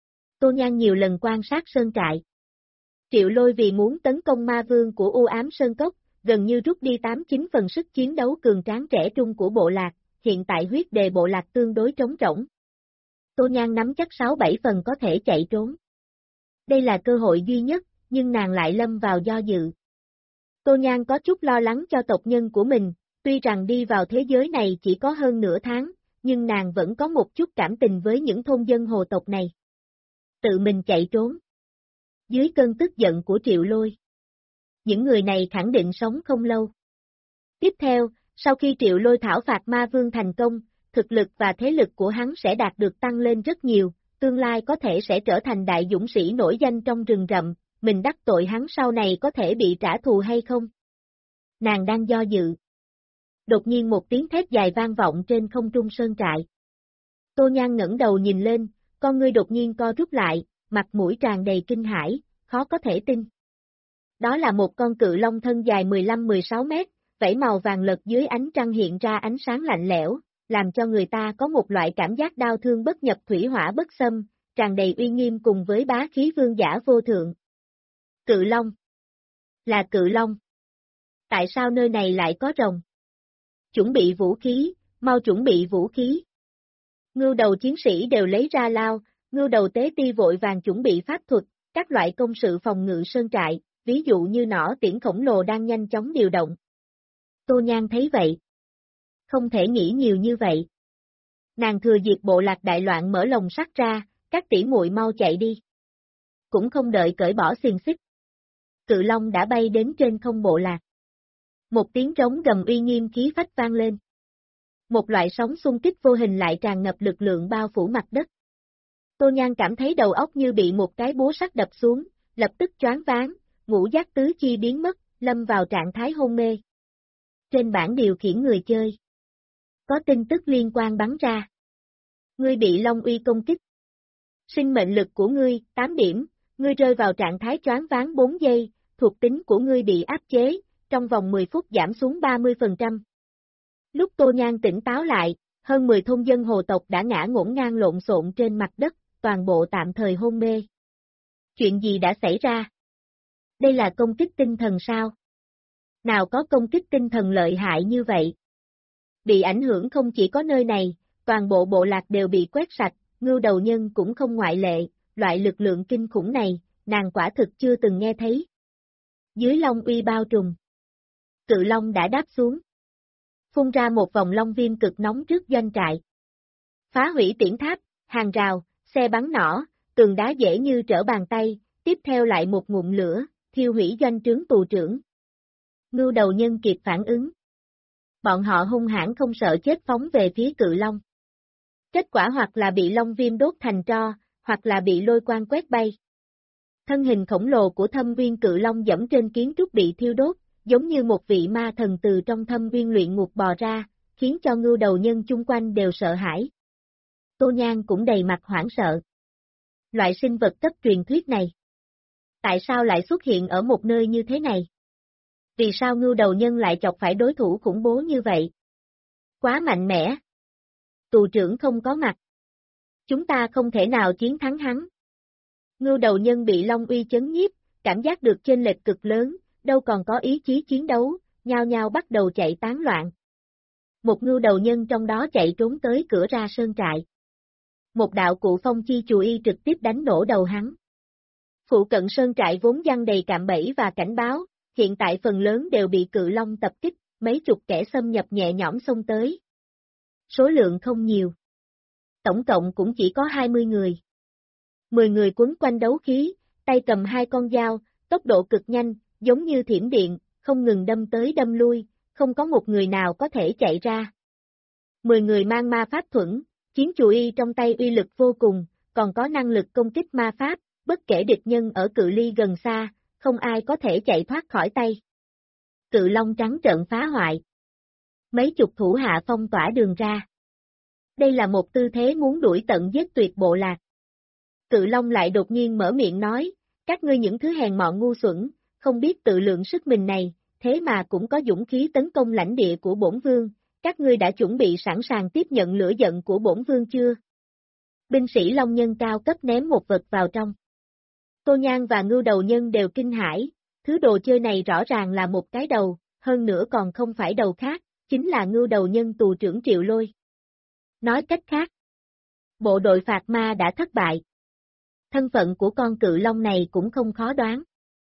Tô Nhan nhiều lần quan sát sơn trại. Triệu Lôi vì muốn tấn công ma vương của u ám sơn cốc, gần như rút đi 8-9 phần sức chiến đấu cường tráng trẻ trung của bộ lạc, hiện tại huyết đề bộ lạc tương đối trống rỗng. Tô Nhan nắm chắc 6-7 phần có thể chạy trốn. Đây là cơ hội duy nhất, nhưng nàng lại lâm vào do dự. Tô Nhan có chút lo lắng cho tộc nhân của mình, tuy rằng đi vào thế giới này chỉ có hơn nửa tháng, nhưng nàng vẫn có một chút cảm tình với những thôn dân hồ tộc này. Tự mình chạy trốn. Dưới cơn tức giận của Triệu Lôi, những người này khẳng định sống không lâu. Tiếp theo, sau khi Triệu Lôi thảo phạt ma vương thành công, thực lực và thế lực của hắn sẽ đạt được tăng lên rất nhiều, tương lai có thể sẽ trở thành đại dũng sĩ nổi danh trong rừng rậm, mình đắc tội hắn sau này có thể bị trả thù hay không? Nàng đang do dự. Đột nhiên một tiếng thét dài vang vọng trên không trung sơn trại. Tô Nhan ngẩng đầu nhìn lên, con ngươi đột nhiên co rút lại, mặt mũi tràn đầy kinh hãi, khó có thể tin. Đó là một con cự long thân dài 15-16 mét, vảy màu vàng lật dưới ánh trăng hiện ra ánh sáng lạnh lẽo, làm cho người ta có một loại cảm giác đau thương bất nhập thủy hỏa bất xâm, tràn đầy uy nghiêm cùng với bá khí vương giả vô thượng. Cự long. Là cự long. Tại sao nơi này lại có rồng? Chuẩn bị vũ khí, mau chuẩn bị vũ khí. Ngưu đầu chiến sĩ đều lấy ra lao, ngưu đầu tế ti vội vàng chuẩn bị pháp thuật, các loại công sự phòng ngự sơn trại, ví dụ như nỏ tiễn khổng lồ đang nhanh chóng điều động. Tô Nhan thấy vậy. Không thể nghĩ nhiều như vậy. Nàng thừa dịp bộ lạc đại loạn mở lồng sắt ra, các tỷ muội mau chạy đi. Cũng không đợi cởi bỏ xiềng xích. Cự long đã bay đến trên không bộ lạc. Một tiếng trống gầm uy nghiêm khí phách vang lên. Một loại sóng xung kích vô hình lại tràn ngập lực lượng bao phủ mặt đất. Tô Nhan cảm thấy đầu óc như bị một cái búa sắt đập xuống, lập tức choáng váng, ngũ giác tứ chi biến mất, lâm vào trạng thái hôn mê. Trên bảng điều khiển người chơi, có tin tức liên quan bắn ra. Ngươi bị Long Uy công kích. Sinh mệnh lực của ngươi, 8 điểm, ngươi rơi vào trạng thái choáng váng 4 giây, thuộc tính của ngươi bị áp chế, trong vòng 10 phút giảm xuống 30%. Lúc Tô Nhan tỉnh táo lại, hơn 10 thôn dân hồ tộc đã ngã ngổn ngang lộn xộn trên mặt đất, toàn bộ tạm thời hôn mê. Chuyện gì đã xảy ra? Đây là công kích tinh thần sao? Nào có công kích tinh thần lợi hại như vậy? Bị ảnh hưởng không chỉ có nơi này, toàn bộ bộ lạc đều bị quét sạch, Ngưu Đầu Nhân cũng không ngoại lệ, loại lực lượng kinh khủng này, nàng quả thực chưa từng nghe thấy. Dưới Long Uy bao trùm, Cự Long đã đáp xuống, phun ra một vòng long viêm cực nóng trước doanh trại. Phá hủy tiễn tháp, hàng rào, xe bắn nỏ, tường đá dễ như trở bàn tay, tiếp theo lại một ngụm lửa, thiêu hủy doanh trướng tù trưởng. Ngưu Đầu Nhân kịp phản ứng. Bọn họ hung hãn không sợ chết phóng về phía Cự Long. Kết quả hoặc là bị long viêm đốt thành tro, hoặc là bị lôi quang quét bay. Thân hình khổng lồ của Thâm Uyên Cự Long dẫm trên kiến trúc bị thiêu đốt, giống như một vị ma thần từ trong Thâm Uyên luyện ngục bò ra, khiến cho Ngưu Đầu Nhân chung quanh đều sợ hãi. Tô Nhan cũng đầy mặt hoảng sợ. Loại sinh vật cấp truyền thuyết này, tại sao lại xuất hiện ở một nơi như thế này? Vì sao Ngưu Đầu Nhân lại chọc phải đối thủ khủng bố như vậy? Quá mạnh mẽ. Tù trưởng không có mặt. Chúng ta không thể nào chiến thắng hắn. Ngưu Đầu Nhân bị Long Uy chấn nhiếp, cảm giác được chênh lệch cực lớn, đâu còn có ý chí chiến đấu, nhao nhao bắt đầu chạy tán loạn. Một Ngưu Đầu Nhân trong đó chạy trốn tới cửa ra sơn trại. Một đạo cụ phong chi chù y trực tiếp đánh nổ đầu hắn. Phụ cận sơn trại vốn giăng đầy cạm bẫy và cảnh báo, hiện tại phần lớn đều bị Cự Long tập kích, mấy chục kẻ xâm nhập nhẹ nhõm xông tới. Số lượng không nhiều. Tổng cộng cũng chỉ có 20 người. 10 người quấn quanh đấu khí, tay cầm 2 con dao, tốc độ cực nhanh, giống như thiểm điện, không ngừng đâm tới đâm lui, không có một người nào có thể chạy ra. 10 người mang ma pháp thuẫn, chiến chù y trong tay uy lực vô cùng, còn có năng lực công kích ma pháp, bất kể địch nhân ở cự ly gần xa, không ai có thể chạy thoát khỏi tay. Cự Long trắng trợn phá hoại. Mấy chục thủ hạ phong tỏa đường ra. Đây là một tư thế muốn đuổi tận giết tuyệt bộ lạc. Cự Long lại đột nhiên mở miệng nói, các ngươi những thứ hèn mọn ngu xuẩn, không biết tự lượng sức mình này, thế mà cũng có dũng khí tấn công lãnh địa của bổn vương, các ngươi đã chuẩn bị sẵn sàng tiếp nhận lửa giận của bổn vương chưa? Binh sĩ Long Nhân cao cấp ném một vật vào trong. Tô Nhan và Ngưu Đầu Nhân đều kinh hãi, thứ đồ chơi này rõ ràng là một cái đầu, hơn nữa còn không phải đầu khác, chính là Ngưu Đầu Nhân tù trưởng Triệu Lôi. Nói cách khác, bộ đội phạt ma đã thất bại. Thân phận của con Cự Long này cũng không khó đoán.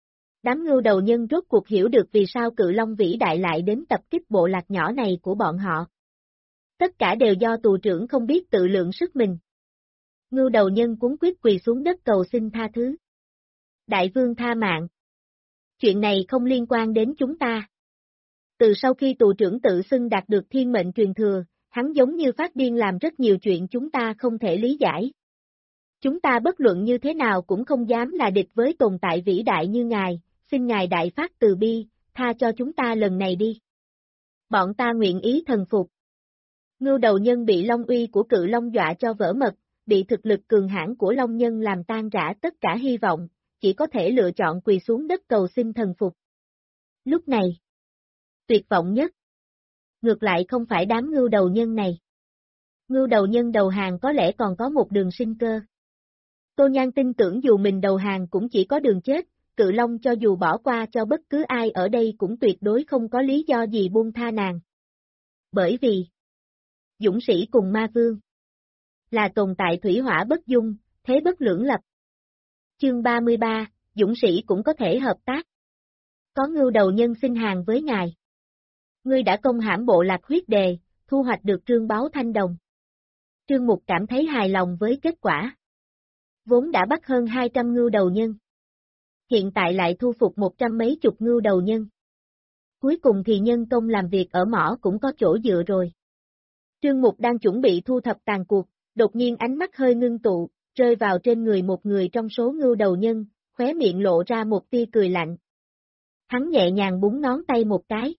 Đám Ngưu Đầu Nhân rốt cuộc hiểu được vì sao Cự Long vĩ đại lại đến tập kích bộ lạc nhỏ này của bọn họ. Tất cả đều do tù trưởng không biết tự lượng sức mình. Ngưu Đầu Nhân cuống quýt quỳ xuống đất cầu xin tha thứ. Đại vương tha mạng. Chuyện này không liên quan đến chúng ta. Từ sau khi tù trưởng tự xưng đạt được thiên mệnh truyền thừa, hắn giống như phát điên làm rất nhiều chuyện chúng ta không thể lý giải. Chúng ta bất luận như thế nào cũng không dám là địch với tồn tại vĩ đại như ngài, xin ngài đại phát từ bi, tha cho chúng ta lần này đi. Bọn ta nguyện ý thần phục. Ngưu Đầu Nhân bị Long Uy của Cự Long dọa cho vỡ mật, bị thực lực cường hãn của Long Nhân làm tan rã tất cả hy vọng, chỉ có thể lựa chọn quỳ xuống đất cầu xin thần phục. Lúc này, tuyệt vọng nhất, ngược lại không phải đám Ngưu Đầu Nhân này. Ngưu Đầu Nhân đầu hàng có lẽ còn có một đường sinh cơ. Tô Nhan tin tưởng dù mình đầu hàng cũng chỉ có đường chết, Cự Long cho dù bỏ qua cho bất cứ ai ở đây cũng tuyệt đối không có lý do gì buông tha nàng. Bởi vì, dũng sĩ cùng ma vương, là tồn tại thủy hỏa bất dung, thế bất lưỡng lập. Chương 33, dũng sĩ cũng có thể hợp tác. Có Ngưu Đầu Nhân xin hàng với ngài. Ngươi đã công hãm bộ lạc huyết đề, thu hoạch được trương báu thanh đồng. Trương Mục cảm thấy hài lòng với kết quả. Vốn đã bắt hơn 200 Ngưu Đầu Nhân. Hiện tại lại thu phục 100 mấy chục Ngưu Đầu Nhân. Cuối cùng thì nhân công làm việc ở mỏ cũng có chỗ dựa rồi. Trương Mục đang chuẩn bị thu thập tàn cuộc, đột nhiên ánh mắt hơi ngưng tụ, rơi vào trên người một người trong số Ngưu Đầu Nhân, khóe miệng lộ ra một tia cười lạnh. Hắn nhẹ nhàng búng ngón tay một cái.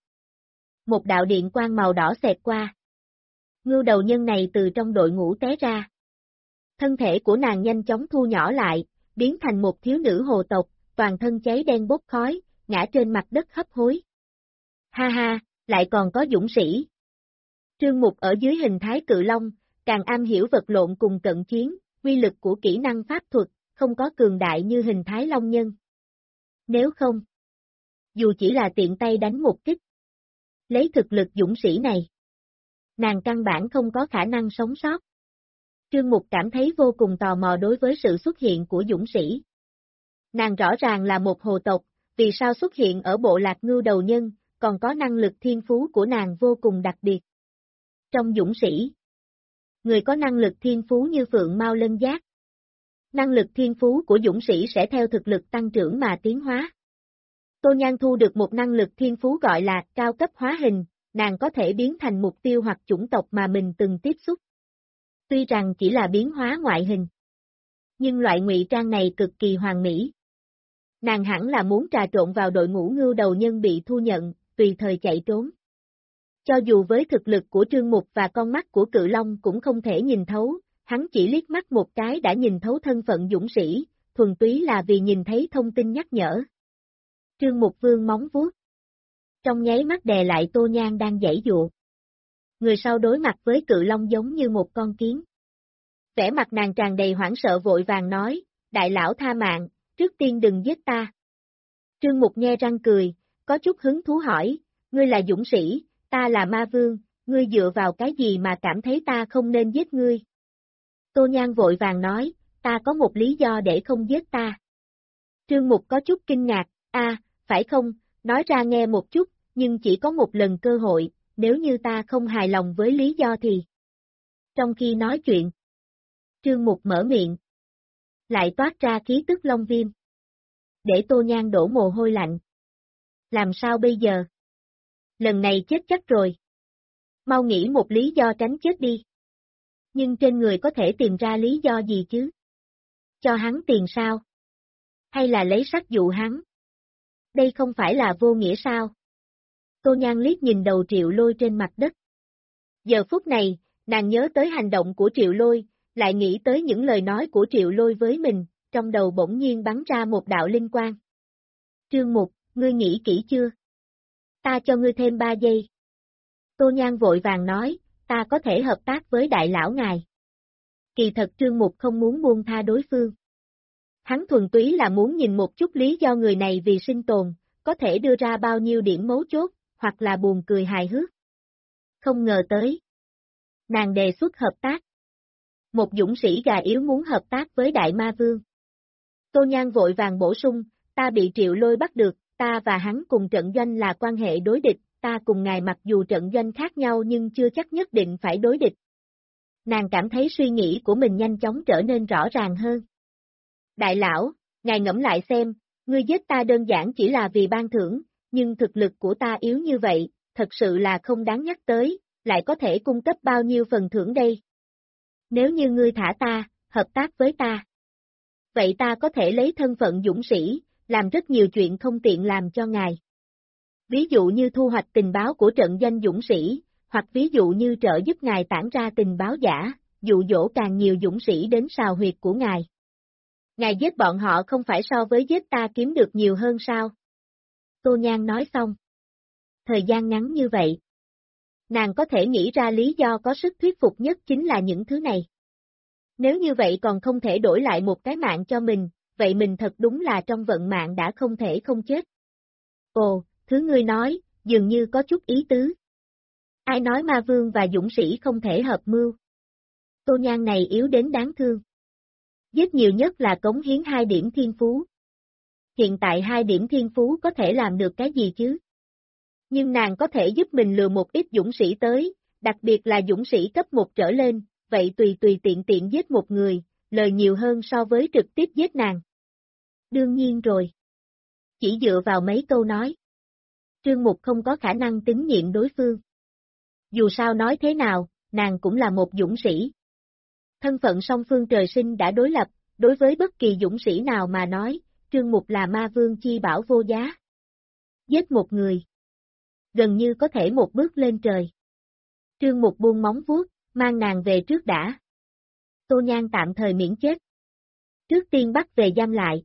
Một đạo điện quang màu đỏ xẹt qua. Ngưu đầu nhân này từ trong đội ngũ té ra. Thân thể của nàng nhanh chóng thu nhỏ lại, biến thành một thiếu nữ hồ tộc, toàn thân cháy đen bốc khói, ngã trên mặt đất hấp hối. Ha ha, lại còn có dũng sĩ. Trương Mục ở dưới hình thái cự long, càng am hiểu vật lộn cùng cận chiến, uy lực của kỹ năng pháp thuật, không có cường đại như hình thái long nhân. Nếu không, dù chỉ là tiện tay đánh một kích, lấy thực lực dũng sĩ này, nàng căn bản không có khả năng sống sót. Trương Mục cảm thấy vô cùng tò mò đối với sự xuất hiện của dũng sĩ. Nàng rõ ràng là một hồ tộc, vì sao xuất hiện ở bộ lạc ngưu đầu nhân, còn có năng lực thiên phú của nàng vô cùng đặc biệt. Trong dũng sĩ, người có năng lực thiên phú như Phượng Mao Lân Giác. Năng lực thiên phú của dũng sĩ sẽ theo thực lực tăng trưởng mà tiến hóa. Tô Nhan thu được một năng lực thiên phú gọi là cao cấp hóa hình, nàng có thể biến thành mục tiêu hoặc chủng tộc mà mình từng tiếp xúc. Tuy rằng chỉ là biến hóa ngoại hình, nhưng loại ngụy trang này cực kỳ hoàn mỹ. Nàng hẳn là muốn trà trộn vào đội ngũ ngưu đầu nhân bị thu nhận, tùy thời chạy trốn. Cho dù với thực lực của Trương Mục và con mắt của Cự Long cũng không thể nhìn thấu, hắn chỉ liếc mắt một cái đã nhìn thấu thân phận dũng sĩ, thuần túy là vì nhìn thấy thông tin nhắc nhở. Trương Mục vương móng vuốt. Trong nháy mắt đè lại Tô Nhan đang giãy giụa. Người sau đối mặt với Cự Long giống như một con kiến. Vẻ mặt nàng tràn đầy hoảng sợ vội vàng nói, đại lão tha mạng, trước tiên đừng giết ta. Trương Mục nhe răng cười, có chút hứng thú hỏi, ngươi là dũng sĩ, ta là ma vương, ngươi dựa vào cái gì mà cảm thấy ta không nên giết ngươi? Tô Nhan vội vàng nói, ta có một lý do để không giết ta. Trương Mục có chút kinh ngạc, phải không, nói ra nghe một chút, nhưng chỉ có một lần cơ hội, nếu như ta không hài lòng với lý do thì. Trong khi nói chuyện, Trương Mục mở miệng, lại toát ra khí tức long viêm. Để Tô Nhan đổ mồ hôi lạnh. Làm sao bây giờ? Lần này chết chắc rồi. Mau nghĩ một lý do tránh chết đi. Nhưng trên người có thể tìm ra lý do gì chứ? Cho hắn tiền sao? Hay là lấy sắt dụ hắn? Đây không phải là vô nghĩa sao? Tô Nhan liếc nhìn đầu Triệu Lôi trên mặt đất. Giờ phút này, nàng nhớ tới hành động của Triệu Lôi, lại nghĩ tới những lời nói của Triệu Lôi với mình, trong đầu bỗng nhiên bắn ra một đạo linh quang. Trương Mục, ngươi nghĩ kỹ chưa? Ta cho ngươi thêm 3 giây. Tô Nhan vội vàng nói, ta có thể hợp tác với đại lão ngài. Kỳ thật Trương Mục không muốn buông tha đối phương. Hắn thuần túy là muốn nhìn một chút lý do người này vì sinh tồn, có thể đưa ra bao nhiêu điểm mấu chốt, hoặc là buồn cười hài hước. Không ngờ tới. Nàng đề xuất hợp tác. Một dũng sĩ gà yếu muốn hợp tác với Đại Ma Vương. Tô Nhan vội vàng bổ sung, ta bị Triệu Lôi bắt được, ta và hắn cùng trận doanh là quan hệ đối địch, ta cùng ngài mặc dù trận doanh khác nhau nhưng chưa chắc nhất định phải đối địch. Nàng cảm thấy suy nghĩ của mình nhanh chóng trở nên rõ ràng hơn. Đại lão, ngài ngẫm lại xem, ngươi giết ta đơn giản chỉ là vì ban thưởng, nhưng thực lực của ta yếu như vậy, thật sự là không đáng nhắc tới, lại có thể cung cấp bao nhiêu phần thưởng đây. Nếu như ngươi thả ta, hợp tác với ta, vậy ta có thể lấy thân phận dũng sĩ, làm rất nhiều chuyện không tiện làm cho ngài. Ví dụ như thu hoạch tình báo của trận doanh dũng sĩ, hoặc ví dụ như trợ giúp ngài tản ra tình báo giả, dụ dỗ càng nhiều dũng sĩ đến sào huyệt của ngài. Ngài giết bọn họ không phải so với giết ta kiếm được nhiều hơn sao? Tô Nhan nói xong. Thời gian ngắn như vậy. Nàng có thể nghĩ ra lý do có sức thuyết phục nhất chính là những thứ này. Nếu như vậy còn không thể đổi lại một cái mạng cho mình, vậy mình thật đúng là trong vận mạng đã không thể không chết. Ồ, thứ ngươi nói, dường như có chút ý tứ. Ai nói ma vương và dũng sĩ không thể hợp mưu? Tô Nhan này yếu đến đáng thương. Giết nhiều nhất là cống hiến 2 điểm thiên phú. Hiện tại 2 điểm thiên phú có thể làm được cái gì chứ? Nhưng nàng có thể giúp mình lừa một ít dũng sĩ tới, đặc biệt là dũng sĩ cấp 1 trở lên, vậy tùy tiện giết một người, lời nhiều hơn so với trực tiếp giết nàng. Đương nhiên rồi. Chỉ dựa vào mấy câu nói. Trương Mục không có khả năng tín nhiệm đối phương. Dù sao nói thế nào, nàng cũng là một dũng sĩ. Thân phận song phương trời sinh đã đối lập, đối với bất kỳ dũng sĩ nào mà nói, Trương Mục là ma vương chi bảo vô giá. Giết một người. Gần như có thể một bước lên trời. Trương Mục buông móng vuốt, mang nàng về trước đã. Tô Nhan tạm thời miễn chết. Trước tiên bắt về giam lại.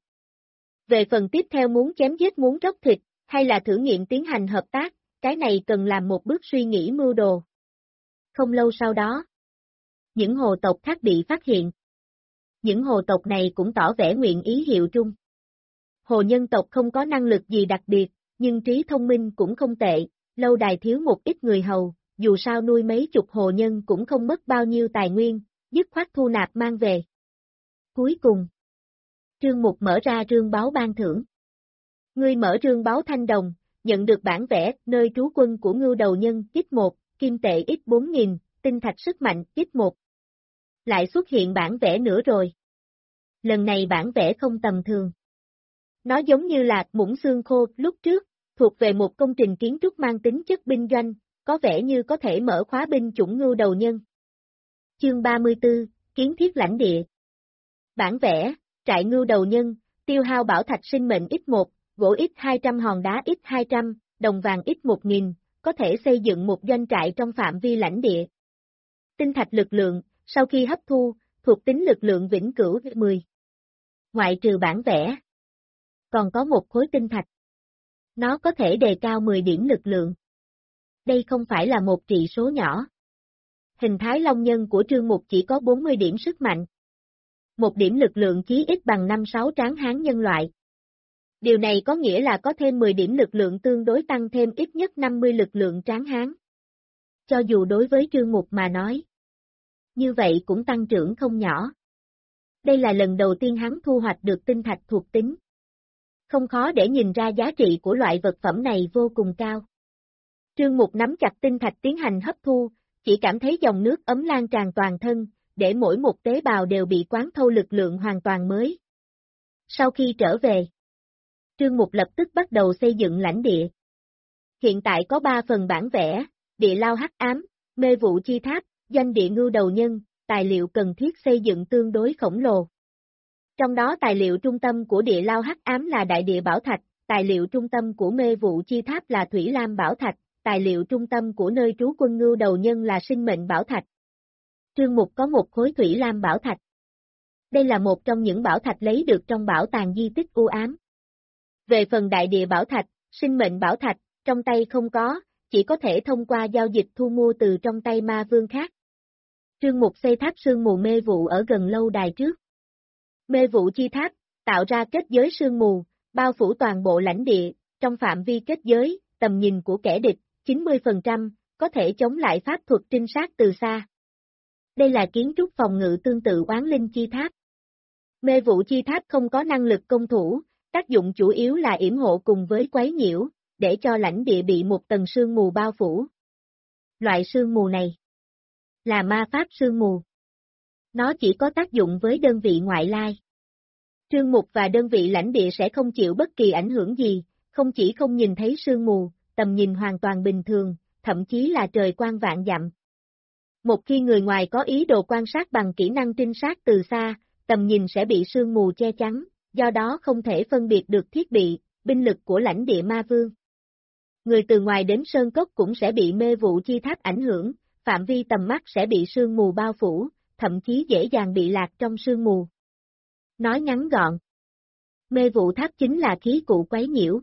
Về phần tiếp theo muốn chém giết muốn róc thịt, hay là thử nghiệm tiến hành hợp tác, cái này cần làm một bước suy nghĩ mưu đồ. Không lâu sau đó, những hồ tộc khác bị phát hiện. Những hồ tộc này cũng tỏ vẻ nguyện ý hiệu trung. Hồ nhân tộc không có năng lực gì đặc biệt, nhưng trí thông minh cũng không tệ, lâu đài thiếu một ít người hầu, dù sao nuôi mấy chục hồ nhân cũng không mất bao nhiêu tài nguyên, dứt khoát thu nạp mang về. Cuối cùng, Trương Mục mở ra rương báo ban thưởng. Ngươi mở rương báo thanh đồng, nhận được bản vẽ nơi trú quân của ngưu đầu nhân X1, kim tệ X4000, tinh thạch sức mạnh X1. Lại xuất hiện bản vẽ nữa rồi. Lần này bản vẽ không tầm thường. Nó giống như là muỗng xương khô lúc trước, thuộc về một công trình kiến trúc mang tính chất binh doanh, có vẻ như có thể mở khóa binh chủng ngưu đầu nhân. Chương 34, Kiến thiết lãnh địa. Bản vẽ, trại ngưu đầu nhân, tiêu hao bảo thạch sinh mệnh X1, gỗ X200 hòn đá X200, đồng vàng X1000, có thể xây dựng một doanh trại trong phạm vi lãnh địa. Tinh thạch lực lượng, sau khi hấp thu, thuộc tính lực lượng vĩnh cửu 10. Ngoại trừ bản vẽ, còn có một khối tinh thạch. Nó có thể đề cao 10 điểm lực lượng. Đây không phải là một trị số nhỏ. Hình thái long nhân của Trương Mục chỉ có 40 điểm sức mạnh. Một điểm lực lượng chí ít bằng 5-6 tráng hán nhân loại. Điều này có nghĩa là có thêm 10 điểm lực lượng tương đối tăng thêm ít nhất 50 lực lượng tráng hán. Cho dù đối với Trương Mục mà nói, như vậy cũng tăng trưởng không nhỏ. Đây là lần đầu tiên hắn thu hoạch được tinh thạch thuộc tính. Không khó để nhìn ra giá trị của loại vật phẩm này vô cùng cao. Trương Mục nắm chặt tinh thạch tiến hành hấp thu, chỉ cảm thấy dòng nước ấm lan tràn toàn thân, để mỗi một tế bào đều bị quán thâu lực lượng hoàn toàn mới. Sau khi trở về, Trương Mục lập tức bắt đầu xây dựng lãnh địa. Hiện tại có 3 phần bản vẽ, địa lao hắc ám, mê vụ chi tháp, doanh địa ngưu đầu nhân, tài liệu cần thiết xây dựng tương đối khổng lồ. Trong đó tài liệu trung tâm của địa lao hắc ám là đại địa bảo thạch, tài liệu trung tâm của mê vụ chi tháp là thủy lam bảo thạch, tài liệu trung tâm của nơi trú quân ngưu đầu nhân là sinh mệnh bảo thạch. Trương Mục có một khối thủy lam bảo thạch. Đây là một trong những bảo thạch lấy được trong bảo tàng di tích u ám. Về phần đại địa bảo thạch, sinh mệnh bảo thạch, trong tay không có, chỉ có thể thông qua giao dịch thu mua từ trong tay ma vương khác. Trương Mục xây tháp sương mù mê vụ ở gần lâu đài trước. Mê vụ chi tháp, tạo ra kết giới sương mù, bao phủ toàn bộ lãnh địa, trong phạm vi kết giới, tầm nhìn của kẻ địch, 90%, có thể chống lại pháp thuật trinh sát từ xa. Đây là kiến trúc phòng ngự tương tự oán linh chi tháp. Mê vụ chi tháp không có năng lực công thủ, tác dụng chủ yếu là yểm hộ cùng với quấy nhiễu, để cho lãnh địa bị một tầng sương mù bao phủ. Loại sương mù này là ma pháp sương mù. Nó chỉ có tác dụng với đơn vị ngoại lai. Trương Mục và đơn vị lãnh địa sẽ không chịu bất kỳ ảnh hưởng gì, không chỉ không nhìn thấy sương mù, tầm nhìn hoàn toàn bình thường, thậm chí là trời quang vạn dặm. Một khi người ngoài có ý đồ quan sát bằng kỹ năng trinh sát từ xa, tầm nhìn sẽ bị sương mù che chắn, do đó không thể phân biệt được thiết bị, binh lực của lãnh địa ma vương. Người từ ngoài đến sơn cốc cũng sẽ bị mê vụ chi tháp ảnh hưởng, phạm vi tầm mắt sẽ bị sương mù bao phủ, thậm chí dễ dàng bị lạc trong sương mù. Nói ngắn gọn, mê vụ tháp chính là khí cụ quấy nhiễu.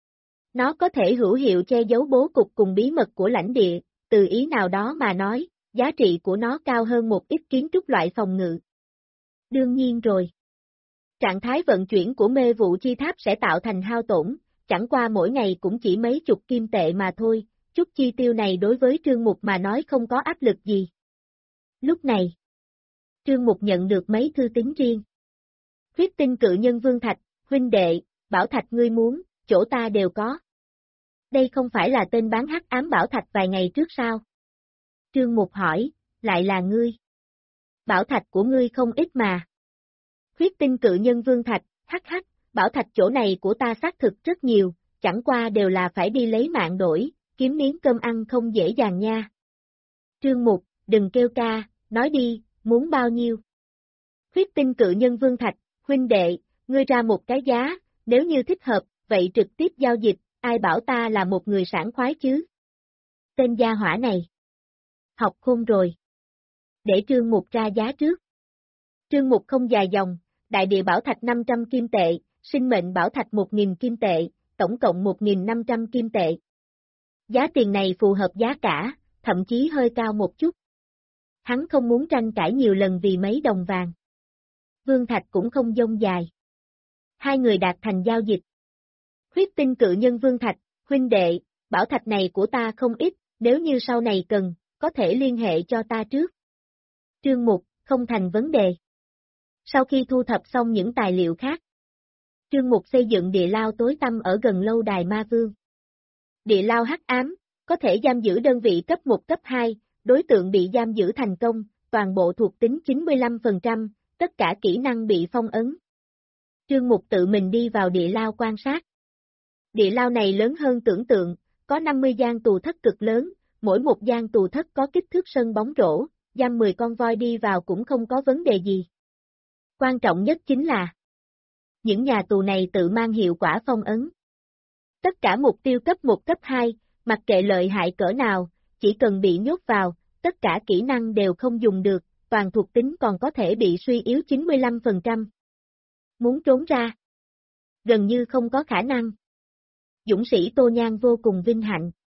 Nó có thể hữu hiệu che giấu bố cục cùng bí mật của lãnh địa, từ ý nào đó mà nói, giá trị của nó cao hơn một ít kiến trúc loại phòng ngự. Đương nhiên rồi. Trạng thái vận chuyển của mê vụ chi tháp sẽ tạo thành hao tổn, chẳng qua mỗi ngày cũng chỉ mấy chục kim tệ mà thôi, chút chi tiêu này đối với Trương Mục mà nói không có áp lực gì. Lúc này, Trương Mục nhận được mấy thư tín riêng. Huyết tinh cự nhân Vương Thạch, huynh đệ, bảo thạch ngươi muốn, chỗ ta đều có. Đây không phải là tên bán hắc ám bảo thạch vài ngày trước sao? Trương Mục hỏi, lại là ngươi. Bảo thạch của ngươi không ít mà. Huyết tinh cự nhân Vương Thạch, hắc hắc, bảo thạch chỗ này của ta xác thực rất nhiều, chẳng qua đều là phải đi lấy mạng đổi, kiếm miếng cơm ăn không dễ dàng nha. Trương Mục, đừng kêu ca, nói đi, muốn bao nhiêu? Huyết tinh cự nhân Vương Thạch, huynh đệ, ngươi ra một cái giá, nếu như thích hợp, vậy trực tiếp giao dịch, ai bảo ta là một người sảng khoái chứ? Tên gia hỏa này. Học khôn rồi. Để Trương Mục ra giá trước. Trương Mục không dài dòng, đại địa bảo thạch 500 kim tệ, sinh mệnh bảo thạch 1.000 kim tệ, tổng cộng 1.500 kim tệ. Giá tiền này phù hợp giá cả, thậm chí hơi cao một chút. Hắn không muốn tranh cãi nhiều lần vì mấy đồng vàng. Vương Thạch cũng không dông dài. Hai người đạt thành giao dịch. Huyết tinh cự nhân Vương Thạch, huynh đệ, bảo thạch này của ta không ít, nếu như sau này cần, có thể liên hệ cho ta trước. Trương Mục, không thành vấn đề. Sau khi thu thập xong những tài liệu khác, Trương Mục xây dựng địa lao tối tăm ở gần lâu đài Ma Vương. Địa lao hắc ám, có thể giam giữ đơn vị cấp 1 cấp 2, đối tượng bị giam giữ thành công, toàn bộ thuộc tính 95%, tất cả kỹ năng bị phong ấn. Trương Mục tự mình đi vào địa lao quan sát. Địa lao này lớn hơn tưởng tượng, có 50 gian tù thất cực lớn, mỗi một gian tù thất có kích thước sân bóng rổ, giam 10 con voi đi vào cũng không có vấn đề gì. Quan trọng nhất chính là những nhà tù này tự mang hiệu quả phong ấn. Tất cả mục tiêu cấp 1 cấp 2, mặc kệ lợi hại cỡ nào, chỉ cần bị nhốt vào, tất cả kỹ năng đều không dùng được, toàn thuộc tính còn có thể bị suy yếu 95%. Muốn trốn ra, gần như không có khả năng. Dũng sĩ Tô Nhan vô cùng vinh hạnh.